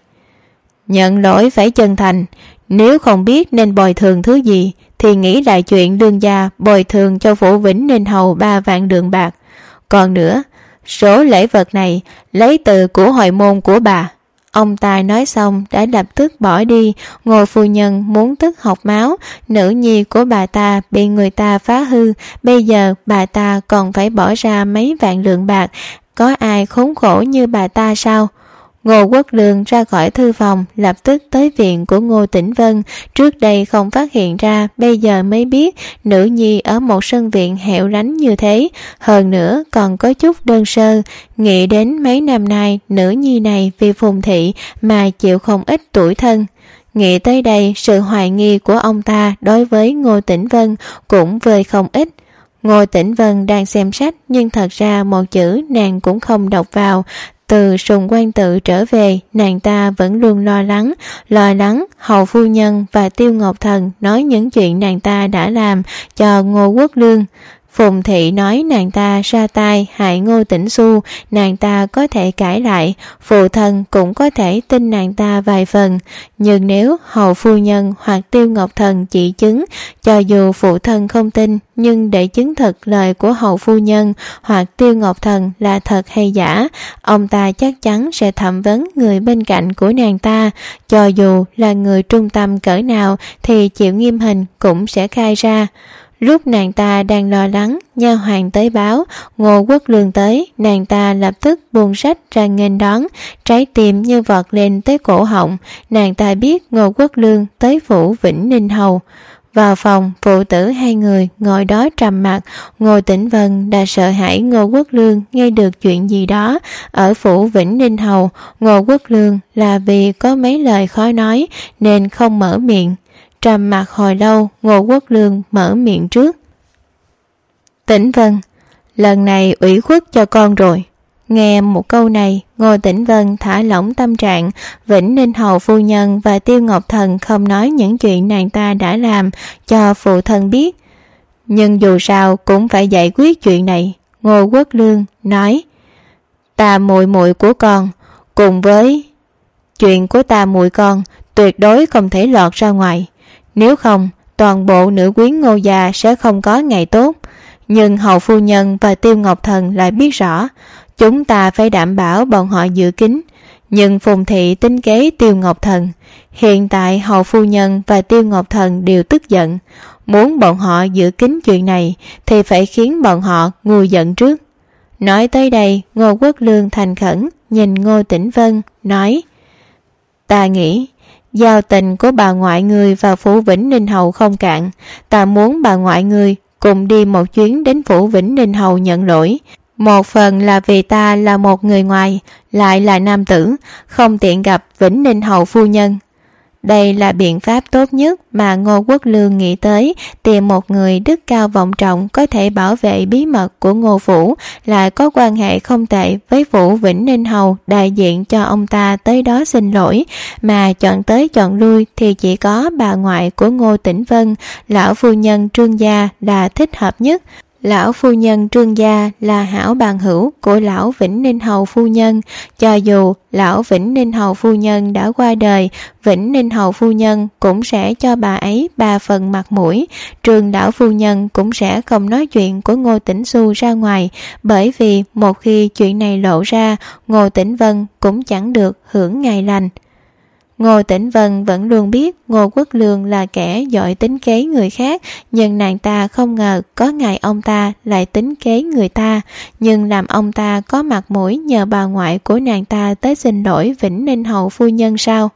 Nhận lỗi phải chân thành, nếu không biết nên bồi thường thứ gì thì nghĩ lại chuyện đương gia bồi thường cho Phủ Vĩnh Ninh Hầu ba vạn lượng bạc. Còn nữa, số lễ vật này lấy từ của hội môn của bà. Ông ta nói xong đã lập tức bỏ đi. Ngô phu nhân muốn tức học máu, nữ nhi của bà ta bị người ta phá hư, bây giờ bà ta còn phải bỏ ra mấy vạn lượng bạc, có ai khốn khổ như bà ta sao? Ngô Quốc Lương ra khỏi thư phòng, lập tức tới viện của Ngô Tĩnh Vân. Trước đây không phát hiện ra, bây giờ mới biết nữ nhi ở một sân viện hẻo lánh như thế, hơn nữa còn có chút đơn sơ. Nghĩ đến mấy năm nay nữ nhi này vì Phùng thị mà chịu không ít tủi thân. Nghĩ tới đây, sự hoài nghi của ông ta đối với Ngô Tĩnh Vân cũng vơi không ít. Ngô Tĩnh Vân đang xem sách nhưng thật ra một chữ nàng cũng không đọc vào. Từ Sùng Quan Tự trở về, nàng ta vẫn luôn lo lắng, lo lắng hầu phu nhân và Tiêu Ngọc Thần nói những chuyện nàng ta đã làm cho Ngô Quốc Lương. Phùng thị nói nàng ta ra tay hại Ngô Tĩnh Xu, nàng ta có thể cãi lại, phụ thân cũng có thể tin nàng ta vài phần. Nhưng nếu hầu phu nhân hoặc Tiêu Ngọc Thần chỉ chứng, cho dù phụ thân không tin, nhưng để chứng thực lời của hầu phu nhân hoặc Tiêu Ngọc Thần là thật hay giả, ông ta chắc chắn sẽ thẩm vấn người bên cạnh của nàng ta. Cho dù là người trung tâm cỡ nào thì chịu nghiêm hình cũng sẽ khai ra. Lúc nàng ta đang lo lắng, nha hoàn tới báo Ngô Quốc Lương tới, nàng ta lập tức buông sách ra nghênh đón, trái tim như vọt lên tới cổ họng. Nàng ta biết Ngô Quốc Lương tới Phủ Vĩnh Ninh Hầu. Vào phòng, phụ tử hai người ngồi đó trầm mặc. Ngô Tĩnh Vân đã sợ hãi Ngô Quốc Lương nghe được chuyện gì đó ở Phủ Vĩnh Ninh Hầu. Ngô Quốc Lương là vì có mấy lời khó nói nên không mở miệng. Trầm mặc hồi lâu, Ngô Quốc Lương mở miệng trước. Tĩnh Vân, lần này ủy khuất cho con rồi. Nghe một câu này, Ngô Tĩnh Vân thả lỏng tâm trạng. Vĩnh Ninh Hầu phu nhân và Tiêu Ngọc Thần không nói những chuyện nàng ta đã làm cho phụ thân biết, nhưng dù sao cũng phải giải quyết chuyện này. Ngô Quốc Lương nói: Ta muội muội của con cùng với chuyện của ta muội con tuyệt đối không thể lọt ra ngoài, nếu không toàn bộ nữ quyến Ngô gia sẽ không có ngày tốt. Nhưng hầu phu nhân và Tiêu Ngọc Thần lại biết rõ chúng ta phải đảm bảo bọn họ giữ kín. Nhưng Phùng thị tính kế Tiêu Ngọc Thần. Hiện tại hầu phu nhân và Tiêu Ngọc Thần đều tức giận. Muốn bọn họ giữ kín chuyện này thì phải khiến bọn họ nguôi giận trước. Nói tới đây, Ngô Quốc Lương thành khẩn nhìn Ngô Tĩnh Vân nói: Ta nghĩ giao tình của bà ngoại người và phủ Vĩnh Ninh Hầu không cạn. Ta muốn bà ngoại người cùng đi một chuyến đến phủ Vĩnh Ninh Hầu nhận lỗi. Một phần là vì ta là một người ngoài, lại là nam tử, không tiện gặp Vĩnh Ninh Hầu phu nhân. Đây là biện pháp tốt nhất mà Ngô Quốc Lương nghĩ tới, tìm một người đức cao vọng trọng có thể bảo vệ bí mật của Ngô phủ, lại có quan hệ không tệ với phủ Vĩnh Ninh Hầu đại diện cho ông ta tới đó xin lỗi, mà chọn tới chọn lui thì chỉ có bà ngoại của Ngô Tĩnh Vân, lão phu nhân Trương gia là thích hợp nhất. Lão phu nhân Trương gia là hảo bằng hữu của lão Vĩnh Ninh Hầu phu nhân. Cho dù lão Vĩnh Ninh Hầu phu nhân đã qua đời, Vĩnh Ninh Hầu phu nhân cũng sẽ cho bà ấy ba phần mặt mũi. Trương lão phu nhân cũng sẽ không nói chuyện của Ngô Tĩnh Xu ra ngoài, bởi vì một khi chuyện này lộ ra, Ngô Tĩnh Vân cũng chẳng được hưởng ngày lành. Ngô Tĩnh Vân vẫn luôn biết Ngô Quốc Lương là kẻ giỏi tính kế người khác, nhưng nàng ta không ngờ có ngày ông ta lại tính kế người ta, nhưng làm ông ta có mặt mũi nhờ bà ngoại của nàng ta tới xin lỗi Vĩnh Ninh Hầu phu nhân sao?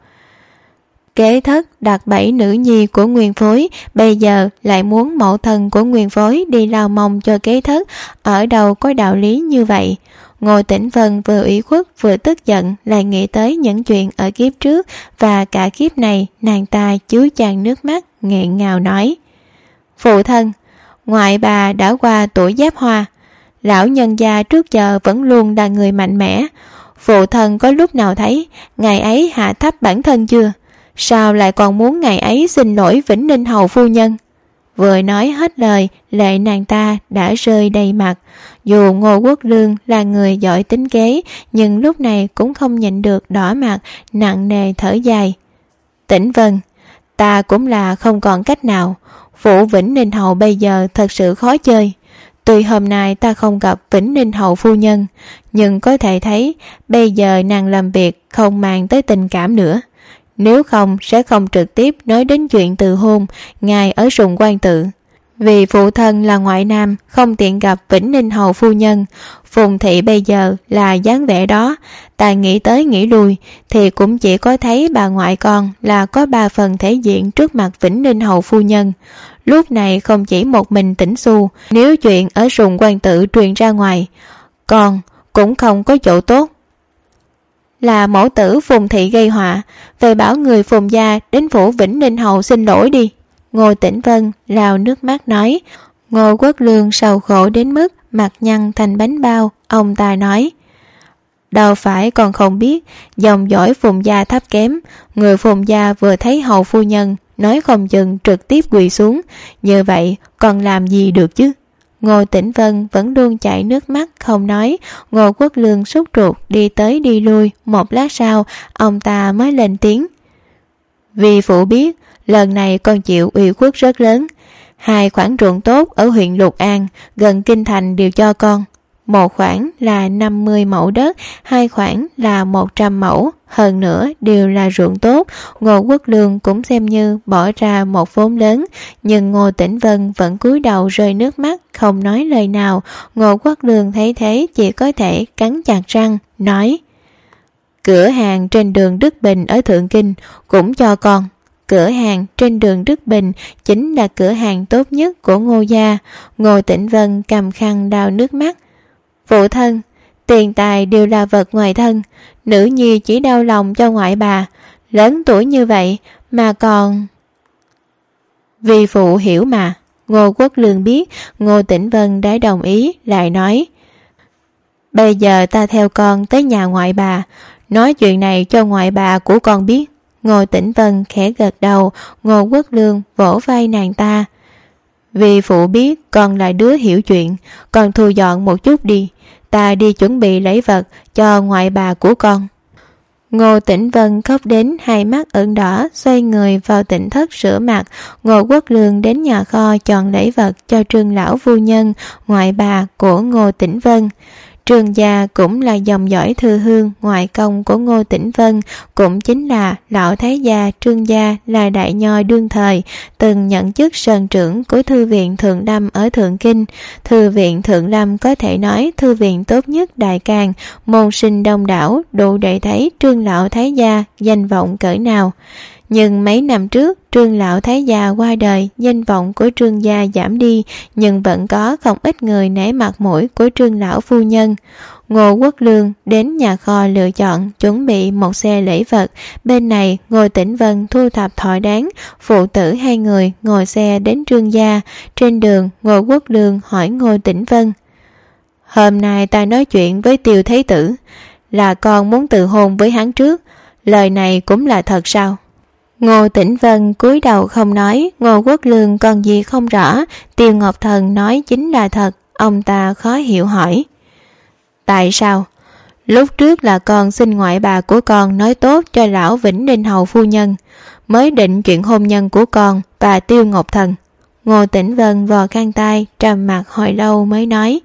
Kế thất đặt bẫy nữ nhi của Nguyên Phối, bây giờ lại muốn mẫu thân của Nguyên Phối đi lao mông cho kế thất, ở đâu có đạo lý như vậy? Ngô Tĩnh Vân vừa ủy khuất vừa tức giận, lại nghĩ tới những chuyện ở kiếp trước, và cả kiếp này nàng ta chứa chan nước mắt, nghẹn ngào nói: Phụ thân, ngoại bà đã qua tuổi giáp hoa, lão nhân gia trước giờ vẫn luôn là người mạnh mẽ. Phụ thân có lúc nào thấy ngày ấy hạ thấp bản thân chưa? Sao lại còn muốn ngày ấy xin lỗi Vĩnh Ninh Hầu phu nhân? Vừa nói hết lời, lệ nàng ta đã rơi đầy mặt. Dù Ngô Quốc Lương là người giỏi tính kế, nhưng lúc này cũng không nhịn được đỏ mặt, nặng nề thở dài. Tĩnh Vân, ta cũng là không còn cách nào. Phủ Vĩnh Ninh Hầu bây giờ thật sự khó chơi. Tuy hôm nay ta không gặp Vĩnh Ninh Hầu phu nhân, nhưng có thể thấy bây giờ nàng làm việc không mang tới tình cảm nữa. Nếu không sẽ không trực tiếp nói đến chuyện từ hôn ngài ở Sùng Quan Tự. Vì phụ thân là ngoại nam, không tiện gặp Vĩnh Ninh Hầu phu nhân. Phùng thị bây giờ là dáng vẻ đó. Ta nghĩ tới nghĩ lui thì cũng chỉ có thấy bà ngoại con là có ba phần thể diện trước mặt Vĩnh Ninh Hầu phu nhân. Lúc này không chỉ một mình Tĩnh Xu, nếu chuyện ở Sùng Quan Tự truyền ra ngoài, con cũng không có chỗ tốt. Là mẫu tử Phùng thị gây họa, về bảo người Phùng gia đến phủ Vĩnh Ninh Hầu xin lỗi đi. Ngô Tĩnh Vân lao nước mắt nói. Ngô Quốc Lương sầu khổ đến mức mặt nhăn thành bánh bao. Ông ta nói: Đâu phải còn không biết dòng dõi Phùng gia thấp kém. Người Phùng gia vừa thấy hầu phu nhân nói không chừng trực tiếp quỳ xuống, như vậy còn làm gì được chứ? Ngô Tĩnh Vân vẫn luôn chảy nước mắt không nói. Ngô Quốc Lương sốt ruột đi tới đi lui. Một lát sau ông ta mới lên tiếng: Vì phụ biết lần này con chịu ủy khuất rất lớn. Hai khoản ruộng tốt ở huyện Lục An gần kinh thành đều cho con. Một khoản là năm mươi mẫu đất, hai khoản là một trăm mẫu, hơn nữa đều là ruộng tốt. Ngô Quốc Lương cũng xem như bỏ ra một vốn lớn, nhưng Ngô Tĩnh Vân vẫn cúi đầu rơi nước mắt, không nói lời nào. Ngô Quốc Lương thấy thế chỉ có thể cắn chặt răng, nói: Cửa hàng trên đường Đức Bình ở Thượng Kinh cũng cho con. Cửa hàng trên đường Đức Bình chính là cửa hàng tốt nhất của Ngô gia. Ngô Tĩnh Vân cầm khăn đào nước mắt. Phụ thân, tiền tài đều là vật ngoài thân, nữ nhi chỉ đau lòng cho ngoại bà, lớn tuổi như vậy mà còn... Vì phụ hiểu mà. Ngô Quốc Lương biết Ngô Tĩnh Vân đã đồng ý, lại nói: Bây giờ ta theo con tới nhà ngoại bà, nói chuyện này cho ngoại bà của con biết. Ngô Tĩnh Vân khẽ gật đầu. Ngô Quốc Lương vỗ vai nàng ta: Vì phụ biết con là đứa hiểu chuyện, con thu dọn một chút đi, ta đi chuẩn bị lễ vật cho ngoại bà của con. Ngô Tĩnh Vân khóc đến hai mắt ửng đỏ, xoay người vào tịnh thất rửa mặt. Ngô Quốc Lương đến nhà kho chọn lễ vật cho Trương lão phu nhân, ngoại bà của Ngô Tĩnh Vân. Trương gia cũng là dòng dõi thư hương, ngoại công của Ngô Tĩnh Vân cũng chính là lão thái gia Trương gia, là đại nho đương thời, từng nhận chức sơn trưởng của Thư viện Thượng Lâm ở Thượng Kinh. Thư viện Thượng Lâm có thể nói thư viện tốt nhất Đại Càn, môn sinh đông đảo, đủ để thấy Trương lão thái gia danh vọng cỡ nào. Nhưng mấy năm trước, Trương lão thái gia qua đời, danh vọng của Trương gia giảm đi, nhưng vẫn có không ít người nể mặt mũi của Trương lão phu nhân. Ngô Quốc Lương đến nhà kho lựa chọn, chuẩn bị một xe lễ vật. Bên này, Ngô Tĩnh Vân thu thập thỏa đáng, phụ tử hai người ngồi xe đến Trương gia. Trên đường, Ngô Quốc Lương hỏi Ngô Tĩnh Vân: "Hôm nay ta nói chuyện với Tiêu Thế Tử, là con muốn từ hôn với hắn trước, lời này cũng là thật sao?" Ngô Tĩnh Vân cúi đầu không nói. Ngô Quốc Lương còn gì không rõ, Tiêu Ngọc Thần nói chính là thật. Ông ta khó hiểu hỏi: "Tại sao? Lúc trước là con xin ngoại bà của con nói tốt cho lão Vĩnh Ninh hầu phu nhân, mới định chuyện hôn nhân của con và Tiêu Ngọc Thần." Ngô Tĩnh Vân vò khăn tay, trầm mặc hồi lâu mới nói: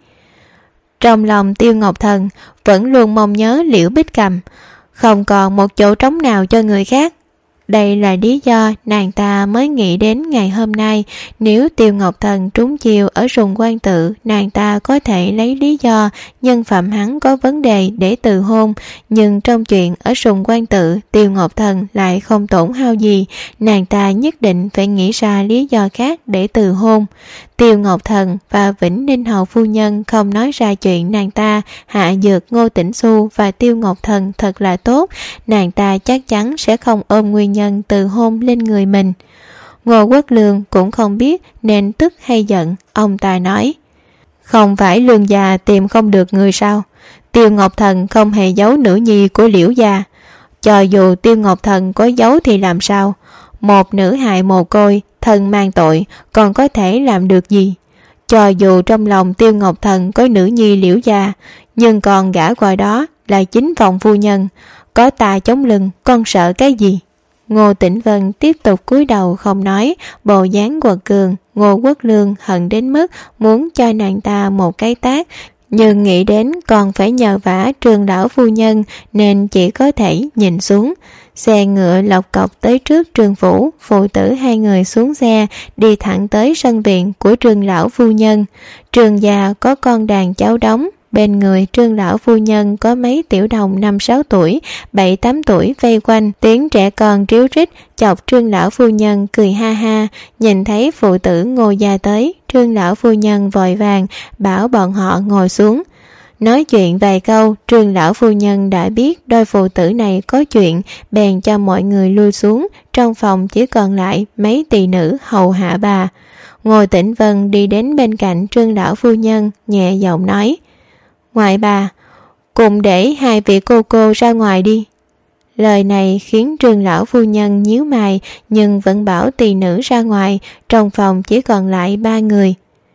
"Trong lòng Tiêu Ngọc Thần vẫn luôn mong nhớ Liễu Bích Cầm, không còn một chỗ trống nào cho người khác. Đây là lý do nàng ta mới nghĩ đến ngày hôm nay, nếu Tiêu Ngọc Thần trúng chiêu ở Sùng Quan Tự, nàng ta có thể lấy lý do nhân phẩm hắn có vấn đề để từ hôn. Nhưng trong chuyện ở Sùng Quan Tự, Tiêu Ngọc Thần lại không tổn hao gì, nàng ta nhất định phải nghĩ ra lý do khác để từ hôn. Tiêu Ngọc Thần và Vĩnh Ninh hầu phu nhân không nói ra chuyện nàng ta hạ dược Ngô Tĩnh Xu và Tiêu Ngọc Thần thật là tốt, nàng ta chắc chắn sẽ không ôm nguyên nhân từ hôn lên người mình." Ngô Quốc Lương cũng không biết nên tức hay giận. Ông ta nói: "Không phải Lương gia tìm không được người sao? Tiêu Ngọc Thần không hề giấu nữ nhi của Liễu gia. Cho dù Tiêu Ngọc Thần có giấu thì làm sao? Một nữ hại mồ côi, thân mang tội, còn có thể làm được gì? Cho dù trong lòng Tiêu Ngọc Thần có nữ nhi Liễu gia, nhưng còn gả qua đó là chính phòng phu nhân, có ta chống lưng, con sợ cái gì?" Ngô Tĩnh Vân tiếp tục cúi đầu không nói, bộ dáng quật cường. Ngô Quốc Lương hận đến mức muốn cho nàng ta một cái tát, nhưng nghĩ đến còn phải nhờ vả Trương lão phu nhân nên chỉ có thể nhìn xuống. Xe ngựa lộc cộc tới trước Trương phủ, phụ tử hai người xuống xe đi thẳng tới sân viện của Trương lão phu nhân. Trương gia có con đàn cháu đóng, bên người Trương lão phu nhân có mấy tiểu đồng năm sáu tuổi, bảy tám tuổi vây quanh, tiếng trẻ con ríu rít chọc Trương lão phu nhân cười ha ha. Nhìn thấy phụ tử Ngô gia tới, Trương lão phu nhân vội vàng bảo bọn họ ngồi xuống. Nói chuyện vài câu, Trương lão phu nhân đã biết đôi phụ tử này có chuyện, bèn cho mọi người lui xuống. Trong phòng chỉ còn lại mấy tỳ nữ hầu hạ bà. Ngô Tĩnh Vân đi đến bên cạnh Trương lão phu nhân, nhẹ giọng nói: "Ngoại bà, cùng để hai vị cô cô ra ngoài đi." Lời này khiến Trương lão phu nhân nhíu mày, nhưng vẫn bảo tỳ nữ ra ngoài. Trong phòng chỉ còn lại ba người.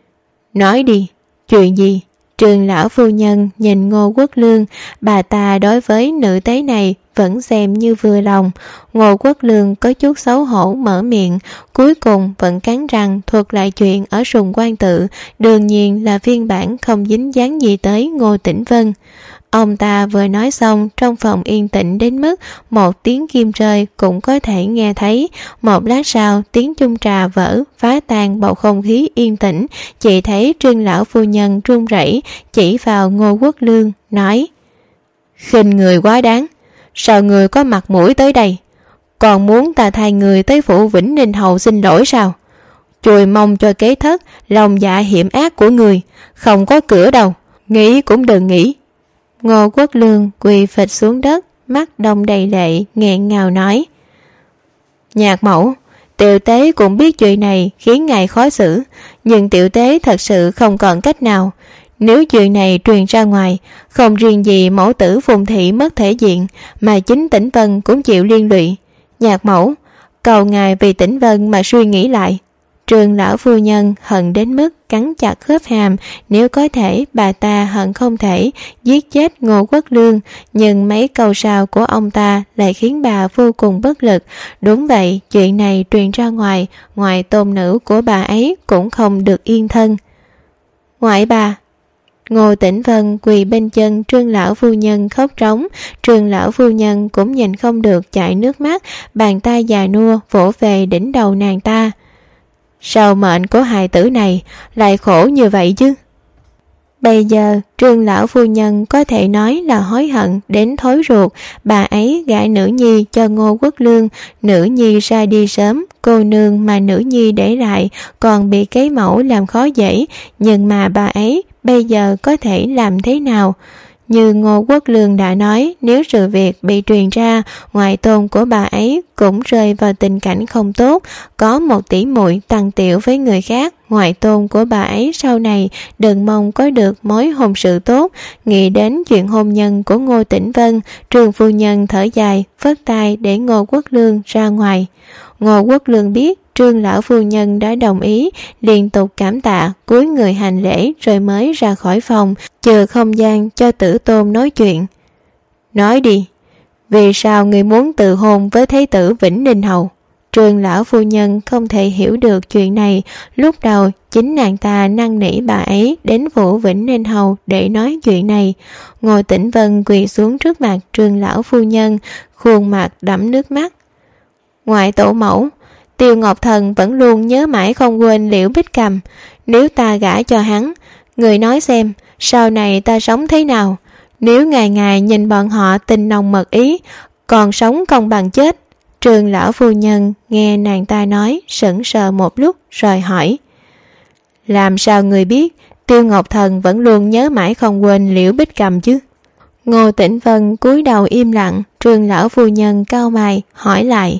"Nói đi, chuyện gì?" Trương lão phu nhân nhìn Ngô Quốc Lương, bà ta đối với nữ tế này vẫn xem như vừa lòng. Ngô Quốc Lương có chút xấu hổ mở miệng, cuối cùng vẫn cắn răng thuật lại chuyện ở Sùng Quan Tự, đương nhiên là phiên bản không dính dáng gì tới Ngô Tĩnh Vân. Ông ta vừa nói xong, trong phòng yên tĩnh đến mức một tiếng kim rơi cũng có thể nghe thấy. Một lát sau, tiếng chung trà vỡ, phá tan bầu không khí yên tĩnh. Chỉ thấy Trương lão phu nhân run rẩy chỉ vào Ngô Quốc Lương, nói: "Khinh người quá đáng, sao người có mặt mũi tới đây? Còn muốn ta thay người tới phủ Vĩnh Ninh hầu xin lỗi sao? Chùi mong cho kế thất, lòng dạ hiểm ác của người, không có cửa đâu, nghĩ cũng đừng nghĩ." Ngô Quốc Lương quỳ phịch xuống đất, mắt đông đầy lệ, nghẹn ngào nói: "Nhạc mẫu, tiểu tế cũng biết chuyện này khiến ngài khó xử, nhưng tiểu tế thật sự không còn cách nào. Nếu chuyện này truyền ra ngoài, không riêng gì mẫu tử Phùng thị mất thể diện, mà chính Tĩnh Vân cũng chịu liên lụy. Nhạc mẫu, cầu ngài vì Tĩnh Vân mà suy nghĩ lại." Trương lão phu nhân hận đến mức cắn chặt khớp hàm, nếu có thể bà ta hận không thể giết chết Ngô Quốc Lương, nhưng mấy câu sau của ông ta lại khiến bà vô cùng bất lực. Đúng vậy, chuyện này truyền ra ngoài, ngoại tôn nữ của bà ấy cũng không được yên thân. Ngoại bà. Ngô Tĩnh Vân quỳ bên chân Trương lão phu nhân khóc trống. Trương lão phu nhân cũng nhìn không được chảy nước mắt, bàn tay già nua vỗ về đỉnh đầu nàng ta. Sao mệnh của hài tử này lại khổ như vậy chứ? Bây giờ Trương lão phu nhân có thể nói là hối hận đến thối ruột. Bà ấy gả nữ nhi cho Ngô Quốc Lương, nữ nhi ra đi sớm, cô nương mà nữ nhi để lại còn bị cái mẫu làm khó dễ. Nhưng mà bà ấy bây giờ có thể làm thế nào? Như Ngô Quốc Lương đã nói, nếu sự việc bị truyền ra, ngoại tôn của bà ấy cũng rơi vào tình cảnh không tốt, có một tỷ muội tằng tiểu với người khác. Ngoại tôn của bà ấy sau này đừng mong có được mối hôn sự tốt. Nghĩ đến chuyện hôn nhân của Ngô Tĩnh Vân, Trương phu nhân thở dài, phất tay để Ngô Quốc Lương ra ngoài. Ngô Quốc Lương biết Trương lão phu nhân đã đồng ý, liên tục cảm tạ, cúi người hành lễ rồi mới ra khỏi phòng, chờ không gian cho Tử Tôn nói chuyện. Nói đi, vì sao người muốn tự hôn với Thái tử Vĩnh Ninh Hầu? Trương lão phu nhân không thể hiểu được chuyện này. Lúc đầu chính nàng ta năn nỉ bà ấy đến phủ Vĩnh Ninh Hầu để nói chuyện này. Ngô Tĩnh Vân quỳ xuống trước mặt Trương lão phu nhân, khuôn mặt đẫm nước mắt. Ngoại tổ mẫu, Tiêu Ngọc Thần vẫn luôn nhớ mãi không quên Liễu Bích Cầm. Nếu ta gả cho hắn, người nói xem sau này ta sống thế nào? Nếu ngày ngày nhìn bọn họ tình nồng mật ý, còn sống không bằng chết. Trương lão phu nhân nghe nàng ta nói, sững sờ một lúc rồi hỏi. Làm sao người biết Tiêu Ngọc Thần vẫn luôn nhớ mãi không quên Liễu Bích Cầm chứ? Ngô Tĩnh Vân cúi đầu im lặng. Trương lão phu nhân cau mày hỏi lại.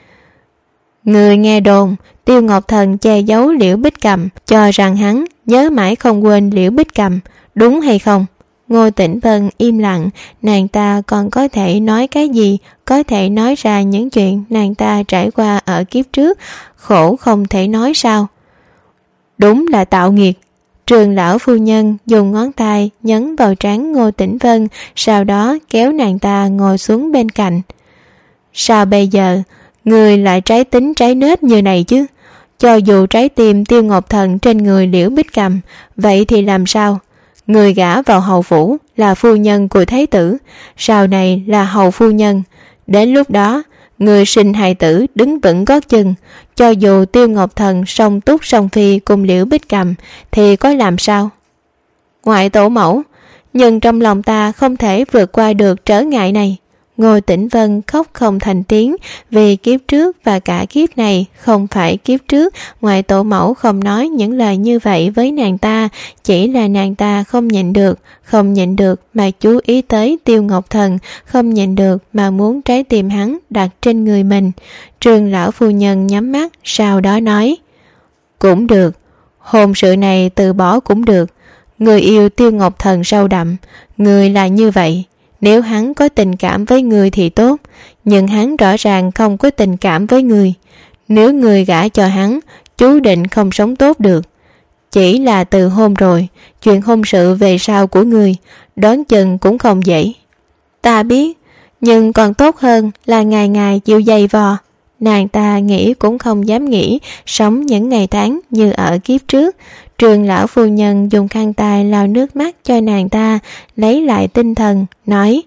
Người nghe đồn Tiêu Ngọc Thần che giấu Liễu Bích Cầm, cho rằng hắn nhớ mãi không quên Liễu Bích Cầm, đúng hay không? Ngô Tĩnh Vân im lặng. Nàng ta còn có thể nói cái gì? Có thể nói ra những chuyện nàng ta trải qua ở kiếp trước, khổ không thể nói sao? Đúng là tạo nghiệt. Trương lão phu nhân dùng ngón tay nhấn vào trán Ngô Tĩnh Vân, sau đó kéo nàng ta ngồi xuống bên cạnh. Sao bây giờ người lại trái tính trái nết như này chứ? Cho dù trái tim Tiêu Ngọc Thần trên người Liễu Bích Cầm, vậy thì làm sao? Người gả vào hầu phủ là phu nhân của thái tử, sau này là hầu phu nhân. Đến lúc đó người sinh hài tử đứng vững gót chân. Cho dù Tiêu Ngọc Thần song túc song phi cùng Liễu Bích Cầm thì có làm sao? Ngoại tổ mẫu, nhưng trong lòng ta không thể vượt qua được trở ngại này. Ngô Tĩnh Vân khóc không thành tiếng, vì kiếp trước và cả kiếp này. Không phải kiếp trước ngoại tổ mẫu không nói những lời như vậy với nàng ta, chỉ là nàng ta không nhịn được, không nhịn được mà chú ý tới Tiêu Ngọc Thần, không nhịn được mà muốn trái tim hắn đặt trên người mình. Trương lão phu nhân nhắm mắt, sau đó nói. Cũng được, hôn sự này từ bỏ cũng được. Người yêu Tiêu Ngọc Thần sâu đậm, người là như vậy. Nếu hắn có tình cảm với người thì tốt, nhưng hắn rõ ràng không có tình cảm với người. Nếu người gả cho hắn, chú định không sống tốt được. Chỉ là từ hôn rồi, chuyện hôn sự về sau của người, đoán chừng cũng không dễ. Ta biết, nhưng còn tốt hơn là ngày ngày chịu dày vò. Nàng ta nghĩ cũng không dám nghĩ sống những ngày tháng như ở kiếp trước. Trương lão phu nhân dùng khăn tay lau nước mắt cho nàng ta, lấy lại tinh thần, nói.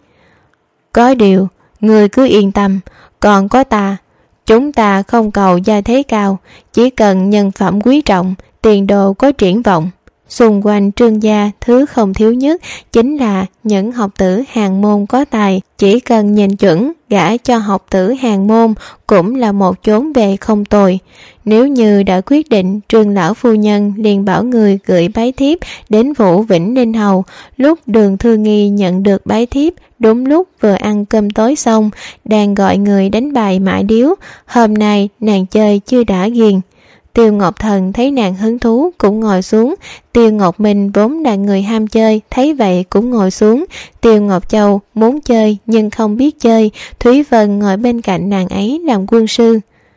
Có điều, người cứ yên tâm, còn có ta. Chúng ta không cầu gia thế cao, chỉ cần nhân phẩm quý trọng, tiền đồ có triển vọng. Xung quanh Trương gia thứ không thiếu nhất chính là những học tử hàn môn có tài. Chỉ cần nhìn chuẩn gả cho học tử hàn môn cũng là một chốn về không tồi. Nếu như đã quyết định, Trương lão phu nhân liền bảo người gửi bái thiếp đến phủ Vĩnh Ninh Hầu. Lúc Đường Thư Nghi nhận được bái thiếp, đúng lúc vừa ăn cơm tối xong, đang gọi người đánh bài mã điếu. Hôm nay nàng chơi chưa đã ghiền. Tiêu Ngọc Thần thấy nàng hứng thú cũng ngồi xuống. Tiêu Ngọc Minh vốn là người ham chơi, thấy vậy cũng ngồi xuống. Tiêu Ngọc Châu muốn chơi nhưng không biết chơi. Thúy Vân ngồi bên cạnh nàng ấy làm quân sư.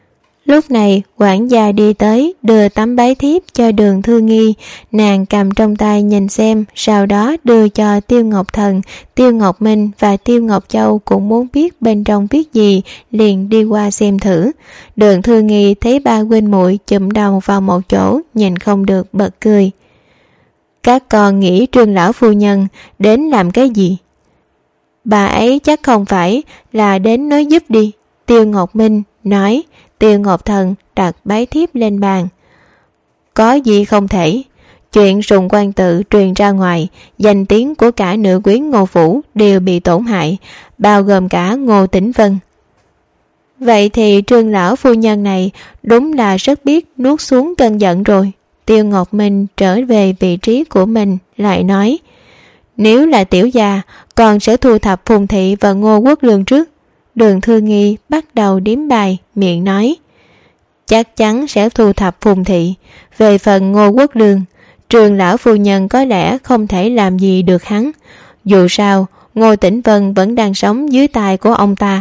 Lúc này quản gia đi tới, đưa tấm bái thiếp cho Đường Thư Nghi. Nàng cầm trong tay nhìn xem, sau đó đưa cho Tiêu Ngọc Thần. Tiêu Ngọc Minh và Tiêu Ngọc Châu cũng muốn biết bên trong viết gì, liền đi qua xem thử. Đường Thư Nghi thấy ba huynh muội chụm đầu vào một chỗ, nhìn không được bật cười. Các con nghĩ Trương lão phu nhân đến làm cái gì? Bà ấy chắc không phải là đến nói giúp đi, Tiêu Ngọc Minh nói. Tiêu Ngọc Thần đặt bái thiếp lên bàn. Có gì không thể, chuyện Sùng Quan Tự truyền ra ngoài, danh tiếng của cả nữ quyến Ngô phủ đều bị tổn hại, bao gồm cả Ngô Tĩnh Vân. Vậy thì Trương lão phu nhân này đúng là rất biết nuốt xuống cơn giận rồi. Tiêu Ngọc Minh trở về vị trí của mình, lại nói, nếu là tiểu gia, còn sẽ thu thập Phùng Thị và Ngô Quốc Lương trước. Đường Thư Nghi bắt đầu điếm bài, miệng nói, chắc chắn sẽ thu thập Phùng Thị. Về phần Ngô Quốc Lương, Trương lão phu nhân có lẽ không thể làm gì được hắn. Dù sao, Ngô Tĩnh Vân vẫn đang sống dưới tay của ông ta.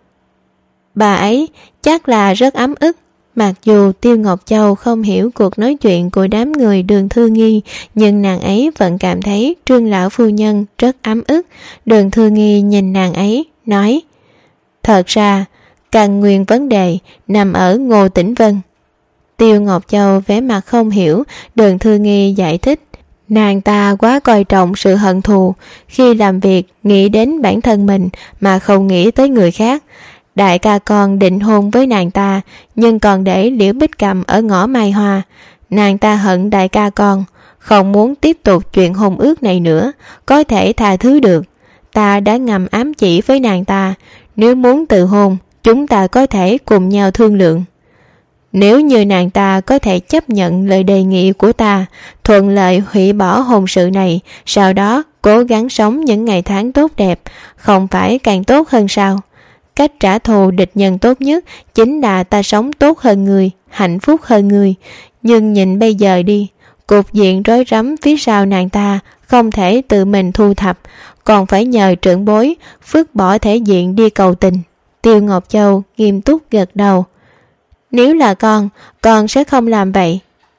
Bà ấy chắc là rất ấm ức. Mặc dù Tiêu Ngọc Châu không hiểu cuộc nói chuyện của đám người Đường Thư Nghi, nhưng nàng ấy vẫn cảm thấy Trương lão phu nhân rất ấm ức. Đường Thư Nghi nhìn nàng ấy, nói, thật ra căn nguyên vấn đề nằm ở Ngô Tĩnh Vân. Tiêu Ngọc Châu vẻ mặt không hiểu. Đường Thư Nghi giải thích, nàng ta quá coi trọng sự hận thù, khi làm việc nghĩ đến bản thân mình mà không nghĩ tới người khác. Đại ca con định hôn với nàng ta, nhưng còn để Liễu Bích Cầm ở ngõ Mai Hoa. Nàng ta hận đại ca con, không muốn tiếp tục chuyện hôn ước này nữa, có thể tha thứ được. Ta đã ngầm ám chỉ với nàng ta, nếu muốn từ hôn, chúng ta có thể cùng nhau thương lượng. Nếu như nàng ta có thể chấp nhận lời đề nghị của ta, thuận lợi hủy bỏ hôn sự này, sau đó cố gắng sống những ngày tháng tốt đẹp, không phải càng tốt hơn sao? Cách trả thù địch nhân tốt nhất chính là ta sống tốt hơn người, hạnh phúc hơn người. Nhưng nhìn bây giờ đi, cục diện rối rắm phía sau nàng ta không thể tự mình thu thập, còn phải nhờ trưởng bối vứt bỏ thể diện đi cầu tình. Tiêu Ngọc Châu nghiêm túc gật đầu. Nếu là con, con sẽ không làm vậy.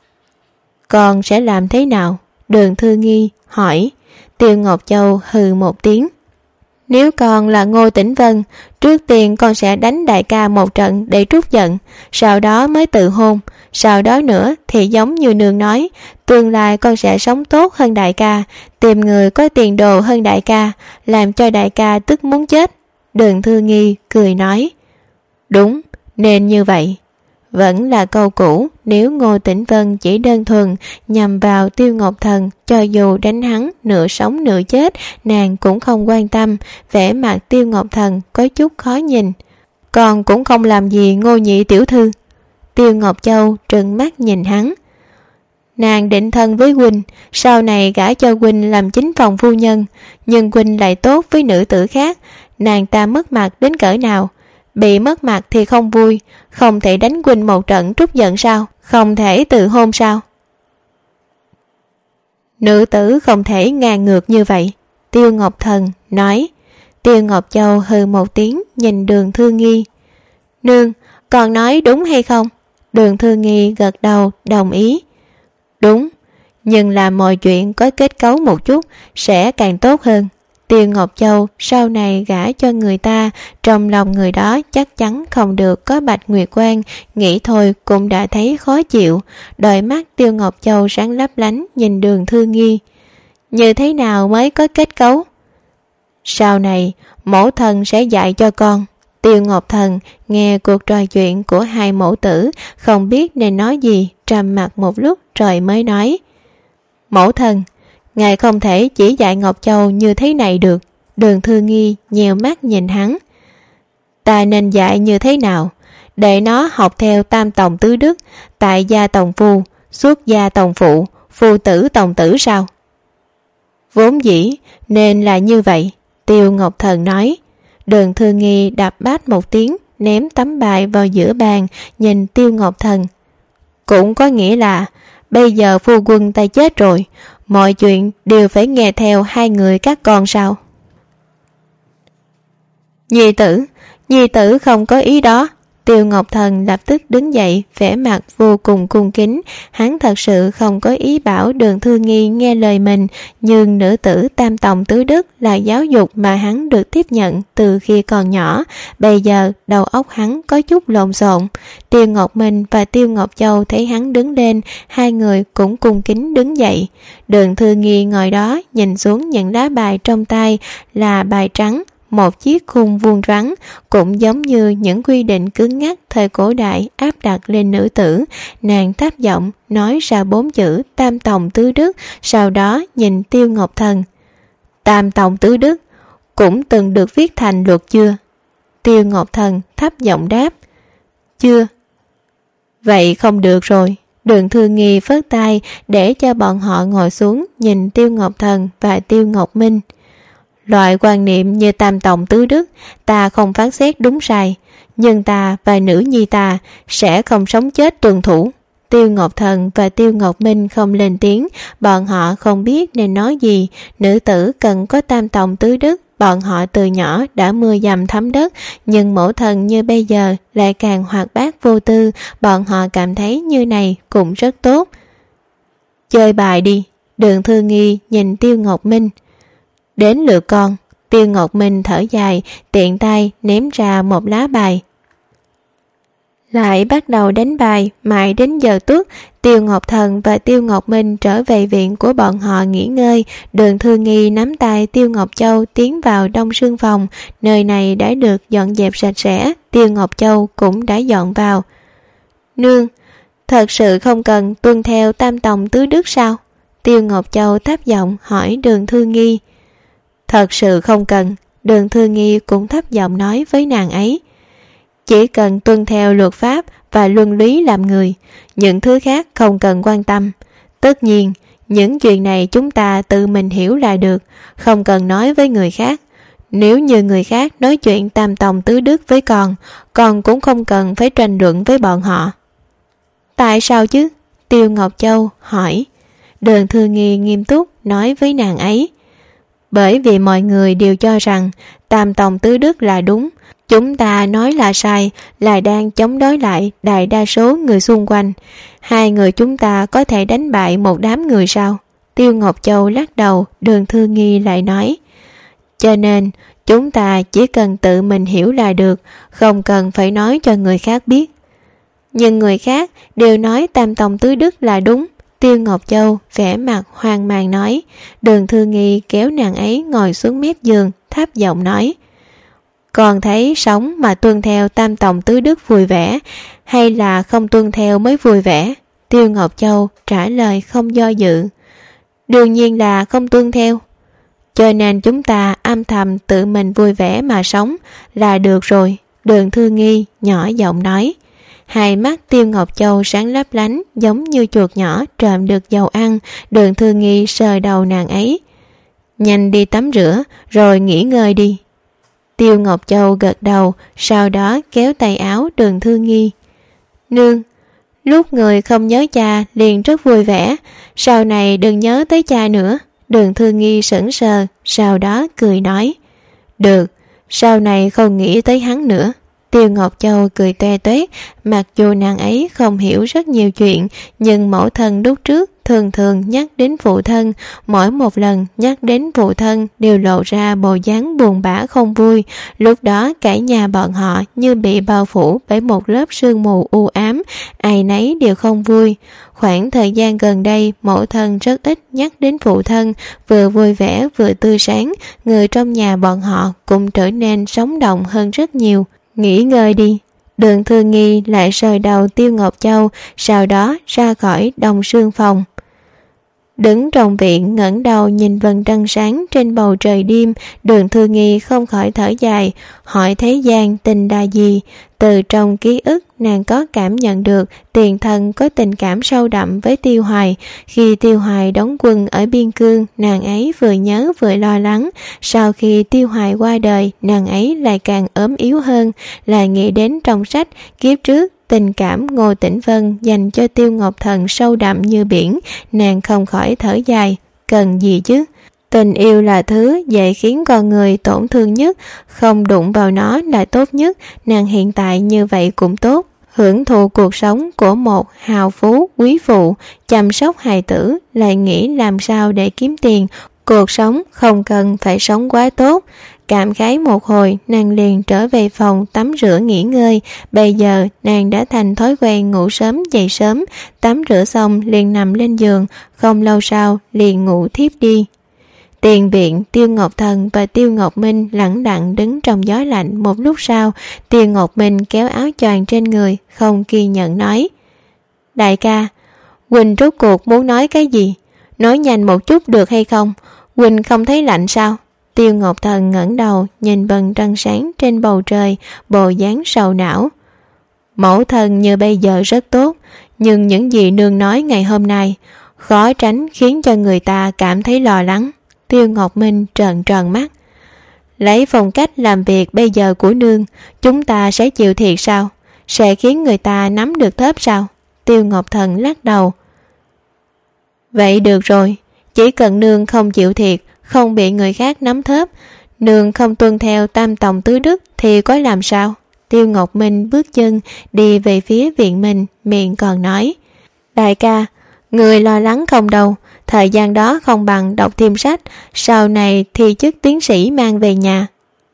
Con sẽ làm thế nào? Đường Thư Nghi hỏi. Tiêu Ngọc Châu hừ một tiếng. Nếu con là Ngô Tĩnh Vân, trước tiên con sẽ đánh đại ca một trận để trút giận, sau đó mới tự hôn. Sau đó nữa thì giống như nương nói, tương lai con sẽ sống tốt hơn đại ca, tìm người có tiền đồ hơn đại ca, làm cho đại ca tức muốn chết. Đường Thư Nghi cười nói, đúng, nên như vậy. Vẫn là câu cũ, nếu Ngô Tĩnh Vân chỉ đơn thuần nhằm vào Tiêu Ngọc Thần, cho dù đánh hắn nửa sống nửa chết, nàng cũng không quan tâm. Vẻ mặt Tiêu Ngọc Thần có chút khó nhìn. Còn cũng không làm gì Ngô nhị tiểu thư. Tiêu Ngọc Châu trừng mắt nhìn hắn. Nàng định thân với huynh, sau này gả cho huynh làm chính phòng phu nhân, nhưng huynh lại tốt với nữ tử khác, nàng ta mất mặt đến cỡ nào? Bị mất mặt thì không vui, không thể đánh huynh một trận trút giận sao? Không thể tự hôn sao? Nữ tử không thể ngang ngược như vậy, Tiêu Ngọc Thần nói. Tiêu Ngọc Châu hừ một tiếng nhìn Đường Thư Nghi. Nương, còn nói đúng hay không? Đường Thư Nghi gật đầu đồng ý. Đúng, nhưng làm mọi chuyện có kết cấu một chút sẽ càng tốt hơn. Tiêu Ngọc Châu sau này gả cho người ta, trong lòng người đó chắc chắn không được có Bạch Nguyệt Quang, nghĩ thôi cũng đã thấy khó chịu. Đôi mắt Tiêu Ngọc Châu sáng lấp lánh nhìn Đường Thư Nghi. Như thế nào mới có kết cấu? Sau này mẫu thần sẽ dạy cho con. Tiêu Ngọc Thần nghe cuộc trò chuyện của hai mẫu tử, không biết nên nói gì, trầm mặc một lúc rồi mới nói. Mẫu thần, ngài không thể chỉ dạy Ngọc Châu như thế này được. Đường Thư Nghi nhèo mắt nhìn hắn. Ta nên dạy như thế nào? Để nó học theo tam tòng tứ đức, tại gia tòng phu, xuất gia tòng phụ, phu tử tòng tử sao? Vốn dĩ nên là như vậy, Tiêu Ngọc Thần nói. Đường Thư Nghi đập bát một tiếng, ném tấm bài vào giữa bàn, nhìn Tiêu Ngọc Thần. Cũng có nghĩa là bây giờ phu quân ta chết rồi, mọi chuyện đều phải nghe theo hai người các con sao? Nhi tử, nhi tử không có ý đó. Tiêu Ngọc Thần lập tức đứng dậy, vẻ mặt vô cùng cung kính. Hắn thật sự không có ý bảo Đường Thư Nghi nghe lời mình, nhưng nữ tử tam tòng tứ đức là giáo dục mà hắn được tiếp nhận từ khi còn nhỏ. Bây giờ đầu óc hắn có chút lộn xộn. Tiêu Ngọc Minh và Tiêu Ngọc Châu thấy hắn đứng lên, hai người cũng cung kính đứng dậy. Đường Thư Nghi ngồi đó nhìn xuống những lá bài trong tay, là bài trắng, một chiếc khung vuông vắn, cũng giống như những quy định cứng ngắc thời cổ đại áp đặt lên nữ tử. Nàng thấp giọng nói ra bốn chữ tam tòng tứ đức, sau đó nhìn Tiêu Ngọc Thần. Tam tòng tứ đức cũng từng được viết thành luật chưa? Tiêu Ngọc Thần thấp giọng đáp. Chưa. Vậy không được rồi. Đường Thư Nghi phớt tay để cho bọn họ ngồi xuống, nhìn Tiêu Ngọc Thần và Tiêu Ngọc Minh. Loại quan niệm như tam tòng tứ đức ta không phán xét đúng sai, nhưng ta và nữ nhi ta sẽ không sống chết tuân thủ. Tiêu Ngọc Thần và Tiêu Ngọc Minh không lên tiếng, bọn họ không biết nên nói gì. Nữ tử cần có tam tòng tứ đức, bọn họ từ nhỏ đã mưa dầm thấm đất, nhưng mẫu thần như bây giờ lại càng hoạt bát vô tư, bọn họ cảm thấy như này cũng rất tốt. Chơi bài đi. Đường Thư Nghi nhìn Tiêu Ngọc Minh. Đến lượt con. Tiêu Ngọc Minh thở dài, tiện tay ném ra một lá bài. Lại bắt đầu đánh bài, mãi đến giờ tuất. Tiêu Ngọc Thần và Tiêu Ngọc Minh trở về viện của bọn họ nghỉ ngơi. Đường Thư Nghi nắm tay Tiêu Ngọc Châu tiến vào đông sương phòng. Nơi này đã được dọn dẹp sạch sẽ, Tiêu Ngọc Châu cũng đã dọn vào. Nương, thật sự không cần tuân theo tam tòng tứ đức sao? Tiêu Ngọc Châu thấp giọng hỏi Đường Thư Nghi. Thật sự không cần. Đường Thư Nghi cũng thấp giọng nói với nàng ấy. Chỉ cần tuân theo luật pháp và luân lý làm người, những thứ khác không cần quan tâm. Tất nhiên, những chuyện này chúng ta tự mình hiểu là được, không cần nói với người khác. Nếu như người khác nói chuyện tam tòng tứ đức với con, con cũng không cần phải tranh luận với bọn họ. Tại sao chứ? Tiêu Ngọc Châu hỏi. Đường Thư Nghi nghiêm túc nói với nàng ấy. Bởi vì mọi người đều cho rằng tam tòng tứ đức là đúng, chúng ta nói là sai, là đang chống đối lại đại đa số người xung quanh. Hai người chúng ta có thể đánh bại một đám người sao? Tiêu Ngọc Châu lắc đầu. Đường Thư Nghi lại nói. Cho nên chúng ta chỉ cần tự mình hiểu là được, không cần phải nói cho người khác biết. Nhưng người khác đều nói tam tòng tứ đức là đúng. Tiêu Ngọc Châu vẻ mặt hoang mang nói. Đường Thư Nghi kéo nàng ấy ngồi xuống mép giường, thấp giọng nói. Còn thấy sống mà tuân theo tam tòng tứ đức vui vẻ, hay là không tuân theo mới vui vẻ? Tiêu Ngọc Châu trả lời không do dự. Đương nhiên là không tuân theo. Cho nên chúng ta âm thầm tự mình vui vẻ mà sống là được rồi. Đường Thư Nghi nhỏ giọng nói. Hai mắt Tiêu Ngọc Châu sáng lấp lánh giống như chuột nhỏ trộm được dầu ăn. Đường Thư Nghi sờ đầu nàng ấy. Nhanh đi tắm rửa rồi nghỉ ngơi đi. Tiêu Ngọc Châu gật đầu, sau đó kéo tay áo Đường Thư Nghi. Nương, lúc người không nhớ cha liền rất vui vẻ, sau này đừng nhớ tới cha nữa. Đường Thư Nghi sững sờ, sau đó cười nói. Được, sau này không nghĩ tới hắn nữa. Tiêu Ngọc Châu cười toe toét, mặc dù nàng ấy không hiểu rất nhiều chuyện, nhưng mẫu thân lúc trước thường thường nhắc đến phụ thân, mỗi một lần nhắc đến phụ thân đều lộ ra bộ dáng buồn bã không vui. Lúc đó cả nhà bọn họ như bị bao phủ bởi một lớp sương mù u ám, ai nấy đều không vui. Khoảng thời gian gần đây, mẫu thân rất ít nhắc đến phụ thân, vừa vui vẻ vừa tươi sáng, người trong nhà bọn họ cũng trở nên sống động hơn rất nhiều. Nghỉ ngơi đi. Đường Thư Nghi lại sờ đầu Tiêu Ngọc Châu, sau đó ra khỏi đông sương phòng. Đứng trong viện ngẩng đầu nhìn vầng trăng sáng trên bầu trời đêm, Đường Thư Nghi không khỏi thở dài, hỏi thế gian tình đa gì. Từ trong ký ức nàng có cảm nhận được tiền thân có tình cảm sâu đậm với Tiêu Hoài. Khi Tiêu Hoài đóng quân ở biên cương, nàng ấy vừa nhớ vừa lo lắng. Sau khi Tiêu Hoài qua đời, nàng ấy lại càng ốm yếu hơn, lại nghĩ đến trong sách kiếp trước tình cảm Ngô Tĩnh Vân dành cho Tiêu Ngọc Thần sâu đậm như biển, nàng không khỏi thở dài. Cần gì chứ? Tình yêu là thứ dễ khiến con người tổn thương nhất, không đụng vào nó là tốt nhất. Nàng hiện tại như vậy cũng tốt, hưởng thụ cuộc sống của một hào phú quý phụ, chăm sóc hài tử, lại nghĩ làm sao để kiếm tiền. Cuộc sống không cần phải sống quá tốt. Cảm khái một hồi, nàng liền trở về phòng tắm rửa nghỉ ngơi. Bây giờ nàng đã thành thói quen ngủ sớm dậy sớm. Tắm rửa xong liền nằm lên giường, không lâu sau liền ngủ thiếp đi. Tiền viện, Tiêu Ngọc Thần và Tiêu Ngọc Minh lẳng lặng đứng trong gió lạnh. Một lúc sau, Tiêu Ngọc Minh kéo áo choàng trên người, không kiên nhẫn nói: Đại ca, Huynh rốt cuộc muốn nói cái gì? Nói nhanh một chút được hay không? Huynh không thấy lạnh sao? Tiêu Ngọc Thần ngẩng đầu nhìn vầng trăng sáng trên bầu trời, bộ dáng sầu não. Mẫu thân như bây giờ rất tốt, nhưng những gì nương nói ngày hôm nay khó tránh khiến cho người ta cảm thấy lo lắng. Tiêu Ngọc Minh trợn tròn mắt. Lấy phong cách làm việc bây giờ của nương, chúng ta sẽ chịu thiệt sao? Sẽ khiến người ta nắm được thớp sao? Tiêu Ngọc Thần lắc đầu. Vậy được rồi, chỉ cần nương không chịu thiệt, không bị người khác nắm thớp, nương không tuân theo tam tòng tứ đức thì có làm sao? Tiêu Ngọc Minh bước chân đi về phía viện mình, miệng còn nói: Đại ca, người lo lắng không đâu, thời gian đó không bằng đọc thêm sách, sau này thi chức tiến sĩ mang về nhà.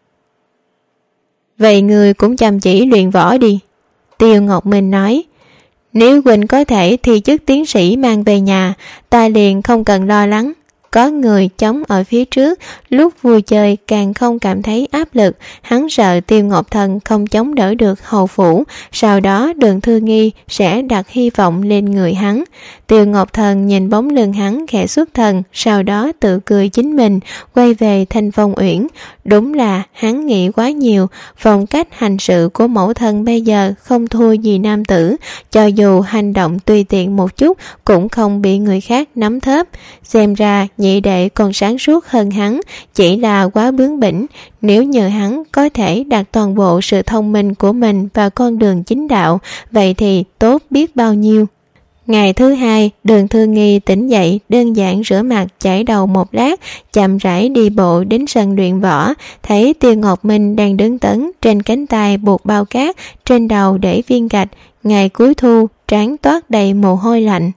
Vậy người cũng chăm chỉ luyện võ đi. Tiêu Ngọc Minh nói: Nếu Huynh có thể thi chức tiến sĩ mang về nhà, ta liền không cần lo lắng. Có người chống ở phía trước, lúc vui chơi càng không cảm thấy áp lực. Hắn sợ Tiêu Ngọc Thần không chống đỡ được hầu phủ, sau đó Đường Thư Nghi sẽ đặt hy vọng lên người hắn. Tiêu Ngọc Thần nhìn bóng lưng hắn khẽ xuất thần, sau đó tự cười chính mình, quay về Thanh Phong Uyển. Đúng là hắn nghĩ quá nhiều, phong cách hành sự của mẫu thân bây giờ không thua gì nam tử, cho dù hành động tùy tiện một chút cũng không bị người khác nắm thớp. Xem ra nhị đệ còn sáng suốt hơn hắn, chỉ là quá bướng bỉnh. Nếu nhờ hắn có thể đặt toàn bộ sự thông minh của mình vào con đường chính đạo, vậy thì tốt biết bao nhiêu. Ngày thứ hai, Đường Thư Nghi tỉnh dậy, đơn giản rửa mặt chải đầu một lát, chậm rãi đi bộ đến sân luyện võ, thấy Tiêu Ngọc Minh đang đứng tấn, trên cánh tay buộc bao cát, trên đầu để viên gạch. Ngày cuối thu, trán toát đầy mồ hôi lạnh.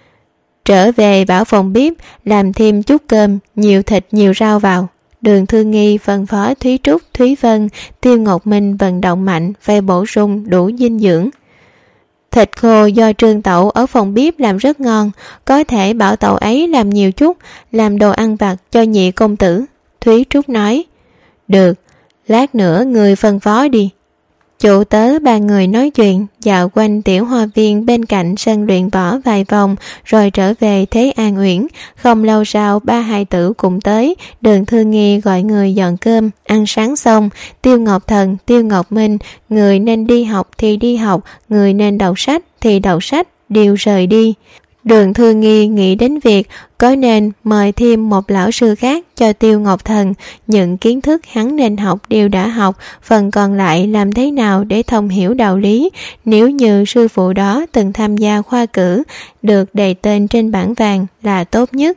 Trở về bảo phòng bếp, làm thêm chút cơm, nhiều thịt nhiều rau vào. Đường Thư Nghi phân phó Thúy Trúc, Thúy Vân. Tiêu Ngọc Minh vận động mạnh, phải bổ sung đủ dinh dưỡng. Thịt khô do Trương Tẩu ở phòng bếp làm rất ngon, có thể bảo Tẩu ấy làm nhiều chút, làm đồ ăn vặt cho nhị công tử. Thúy Trúc nói: Được, lát nữa người phân phó đi. Chủ tớ ba người nói chuyện, dạo quanh tiểu hoa viên bên cạnh sân luyện võ vài vòng, rồi trở về Thế An Uyển. Không lâu sau, ba hài tử cũng tới. Đường Thư Nghi gọi người dọn cơm. Ăn sáng xong, Tiêu Ngọc Thần, Tiêu Ngọc Minh, người nên đi học thì đi học, người nên đọc sách thì đọc sách, đều rời đi. Đường Thư Nghi nghĩ đến việc có nên mời thêm một lão sư khác cho Tiêu Ngọc Thần. Những kiến thức hắn nên học đều đã học, phần còn lại làm thế nào để thông hiểu đạo lý. Nếu như sư phụ đó từng tham gia khoa cử, được đề tên trên bảng vàng là tốt nhất.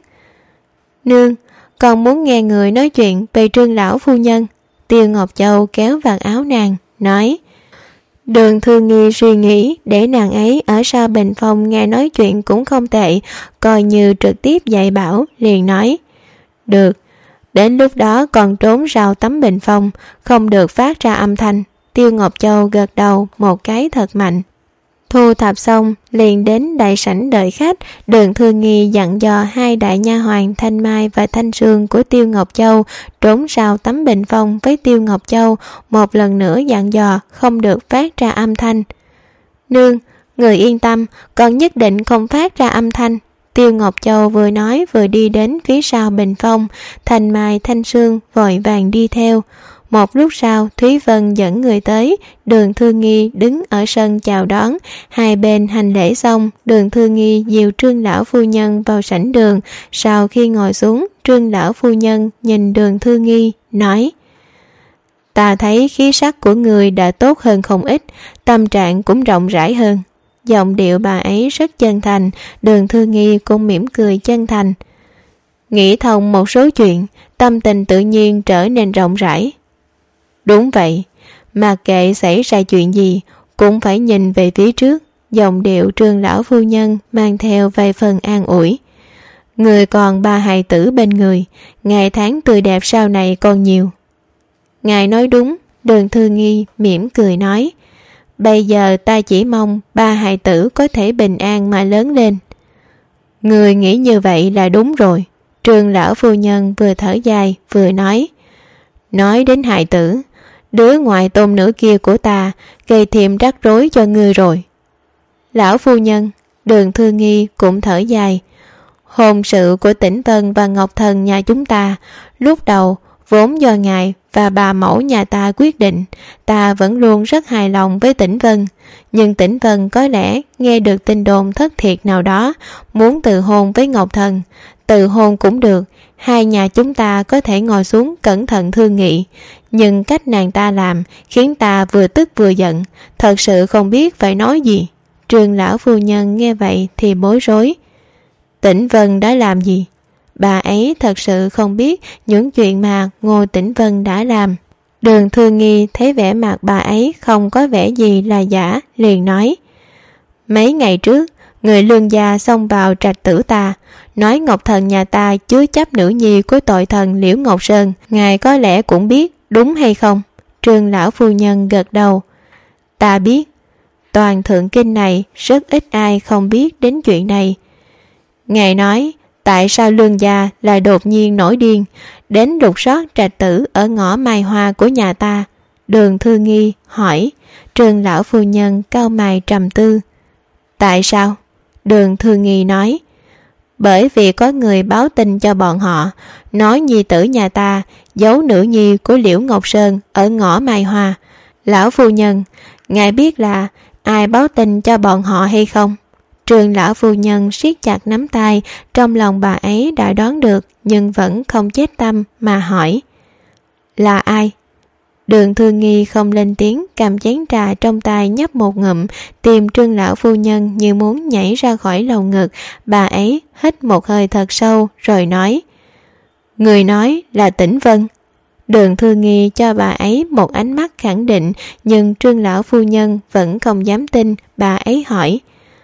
Nương, còn muốn nghe người nói chuyện về Trương lão phu nhân. Tiêu Ngọc Châu kéo vạt áo nàng, nói. Đường Thư Nghi suy nghĩ, để nàng ấy ở sau bình phong nghe nói chuyện cũng không tệ, coi như trực tiếp dạy bảo, liền nói: Được, đến lúc đó còn trốn sau tấm bình phong, không được phát ra âm thanh. Tiêu Ngọc Châu gật đầu một cái thật mạnh. Thu thập xong, liền đến đại sảnh đợi khách. Đường Thư Nghi dặn dò hai đại nha hoàn Thanh Mai và Thanh Sương của Tiêu Ngọc Châu trốn sau tấm bình phong với Tiêu Ngọc Châu, một lần nữa dặn dò không được phát ra âm thanh. Nương, người yên tâm, con nhất định không phát ra âm thanh. Tiêu Ngọc Châu vừa nói vừa đi đến phía sau bình phong. Thanh Mai, Thanh Sương vội vàng đi theo. Một lúc sau, Thúy Vân dẫn người tới. Đường Thư Nghi đứng ở sân chào đón. Hai bên hành lễ xong, Đường Thư Nghi dìu Trương lão phu nhân vào sảnh đường. Sau khi ngồi xuống, Trương lão phu nhân nhìn Đường Thư Nghi, nói: Ta thấy khí sắc của người đã tốt hơn không ít, tâm trạng cũng rộng rãi hơn. Giọng điệu bà ấy rất chân thành. Đường Thư Nghi cũng mỉm cười chân thành. nghĩ thông một số chuyện, tâm tình tự nhiên trở nên rộng rãi. Đúng vậy, mặc kệ xảy ra chuyện gì cũng phải nhìn về phía trước. Giọng điệu Trương lão phu nhân mang theo vài phần an ủi. Người còn ba hài tử bên người, ngày tháng tươi đẹp sau này còn nhiều. Ngài nói đúng, Đường Thư Nghi mỉm cười nói. Bây giờ ta chỉ mong ba hài tử có thể bình an mà lớn lên. Người nghĩ như vậy là đúng rồi. Trương lão phu nhân vừa thở dài vừa nói. Nói đến hài tử, đứa ngoại tôn nữ kia của ta gây thêm rắc rối cho ngươi rồi. Lão phu nhân, Đường Thư Nghi cũng thở dài. Hôn sự của Tĩnh Vân và Ngọc Thần nhà chúng ta lúc đầu vốn do ngài và bà mẫu nhà ta quyết định. Ta vẫn luôn rất hài lòng với Tĩnh Vân, nhưng Tĩnh Vân có lẽ nghe được tin đồn thất thiệt nào đó, muốn tự hôn với Ngọc Thần. Tự hôn cũng được, hai nhà chúng ta có thể ngồi xuống cẩn thận thương nghị, nhưng cách nàng ta làm khiến ta vừa tức vừa giận, thật sự không biết phải nói gì. Trương lão phu nhân nghe vậy thì bối rối. Tĩnh Vân đã làm gì? Bà ấy thật sự không biết những chuyện mà Ngô Tĩnh Vân đã làm. Đường Thư Nghi thấy vẻ mặt bà ấy không có vẻ gì là giả, liền nói. Mấy ngày trước, người Lương gia xông vào trạch tử ta, nói Ngọc Thần nhà ta chứa chấp nữ nhi của tội thần Liễu Ngọc Sơn. Ngài có lẽ cũng biết, đúng hay không? Trương lão phu nhân gật đầu. Ta biết. Toàn thượng kinh này rất ít ai không biết đến chuyện này. Ngài nói tại sao Lương gia lại đột nhiên nổi điên đến lục soát trạch tử ở ngõ Mai Hoa của nhà ta? Đường Thư Nghi hỏi. Trương lão phu nhân cau mày trầm tư. Tại sao? Đường Thư Nghi nói. Bởi vì có người báo tin cho bọn họ, nói nhi tử nhà ta giấu nữ nhi của Liễu Ngọc Sơn ở ngõ Mai Hoa. Lão phu nhân, ngài biết là ai báo tin cho bọn họ hay không? Trương lão phu nhân siết chặt nắm tay, trong lòng bà ấy đã đoán được nhưng vẫn không chết tâm mà hỏi. Là ai? Đường Thư Nghi không lên tiếng, cầm chén trà trong tay nhấp một ngụm, tìm Trương lão phu nhân như muốn nhảy ra khỏi lồng ngực. Bà ấy hít một hơi thật sâu rồi nói. Người nói là Tĩnh Vân. Đường Thư Nghi cho bà ấy một ánh mắt khẳng định, nhưng Trương lão phu nhân vẫn không dám tin. Bà ấy hỏi.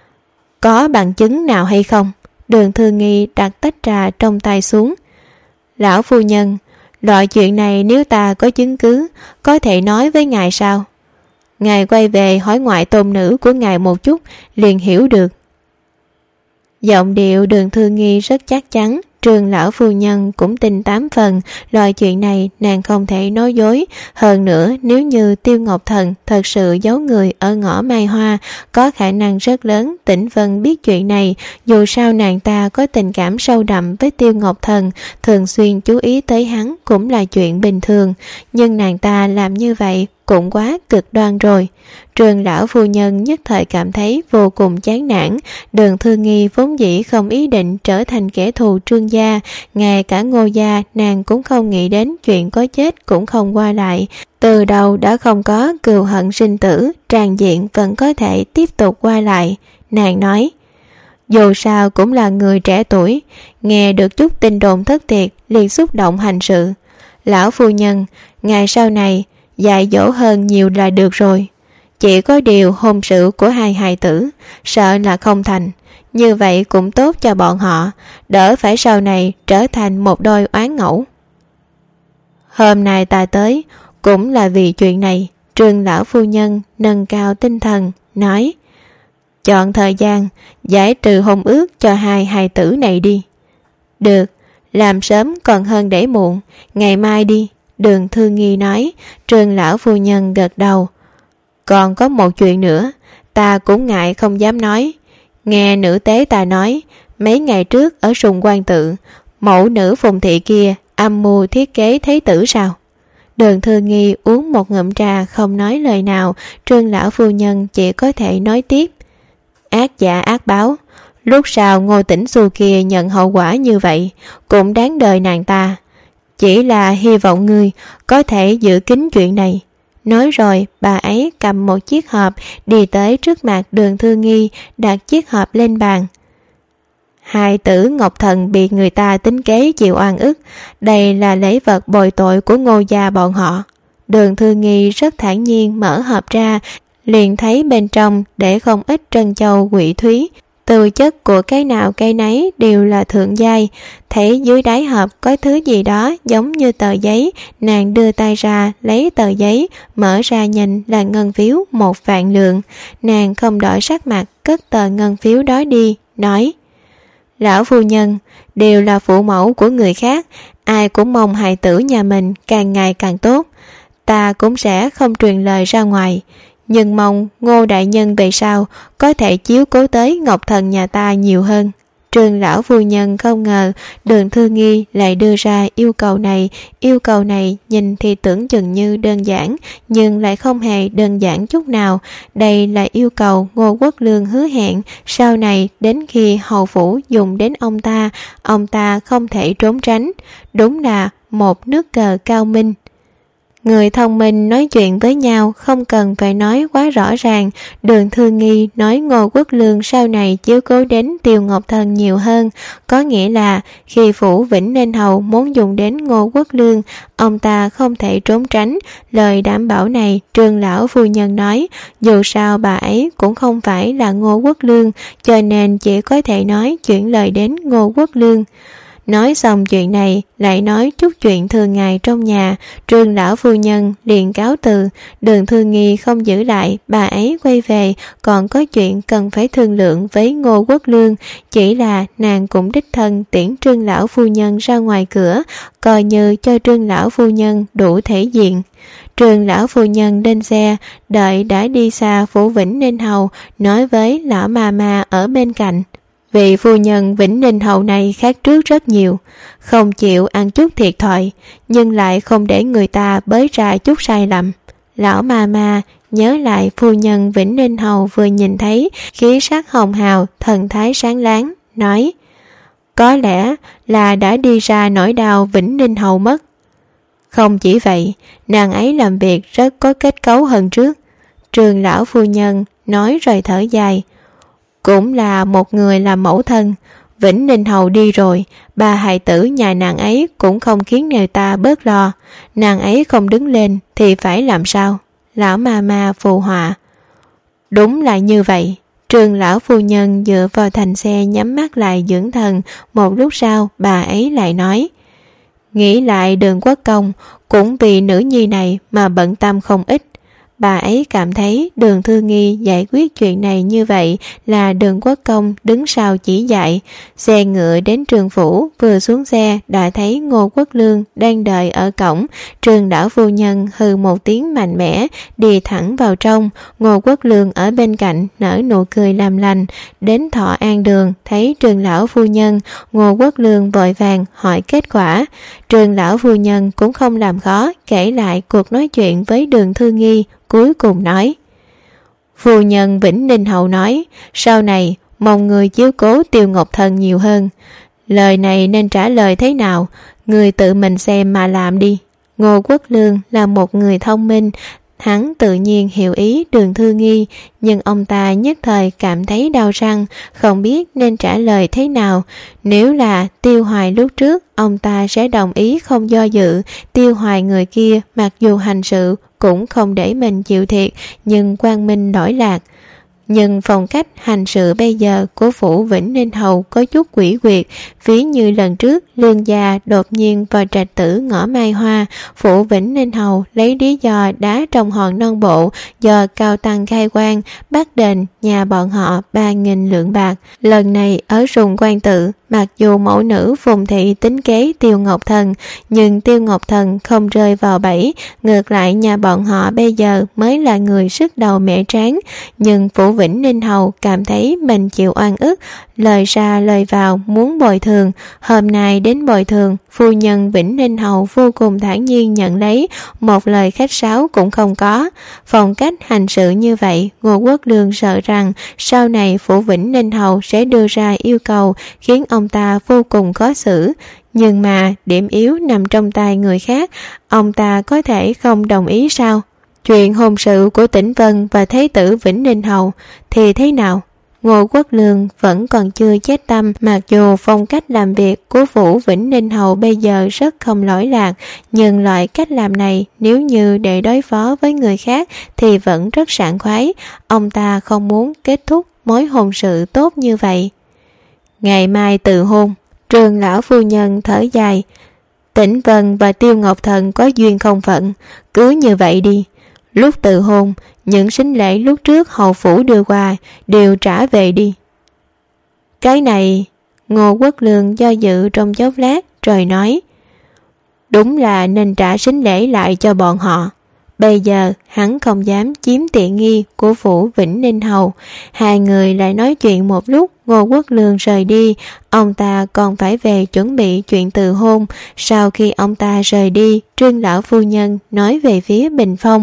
Có bằng chứng nào hay không? Đường Thư Nghi đặt tách trà trong tay xuống. Lão phu nhân, loại chuyện này nếu ta có chứng cứ, có thể nói với ngài sao? Ngài quay về hỏi ngoại tôn nữ của ngài một chút, liền hiểu được. Giọng điệu Đường Thư Nghi rất chắc chắn. Trương lão phu nhân cũng tin tám phần, loại chuyện này nàng không thể nói dối. Hơn nữa, nếu như Tiêu Ngọc Thần thật sự giấu người ở ngõ Mai Hoa, có khả năng rất lớn Tĩnh Vân biết chuyện này. Dù sao nàng ta có tình cảm sâu đậm với Tiêu Ngọc Thần, thường xuyên chú ý tới hắn cũng là chuyện bình thường, nhưng nàng ta làm như vậy cũng quá cực đoan rồi. Trương lão phu nhân nhất thời cảm thấy vô cùng chán nản. Đường Thư Nghi vốn dĩ không ý định trở thành kẻ thù Trương gia, ngay cả Ngô gia nàng cũng không nghĩ đến chuyện có chết cũng không qua lại. Từ đầu đã không có cừu hận sinh tử, tràn diện vẫn có thể tiếp tục qua lại. Nàng nói, dù sao cũng là người trẻ tuổi, nghe được chút tin đồn thất thiệt liền xúc động hành sự. Lão phu nhân, ngày sau này dạy dỗ hơn nhiều là được rồi. Chỉ có điều hôn sự của hai hài tử sợ là không thành, như vậy cũng tốt cho bọn họ, đỡ phải sau này trở thành một đôi oán ngẫu. Hôm nay ta tới cũng là vì chuyện này. Trương lão phu nhân nâng cao tinh thần nói, chọn thời gian giải trừ hôn ước cho hai hài tử này đi. Được, làm sớm còn hơn để muộn, ngày mai đi. Đường Thư Nghi nói. Trương lão phu nhân gật đầu. Còn có một chuyện nữa, ta cũng ngại không dám nói. Nghe nữ tế ta nói, mấy ngày trước ở Sùng Quan Tự, mẫu nữ Phùng Thị kia âm mưu thiết kế thế tử sao? Đường Thư Nghi uống một ngụm trà không nói lời nào. Trương lão phu nhân chỉ có thể nói tiếp. Ác giả ác báo, lúc sau Ngô Tĩnh Xu kia nhận hậu quả như vậy cũng đáng đời nàng ta. Chỉ là hy vọng ngươi có thể giữ kín chuyện này. Nói rồi bà ấy cầm một chiếc hộp đi tới trước mặt Đường Thư Nghi, đặt chiếc hộp lên bàn. Hài tử Ngọc Thần bị người ta tính kế chịu oan ức, đây là lễ vật bồi tội của Ngô gia bọn họ. Đường Thư Nghi rất thản nhiên mở hộp ra, liền thấy bên trong để không ít trân châu quỷ thúy, tư chất của cái nào cái nấy đều là thượng giai. Thấy dưới đáy hộp có thứ gì đó giống như tờ giấy, nàng đưa tay ra lấy tờ giấy, mở ra nhìn là ngân phiếu một vạn lượng. Nàng không đổi sắc mặt, cất tờ ngân phiếu đó đi, nói: Lão phu nhân, đều là phụ mẫu của người khác, ai cũng mong hài tử nhà mình càng ngày càng tốt. Ta cũng sẽ không truyền lời ra ngoài, nhưng mong Ngô đại nhân về sau có thể chiếu cố tới Ngọc Thần nhà ta nhiều hơn. Trương lão phu nhân không ngờ Đường Thư Nghi lại đưa ra yêu cầu này. Yêu cầu này nhìn thì tưởng chừng như đơn giản, nhưng lại không hề đơn giản chút nào. Đây là yêu cầu Ngô Quốc Lương hứa hẹn sau này đến khi hầu phủ dùng đến ông ta, ông ta không thể trốn tránh. Đúng là một nước cờ cao minh. Người thông minh nói chuyện với nhau không cần phải nói quá rõ ràng. Đường Thư Nghi nói Ngô Quốc Lương sau này chiếu cố đến Tiêu Ngọc Thần nhiều hơn, có nghĩa là khi phủ Vĩnh Ninh Hầu muốn dùng đến Ngô Quốc Lương, ông ta không thể trốn tránh. Lời đảm bảo này Trương lão phu nhân nói, dù sao bà ấy cũng không phải là Ngô Quốc Lương, cho nên chỉ có thể nói chuyển lời đến Ngô Quốc Lương. Nói xong chuyện này, lại nói chút chuyện thường ngày trong nhà. Trương lão phu nhân liền cáo từ. Đường Thư Nghi không giữ lại, bà ấy quay về, còn có chuyện cần phải thương lượng với Ngô Quốc Lương. Chỉ là nàng cũng đích thân tiễn Trương lão phu nhân ra ngoài cửa, coi như cho Trương lão phu nhân đủ thể diện. Trương lão phu nhân lên xe, đợi đã đi xa phủ Vĩnh Ninh Hầu, nói với lão ma ma ở bên cạnh: Vị phu nhân Vĩnh Ninh Hầu này khác trước rất nhiều, không chịu ăn chút thiệt thòi, nhưng lại không để người ta bới ra chút sai lầm. Lão ma ma nhớ lại phu nhân Vĩnh Ninh Hầu vừa nhìn thấy khí sắc hồng hào, thần thái sáng láng, nói: Có lẽ là đã đi ra nỗi đau Vĩnh Ninh Hầu mất. Không chỉ vậy, nàng ấy làm việc rất có kết cấu hơn trước. Trương lão phu nhân nói rồi thở dài: Cũng là một người làm mẫu thân, Vĩnh Ninh Hầu đi rồi, ba hài tử nhà nàng ấy cũng không khiến người ta bớt lo. Nàng ấy không đứng lên thì phải làm sao? Lão ma ma phù họa: Đúng là như vậy. Trương lão phu nhân dựa vào thành xe nhắm mắt lại dưỡng thần. Một lúc sau bà ấy lại nói: Nghĩ lại Đường Quốc Công cũng vì nữ nhi này mà bận tâm không ít. Bà ấy cảm thấy Đường Thư Nghi giải quyết chuyện này như vậy là Đường Quốc Công đứng sau chỉ dạy. Xe ngựa đến Trường phủ, vừa xuống xe đã thấy Ngô Quốc Lương đang đợi ở cổng. Trương lão phu nhân hừ một tiếng mạnh mẽ, đi thẳng vào trong. Ngô Quốc Lương ở bên cạnh nở nụ cười làm lành. Đến Thọ An Đường thấy Trương lão phu nhân, Ngô Quốc Lương vội vàng hỏi kết quả. Trương lão phu nhân cũng không làm khó, kể lại cuộc nói chuyện với Đường Thư Nghi, cuối cùng nói: Phu nhân Vĩnh Ninh Hầu nói sau này mong người chiếu cố Tiêu Ngọc Thần nhiều hơn. Lời này nên trả lời thế nào, người tự mình xem mà làm đi. Ngô Quốc Lương là một người thông minh, hắn tự nhiên hiểu ý Đường Thư Nghi, nhưng ông ta nhất thời cảm thấy đau răng, không biết nên trả lời thế nào. Nếu là Tiêu Hoài lúc trước, ông ta sẽ đồng ý không do dự. Tiêu Hoài người kia mặc dù hành sự cũng không để mình chịu thiệt, nhưng quang minh lỗi lạc. Nhưng phong cách hành sự bây giờ của phủ Vĩnh Ninh Hầu có chút quỷ quyệt, ví như lần trước Lương gia đột nhiên vào trạch tử ngõ Mai Hoa, phủ Vĩnh Ninh Hầu lấy lý do đá trong hòn non bộ do cao tăng khai quan, bắt đền nhà bọn họ ba nghìn lượng bạc. Lần này ở Sùng Quan Tự, mặc dù mẫu nữ Phùng Thị tính kế Tiêu Ngọc Thần, nhưng Tiêu Ngọc Thần không rơi vào bẫy, ngược lại nhà bọn họ bây giờ mới là người sức đầu mẹ tráng. Nhưng phủ Vĩnh Ninh Hầu cảm thấy mình chịu oan ức, lời ra lời vào muốn bồi thường. Hôm nay đến bồi thường, phu nhân Vĩnh Ninh Hầu vô cùng thản nhiên nhận lấy, một lời khách sáo cũng không có. Phong cách hành sự như vậy, Ngô Quốc Lương sợ rằng sau này phủ Vĩnh Ninh Hầu sẽ đưa ra yêu cầu khiến ông ta vô cùng khó xử. Nhưng mà điểm yếu nằm trong tay người khác, ông ta có thể không đồng ý sao? Chuyện hôn sự của Tĩnh Vân và Thế tử Vĩnh Ninh Hầu thì thế nào? Ngô Quốc Lương vẫn còn chưa chết tâm, mặc dù phong cách làm việc của Vũ Vĩnh Ninh Hầu bây giờ rất không lỗi lạc, nhưng loại cách làm này nếu như để đối phó với người khác thì vẫn rất sảng khoái. Ông ta không muốn kết thúc mối hôn sự tốt như vậy. Ngày mai từ hôn. Trường lão phu nhân thở dài. Tĩnh Vân và Tiêu Ngọc Thần có duyên không phận, cứ như vậy đi. Lúc từ hôn, những sính lễ lúc trước hầu phủ đưa qua đều trả về đi. Cái này, Ngô Quốc Lương do dự trong chốc lát rồi nói, đúng là nên trả sính lễ lại cho bọn họ. Bây giờ hắn không dám chiếm tiện nghi của phủ Vĩnh Ninh Hầu. Hai người lại nói chuyện một lúc. Ngô Quốc Lương rời đi, ông ta còn phải về chuẩn bị chuyện từ hôn. Sau khi ông ta rời đi, Trương lão phu nhân nói về phía Bình Phong,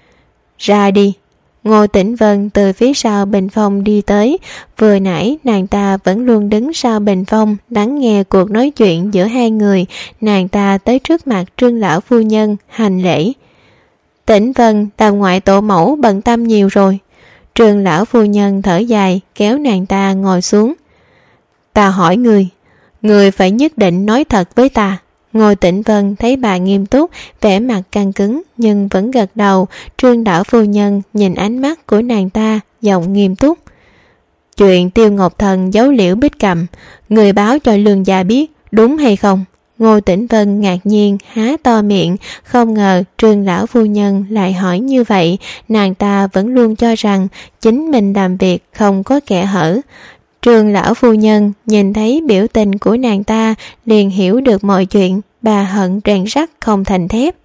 ra đi. Ngô Tĩnh Vân từ phía sau Bình Phong đi tới. Vừa nãy nàng ta vẫn luôn đứng sau Bình Phong lắng nghe cuộc nói chuyện giữa hai người. Nàng ta tới trước mặt Trương lão phu nhân hành lễ. Tĩnh Vân làm ngoại tổ mẫu bận tâm nhiều rồi. Trương lão phu nhân thở dài kéo nàng ta ngồi xuống. Ta hỏi người, người phải nhất định nói thật với ta. Ngô Tĩnh Vân thấy bà nghiêm túc, vẻ mặt căng cứng nhưng vẫn gật đầu. Trương lão phu nhân nhìn ánh mắt của nàng ta, giọng nghiêm túc. Chuyện Tiêu Ngọc Thần giấu Liễu Bích Cầm, người báo cho Lương gia biết, đúng hay không? Ngô Tĩnh Vân ngạc nhiên há to miệng, không ngờ Trương lão phu nhân lại hỏi như vậy. Nàng ta vẫn luôn cho rằng chính mình làm việc không có kẽ hở. Trương lão phu nhân nhìn thấy biểu tình của nàng ta liền hiểu được mọi chuyện. Bà hận rèn sắt không thành thép.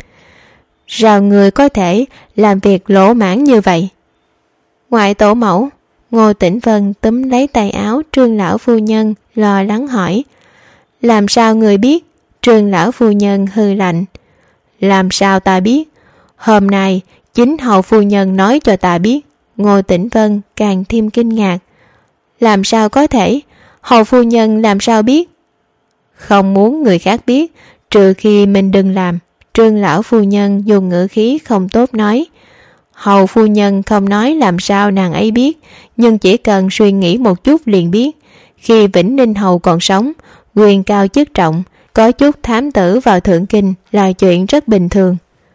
Sao người có thể làm việc lỗ mãn như vậy? Ngoại tổ mẫu. Ngô Tĩnh Vân túm lấy tay áo Trương lão phu nhân lo lắng hỏi. Làm sao người biết? Trương lão phu nhân hừ lạnh. Làm sao ta biết? Hôm nay chính hầu phu nhân nói cho ta biết. Ngô Tĩnh Vân càng thêm kinh ngạc. Làm sao có thể? Hầu phu nhân làm sao biết? Không muốn người khác biết, trừ khi mình đừng làm. Trương lão phu nhân dùng ngữ khí không tốt nói. Hầu phu nhân không nói làm sao nàng ấy biết, nhưng chỉ cần suy nghĩ một chút liền biết. Khi Vĩnh Ninh Hầu còn sống, quyền cao chức trọng, có chút thám tử vào thượng kinh là chuyện rất bình thường.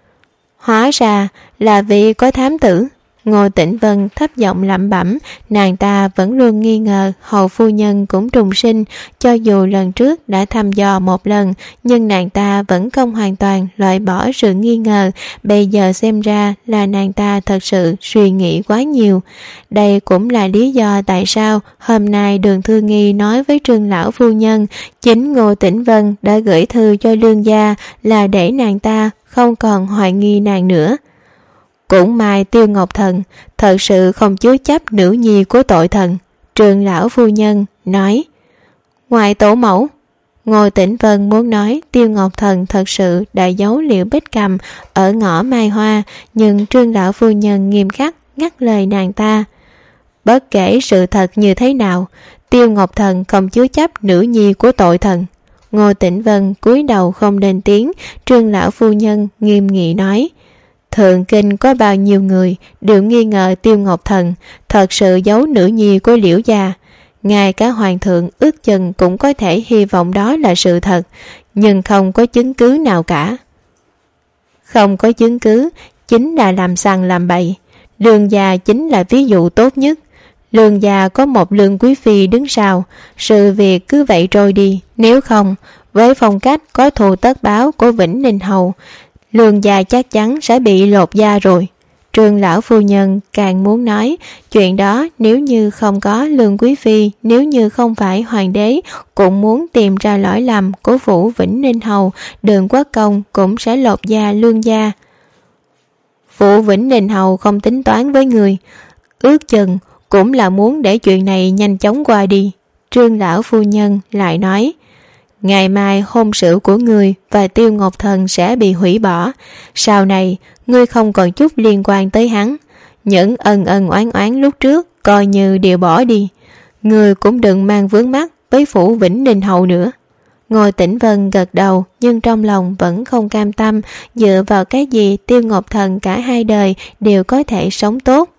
Hóa ra là vì có thám tử. Ngô Tĩnh Vân thấp giọng lẩm bẩm. Nàng ta vẫn luôn nghi ngờ hầu phu nhân cũng trùng sinh. Cho dù lần trước đã thăm dò một lần, nhưng nàng ta vẫn không hoàn toàn loại bỏ sự nghi ngờ. Bây giờ xem ra là nàng ta thật sự suy nghĩ quá nhiều. Đây cũng là lý do tại sao hôm nay Đường Thư Nghi nói với Trương lão phu nhân chính Ngô Tĩnh Vân đã gửi thư cho Lương gia là để nàng ta không còn hoài nghi nàng nữa. Cũng may Tiêu Ngọc Thần thật sự không chứa chấp nữ nhi của tội thần. Trương lão phu nhân nói. Ngoại tổ mẫu. Ngô Tĩnh Vân muốn nói Tiêu Ngọc Thần thật sự đã giấu Liễu Bích Cầm ở ngõ Mai Hoa, nhưng Trương lão phu nhân nghiêm khắc ngắt lời nàng ta. Bất kể sự thật như thế nào, Tiêu Ngọc Thần không chứa chấp nữ nhi của tội thần. Ngô Tĩnh Vân cúi đầu không lên tiếng. Trương lão phu nhân nghiêm nghị nói. Thượng kinh có bao nhiêu người đều nghi ngờ Tiêu Ngọc Thần thật sự giấu nữ nhi của Liễu gia. Ngay cả hoàng thượng ước chừng cũng có thể hy vọng đó là sự thật, nhưng không có chứng cứ nào cả. Không có chứng cứ chính là làm sằng làm bậy. Lương gia chính là ví dụ tốt nhất. Lương gia có một Lương quý phi đứng sau, sự việc cứ vậy trôi đi. Nếu không, với phong cách có thù tất báo của Vĩnh Ninh Hầu, Lương gia chắc chắn sẽ bị lột da rồi. Trương lão phu nhân càng muốn nói chuyện đó, nếu như không có Lương quý phi, nếu như không phải hoàng đế cũng muốn tìm ra lỗi lầm của phủ Vĩnh Ninh Hầu, Đường Quốc Công cũng sẽ lột da Lương gia. Phủ Vĩnh Ninh Hầu không tính toán với người, ước chừng cũng là muốn để chuyện này nhanh chóng qua đi. Trương lão phu nhân lại nói. Ngày mai hôn sự của ngươi và Tiêu Ngọc Thần sẽ bị hủy bỏ. Sau này ngươi không còn chút liên quan tới hắn. Những ân ân oán oán lúc trước coi như đều bỏ đi. Ngươi cũng đừng mang vướng mắc với phủ Vĩnh Ninh Hầu nữa. Ngô Tĩnh Vân gật đầu, nhưng trong lòng vẫn không cam tâm. Dựa vào cái gì Tiêu Ngọc Thần cả hai đời đều có thể sống tốt.